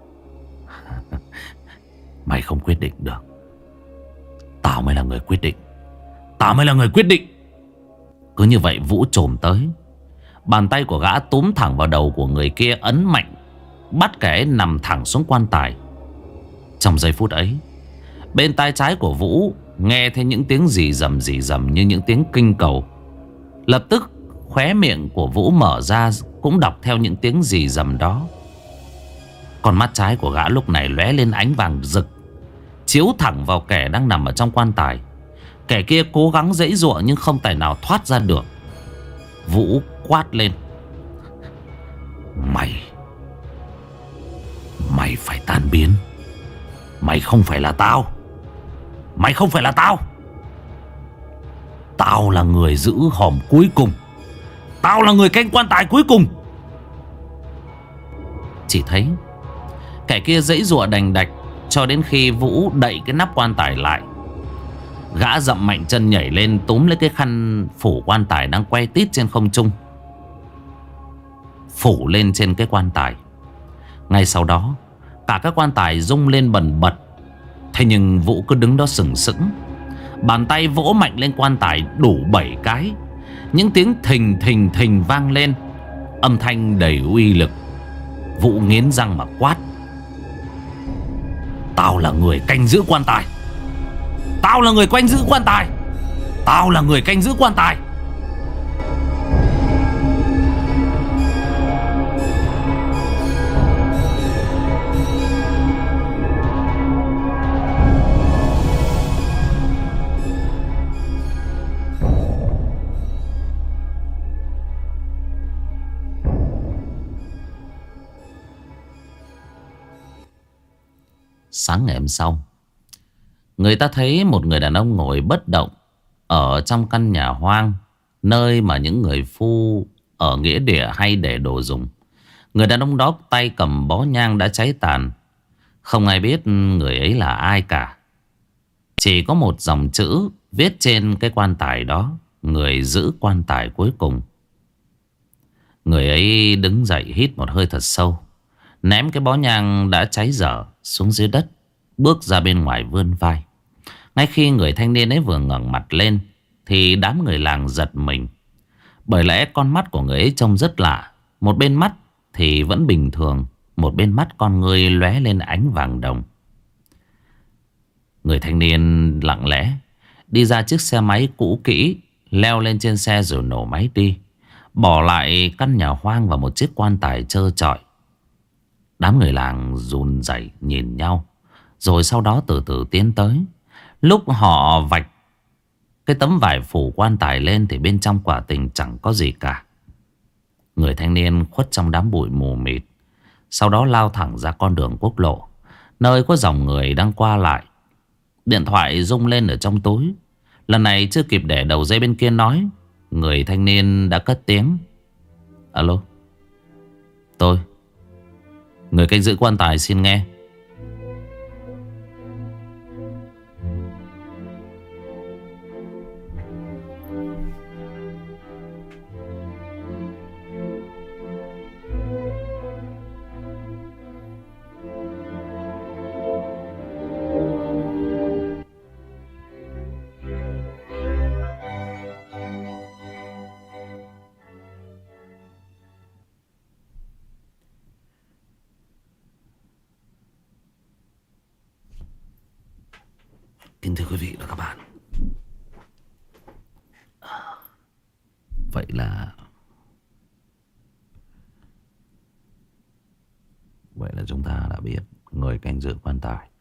Mày không quyết định được. Tao mới là người quyết định. Tao mới là người quyết định. Cứ như vậy Vũ chồm tới. Bàn tay của gã túm thẳng vào đầu của người kia, ấn mạnh, bắt kẻ nằm thẳng xuống quan tài. Trong giây phút ấy, bên tai trái của Vũ nghe thấy những tiếng rì rầm rì rầm như những tiếng kinh cầu. Lập tức khóe miệng của Vũ mở ra, cũng đọc theo những tiếng rì rầm đó. Còn mắt trái của gã lúc này lóe lên ánh vàng rực, chiếu thẳng vào kẻ đang nằm ở trong quan tài. Kẻ kia cố gắng giãy giụa nhưng không tài nào thoát ra được. Vũ quát lên. Mày Mày phải tan biến. Mày không phải là tao. Mày không phải là tao. Tao là người giữ hòm cuối cùng. Tao là người canh quan tài cuối cùng. Chỉ thấy kẻ kia giãy giụa đành đạch cho đến khi Vũ đậy cái nắp quan tài lại. Gã dậm mạnh chân nhảy lên, túm lấy cái khăn phủ quan tài đang quay tít trên không trung, phủ lên trên cái quan tài. Ngay sau đó, cả các quan tài rung lên bần bật. Thế nhưng Vũ cứ đứng đó sừng sững. Bàn tay vỗ mạnh lên quan tài đủ bảy cái. Những tiếng thình thình thình vang lên, âm thanh đầy uy lực. Vũ nghiến răng mà quát. Tao là người canh giữ quan tài. Tao là người canh giữ quan tài. Tao là người canh giữ quan tài. Sáng ngày hôm sau, người ta thấy một người đàn ông ngồi bất động ở trong căn nhà hoang, nơi mà những người phu ở nghĩa địa hay để đồ dùng. Người đàn ông đó tay cầm bó nhang đã cháy tàn. Không ai biết người ấy là ai cả. Chỉ có một dòng chữ viết trên cái quan tài đó: người giữ quan tài cuối cùng. Người ấy đứng dậy hít một hơi thật sâu, ném cái bó nhang đã cháy dở xuống dưới đất, bước ra bên ngoài vươn vai. Ngay khi người thanh niên ấy vừa ngẩng mặt lên thì đám người làng giật mình. Bởi lẽ con mắt của người ấy trông rất lạ. Một bên mắt thì vẫn bình thường, một bên mắt con người lóe lên ánh vàng đồng. Người thanh niên lặng lẽ đi ra chiếc xe máy cũ kỹ, leo lên trên xe rồi nổ máy đi, bỏ lại căn nhà hoang và một chiếc quan tài trơ trọi. Đám người làng run rẩy nhìn nhau, rồi sau đó từ từ tiến tới. Lúc họ vạch cái tấm vải phủ quan tài lên thì bên trong quả tình chẳng có gì cả. Người thanh niên khuất trong đám bụi mù mịt, sau đó lao thẳng ra con đường quốc lộ, nơi có dòng người đang qua lại. Điện thoại rung lên ở trong túi. Lần này chưa kịp để đầu dây bên kia nói, người thanh niên đã cất tiếng. Alo, tôi, người canh giữ quan tài xin nghe. Kính thưa quý vị và các bạn, vậy là Vậy là chúng ta đã biết người canh giữ quan tài.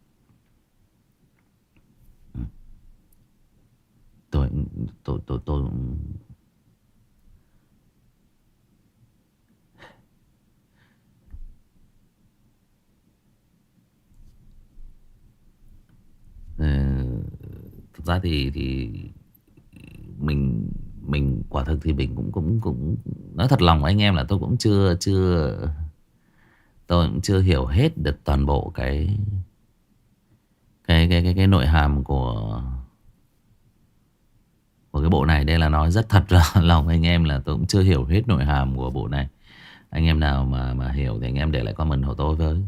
Tôi tôi tôi tôi Ờ, thực ra thì thì mình mình quả thực thì mình cũng cũng cũng nói thật lòng với anh em là tôi cũng chưa chưa tôi cũng chưa hiểu hết được toàn bộ cái cái cái cái cái nội hàm của của cái bộ này. Đây là nói rất thật là lòng anh em là tôi cũng chưa hiểu hết nội hàm của bộ này. Anh em nào mà mà hiểu thì anh em để lại comment hộ tôi với.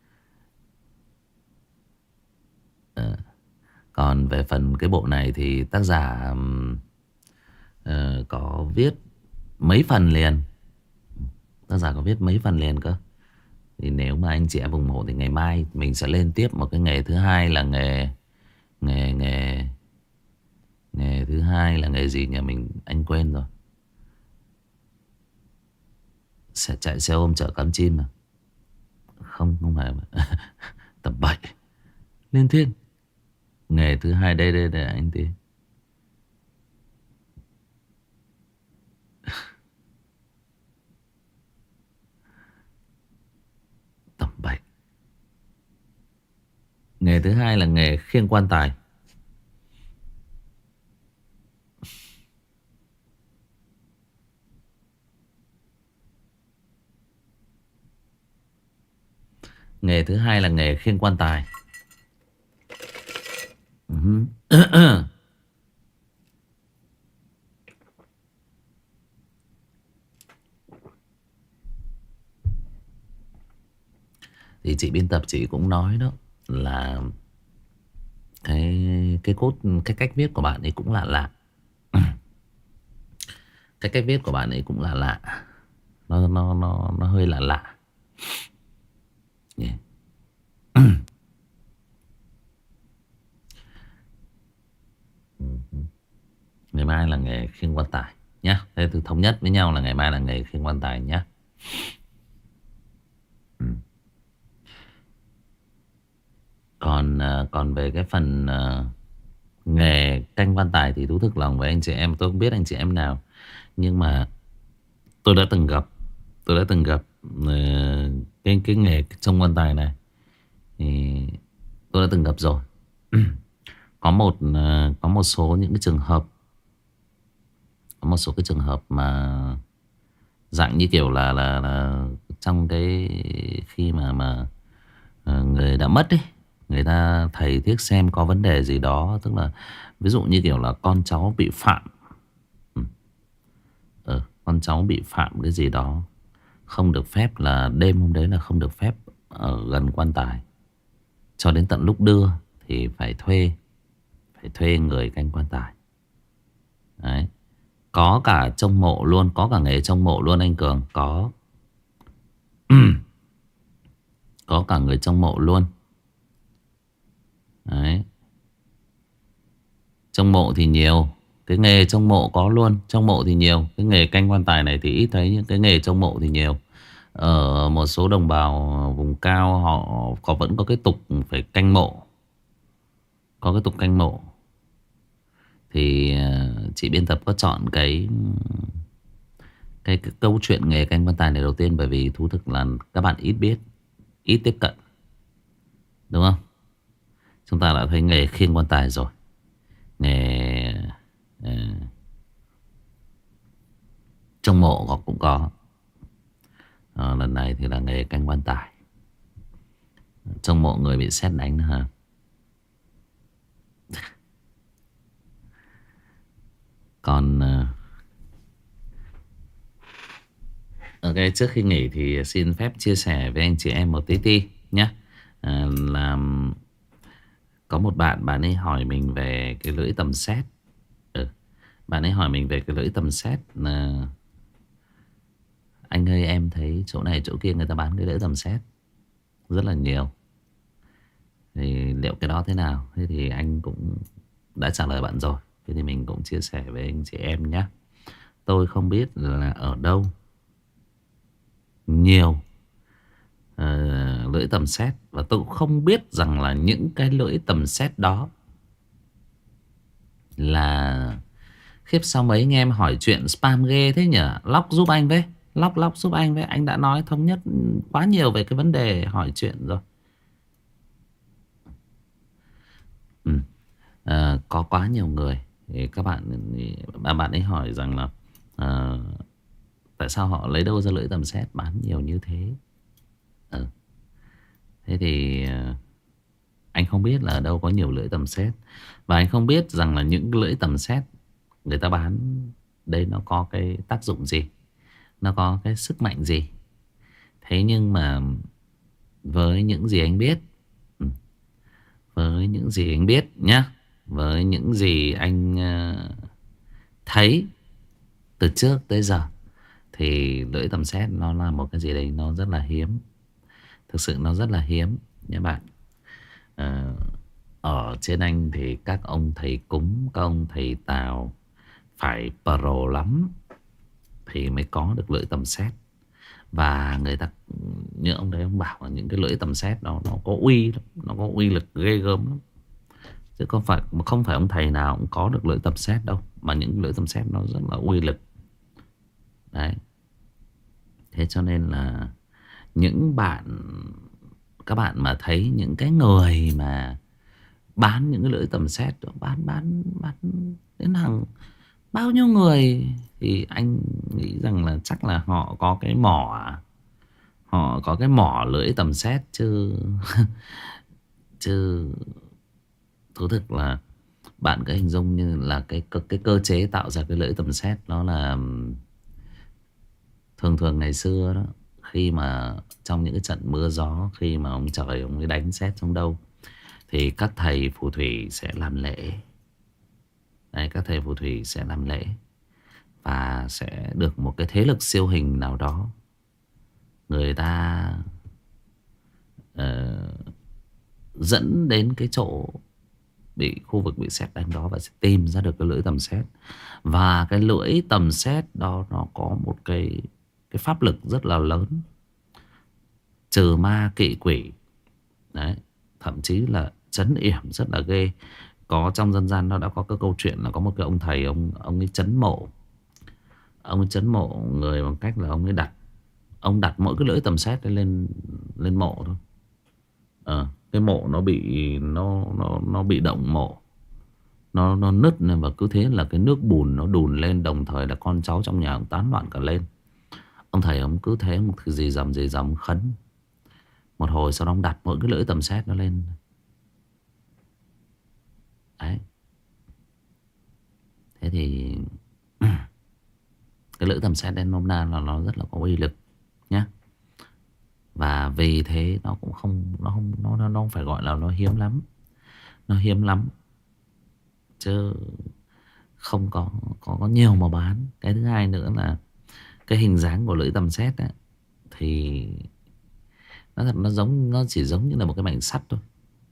À, còn về phần cái bộ này thì tác giả uh, có viết mấy phần liền. Tác giả có viết mấy phần liền cơ. Thì nếu mà anh chị em ủng hộ thì ngày mai mình sẽ lên tiếp một cái nghề thứ hai là nghề nghề nghề nghề thứ hai là nghề gì nhỉ, mình anh quên rồi. Sẽ chạy xe ôm chở cắm chim mà. Không, không phải tập bậy lên thiên. Nghề thứ hai đây đây đây anh tí. Tầm bậy. Nghề thứ hai là nghề khiêng quan tài. Nghề thứ hai là nghề khiêng quan tài. Uh-huh. Thì chị biên tập chị cũng nói đó là cái cái cốt cái cách viết của bạn ấy cũng lạ lạ. Cái cách viết của bạn ấy cũng lạ lạ. Nó nó nó nó hơi lạ lạ. Yeah. Ngày mai là nghề khiêng quan tài nhá. Thế thì thống nhất với nhau là ngày mai là nghề khiêng quan tài nhá. Ừ. Còn còn về cái phần uh, nghề canh quan tài thì thú thực lòng với anh chị em, tôi không biết anh chị em nào, nhưng mà tôi đã từng gặp tôi đã từng gặp uh, cái cái nghề trông quan tài này thì tôi đã từng gặp rồi. Có một uh, có một số những cái trường hợp, có một số cái trường hợp mà dạng như kiểu là là, là trong cái khi mà mà uh, người đã mất ấy, người ta thầy thiếc xem có vấn đề gì đó, tức là ví dụ như kiểu là con cháu bị phạm, ừ. Ừ, con cháu bị phạm cái gì đó, không được phép là đêm hôm đấy là không được phép ở gần quan tài. Cho đến tận lúc đưa thì phải thuê, phải thuê người canh quan tài. Đấy. Có cả trông mộ luôn, có cả nghề trông mộ luôn anh Cường. Có Có cả người trông mộ luôn. Đấy. Trông mộ thì nhiều. Cái nghề trông mộ có luôn. Trông mộ thì nhiều. Cái nghề canh quan tài này thì ít thấy. Nhưng cái nghề trông mộ thì nhiều. Ở một số đồng bào vùng cao họ có vẫn có cái tục phải canh mộ. Có cái tục canh mộ. Thì chị biên tập có chọn cái cái, cái câu chuyện nghề canh quan tài này đầu tiên, bởi vì thú thực là các bạn ít biết, ít tiếp cận, đúng không? Chúng ta đã thấy nghề khiêng quan tài rồi, nghề uh, trông mộ cũng có. À, lần này thì là nghề canh quan tài. Trông mộ người bị sét đánh nữa hả? Còn uh, ok, trước khi nghỉ thì xin phép chia sẻ với anh chị em một tí ti nhé. À, là có một bạn, bạn ấy hỏi mình về cái lưỡi tầm sét. Ừ. Bạn ấy hỏi mình về cái lưỡi tầm sét là anh ơi, em thấy chỗ này chỗ kia người ta bán cái lưỡi tầm sét rất là nhiều, thì liệu cái đó thế nào? Thế thì anh cũng đã trả lời bạn rồi. Thế thì mình cũng chia sẻ với anh chị em nhé. Tôi không biết là ở đâu nhiều uh, lưỡi tầm sét, và tôi cũng không biết rằng là những cái lưỡi tầm sét đó là... Khiếp, sao mấy anh em hỏi chuyện spam ghê thế nhỉ? Lóc giúp anh với. Lóc lóc giúp anh với. Anh đã nói thống nhất quá nhiều về cái vấn đề hỏi chuyện rồi. Ừ. À, có quá nhiều người thì các bạn bà bạn ấy hỏi rằng là à, tại sao họ lấy đâu ra lưỡi tầm sét bán nhiều như thế. Ừ. Thế thì anh không biết là ở đâu có nhiều lưỡi tầm sét, và anh không biết rằng là những lưỡi tầm sét người ta bán đây nó có cái tác dụng gì, nó có cái sức mạnh gì. Thế nhưng mà với những gì anh biết, với những gì anh biết nhá, với những gì anh uh, thấy từ trước tới giờ, thì lưỡi tầm sét nó là một cái gì đấy nó rất là hiếm. Thực sự nó rất là hiếm nha bạn. uh, Ở trên anh thì các ông thầy cúng, các ông thầy tào phải pro lắm thì mới có được lưỡi tầm sét. Và người ta, như ông đấy ông bảo là những cái lưỡi tầm sét đó nó có uy lắm, nó có uy lực ghê gớm lắm. Chứ không phải không phải ông thầy nào cũng có được lưỡi tầm sét đâu, mà những lưỡi tầm sét nó rất là uy lực. Đấy. Thế cho nên là những bạn, các bạn mà thấy những cái người mà bán những cái lưỡi tầm sét, bán bán bán đến hàng bao nhiêu người, thì anh nghĩ rằng là chắc là họ có cái mỏ, họ có cái mỏ lưỡi tầm sét chứ. Chứ thú thực là bạn cứ hình dung như là cái, cái, cái cơ chế tạo ra cái lưỡi tầm sét nó là thường thường ngày xưa đó, khi mà trong những cái trận mưa gió, khi mà ông trời ông ấy đánh sét xuống đâu, thì các thầy phù thủy sẽ làm lễ. Đấy, các thầy phù thủy sẽ làm lễ và sẽ được một cái thế lực siêu hình nào đó, người ta uh, dẫn đến cái chỗ bị khu vực bị sét đánh đó, và sẽ tìm ra được cái lưỡi tầm sét. Và cái lưỡi tầm sét đó nó có một cái cái pháp lực rất là lớn, trừ ma kỵ quỷ. Đấy, thậm chí là trấn yểm rất là ghê. Có trong dân gian nó đã có cái câu chuyện là có một cái ông thầy, ông ông ấy trấn mộ, ông ấy trấn mộ người bằng cách là ông ấy đặt ông đặt mỗi cái lưỡi tầm sét lên lên mộ thôi. Ờ, cái mộ nó bị nó nó nó bị động mộ, nó nó nứt lên, và cứ thế là cái nước bùn nó đùn lên, đồng thời là con cháu trong nhà ông tán loạn cả lên. Ông thầy ông cứ thế một thứ gì dầm gì dầm khấn một hồi, sau đó ông đặt mỗi cái lưỡi tầm sét nó lên. Đấy. Thế thì cái lưỡi tầm sét đen nôm na là nó rất là có uy lực nhá. Và vì thế nó cũng không Nó không nó, nó, nó không phải gọi là nó hiếm lắm. Nó hiếm lắm chứ không có, có có nhiều mà bán. Cái thứ hai nữa là cái hình dáng của lưỡi tầm sét ấy, thì nó thật nó giống nó chỉ giống như là một cái mảnh sắt thôi.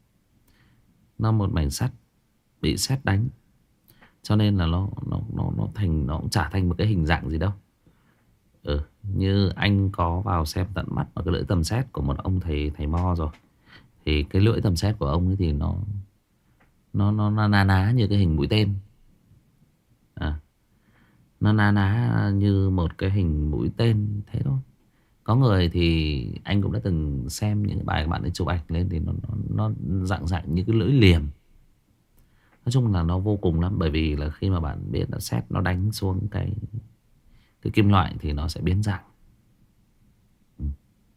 Nó một mảnh sắt bị sét đánh, cho nên là nó nó nó nó thành nó cũng chả thành một cái hình dạng gì đâu. Ừ, như anh có vào xem tận mắt vào cái lưỡi tầm sét của một ông thầy thầy mo rồi, thì cái lưỡi tầm sét của ông ấy thì nó nó nó, nó na ná như cái hình mũi tên. À, nó na ná như một cái hình mũi tên thế thôi. Có người thì anh cũng đã từng xem những cái bài các bạn ấy chụp ảnh lên thì nó nó, nó dạng dạng như cái lưỡi liềm. Nói chung là nó vô cùng lắm, bởi vì là khi mà bạn biết là sét nó đánh xuống cái cái kim loại thì nó sẽ biến dạng. Ừ.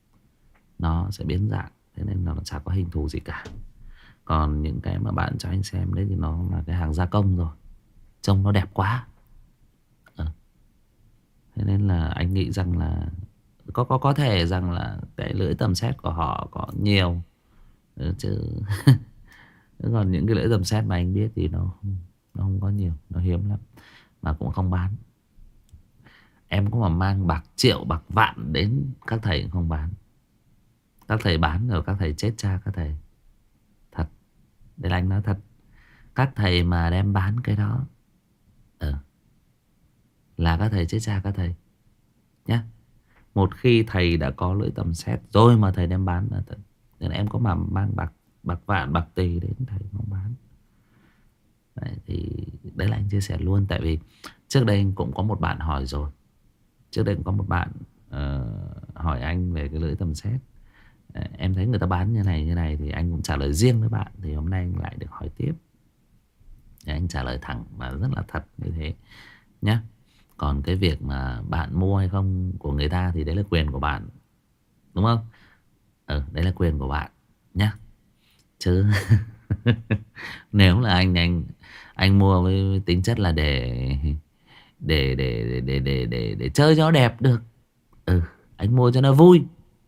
Nó sẽ biến dạng, thế nên là nó chả có hình thù gì cả. Còn những cái mà bạn cho anh xem đấy thì nó là cái hàng gia công rồi, trông nó đẹp quá. Ừ. Thế nên là anh nghĩ rằng là có có có thể rằng là cái lưỡi tầm sét của họ có nhiều, ừ, chứ còn những cái lưỡi tầm sét mà anh biết thì nó nó không có nhiều, nó hiếm lắm mà cũng không bán. Em có mà mang bạc triệu bạc vạn đến các thầy cũng không bán. Các thầy bán rồi các thầy chết cha các thầy. Thật, để anh nói thật, các thầy mà đem bán cái đó, ừ, là các thầy chết cha các thầy nhá. Một khi thầy đã có lưỡi tầm sét rồi mà thầy đem bán là thật. Nên em có mà mang bạc bạc vạn bạc tỷ đến thầy không bán. Đấy, thì đấy là anh chia sẻ luôn. Tại vì trước đây anh cũng có một bạn hỏi rồi. Trước đây cũng có một bạn uh, hỏi anh về cái lưỡi tầm sét. uh, Em thấy người ta bán như này như này thì anh cũng trả lời riêng với bạn. Thì hôm nay anh lại được hỏi tiếp. Để anh trả lời thẳng và rất là thật như thế nhá. Còn cái việc mà bạn mua hay không của người ta thì đấy là quyền của bạn, đúng không? Ừ, đấy là quyền của bạn nhá. Chứ nếu là anh anh anh mua với, với tính chất là để để để để để để để chơi cho nó đẹp được, ừ, anh mua cho nó vui.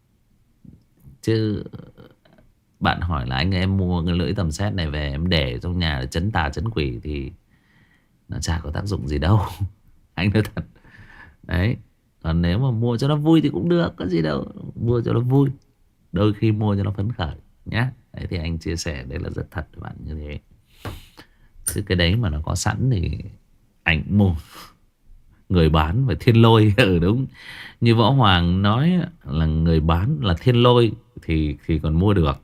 Chứ bạn hỏi là anh em mua cái lưỡi tầm sét này về em để trong nhà để trấn tà trấn quỷ thì nó chả có tác dụng gì đâu. Anh nói thật. Đấy. Còn nếu mà mua cho nó vui thì cũng được, có gì đâu. Mua cho nó vui, đôi khi mua cho nó phấn khởi nhá. Đấy thì anh chia sẻ đây là rất thật với bạn như thế. Chứ cái đấy mà nó có sẵn thì anh mua. Người bán phải thiên lôi. Ừ, đúng. Như Võ Hoàng nói là người bán là thiên lôi thì, thì còn mua được.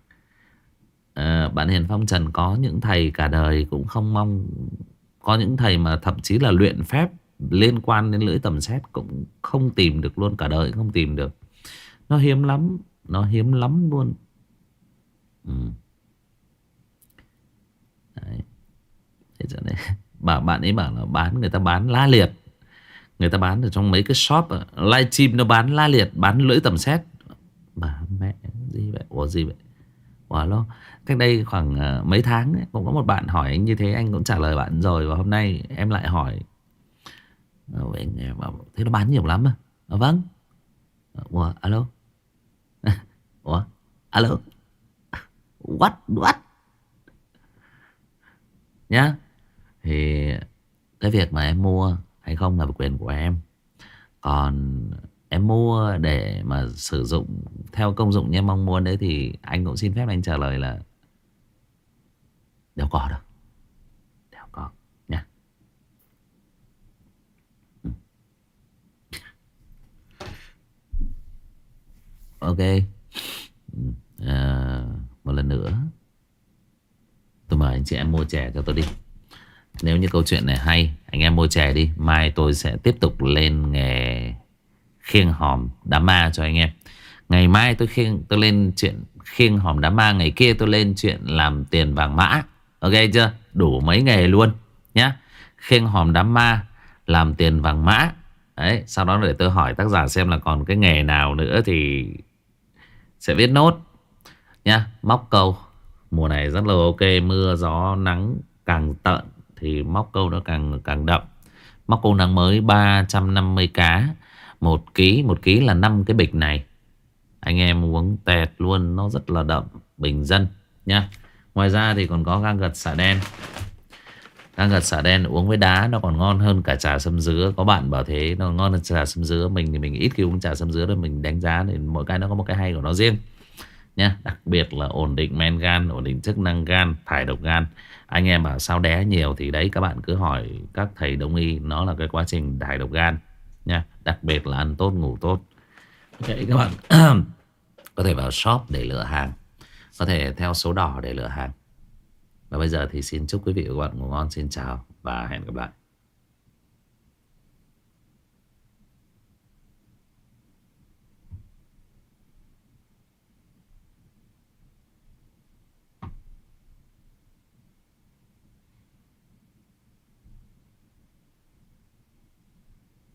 à, Bạn Hiền Phong Trần có những thầy cả đời cũng không mong. Có những thầy mà thậm chí là luyện phép liên quan đến lưỡi tầm sét cũng không tìm được luôn, cả đời không tìm được. Nó hiếm lắm. Nó hiếm lắm luôn. Ừ. Đấy. Thế cho nên bà bạn ấy bảo là bán, người ta bán la liệt. Người ta bán ở trong mấy cái shop livestream nó bán la liệt, bán lưỡi tầm sét. Bà mẹ gì vậy? Ủa gì vậy? Ủa lo. Cách đây khoảng uh, mấy tháng ấy, cũng có một bạn hỏi anh như thế, anh cũng trả lời bạn rồi. Và hôm nay em lại hỏi. Ờ, anh nghe bảo thế nó bán nhiều lắm à? Ờ, vâng. Ủa alo. Ủa alo. What what nhá. Thì cái việc mà em mua hay không là quyền của em. Còn em mua để mà sử dụng theo công dụng như em mong muốn đấy thì anh cũng xin phép anh trả lời là đều có đâu. Đều có nha. Ừ. Ok. À, một lần nữa tôi mời anh chị em mua chè cho tôi đi. Nếu như câu chuyện này hay, anh em mua chè đi. Mai tôi sẽ tiếp tục lên nghề khiêng hòm đám ma cho anh em. Ngày mai tôi khiêng tôi lên chuyện khiêng hòm đám ma. Ngày kia tôi lên chuyện làm tiền vàng mã. Ok chưa? Đủ mấy nghề luôn nhá. Khiêng hòm đám ma, làm tiền vàng mã. Đấy, sau đó để tôi hỏi tác giả xem là còn cái nghề nào nữa thì sẽ viết nốt nhá. Móc câu mùa này rất là ok. Mưa gió nắng càng tợn thì móc câu nó càng càng đậm. Móc câu nắng mới ba trăm năm mươi cá một ký. Một ký là năm cái bịch này. Anh em uống tẹt luôn, nó rất là đậm, bình dân nha. Ngoài ra thì còn có gang gật xả đen. Gang gật xả đen uống với đá nó còn ngon hơn cả trà sâm dứa. Có bạn bảo thế, nó ngon hơn trà sâm dứa. Mình thì mình ít khi uống trà sâm dứa, rồi mình đánh giá thì mỗi cái nó có một cái hay của nó riêng nha. Đặc biệt là ổn định men gan, ổn định chức năng gan, thải độc gan. Anh em bảo sao đé nhiều thì đấy, các bạn cứ hỏi các thầy đông y, nó là cái quá trình thải độc gan nha. Đặc biệt là ăn tốt, ngủ tốt. Ok các bạn có thể vào shop để lựa hàng, có thể theo số đỏ để lựa hàng. Và bây giờ thì xin chúc quý vị và các bạn ngủ ngon. Xin chào và hẹn gặp lại.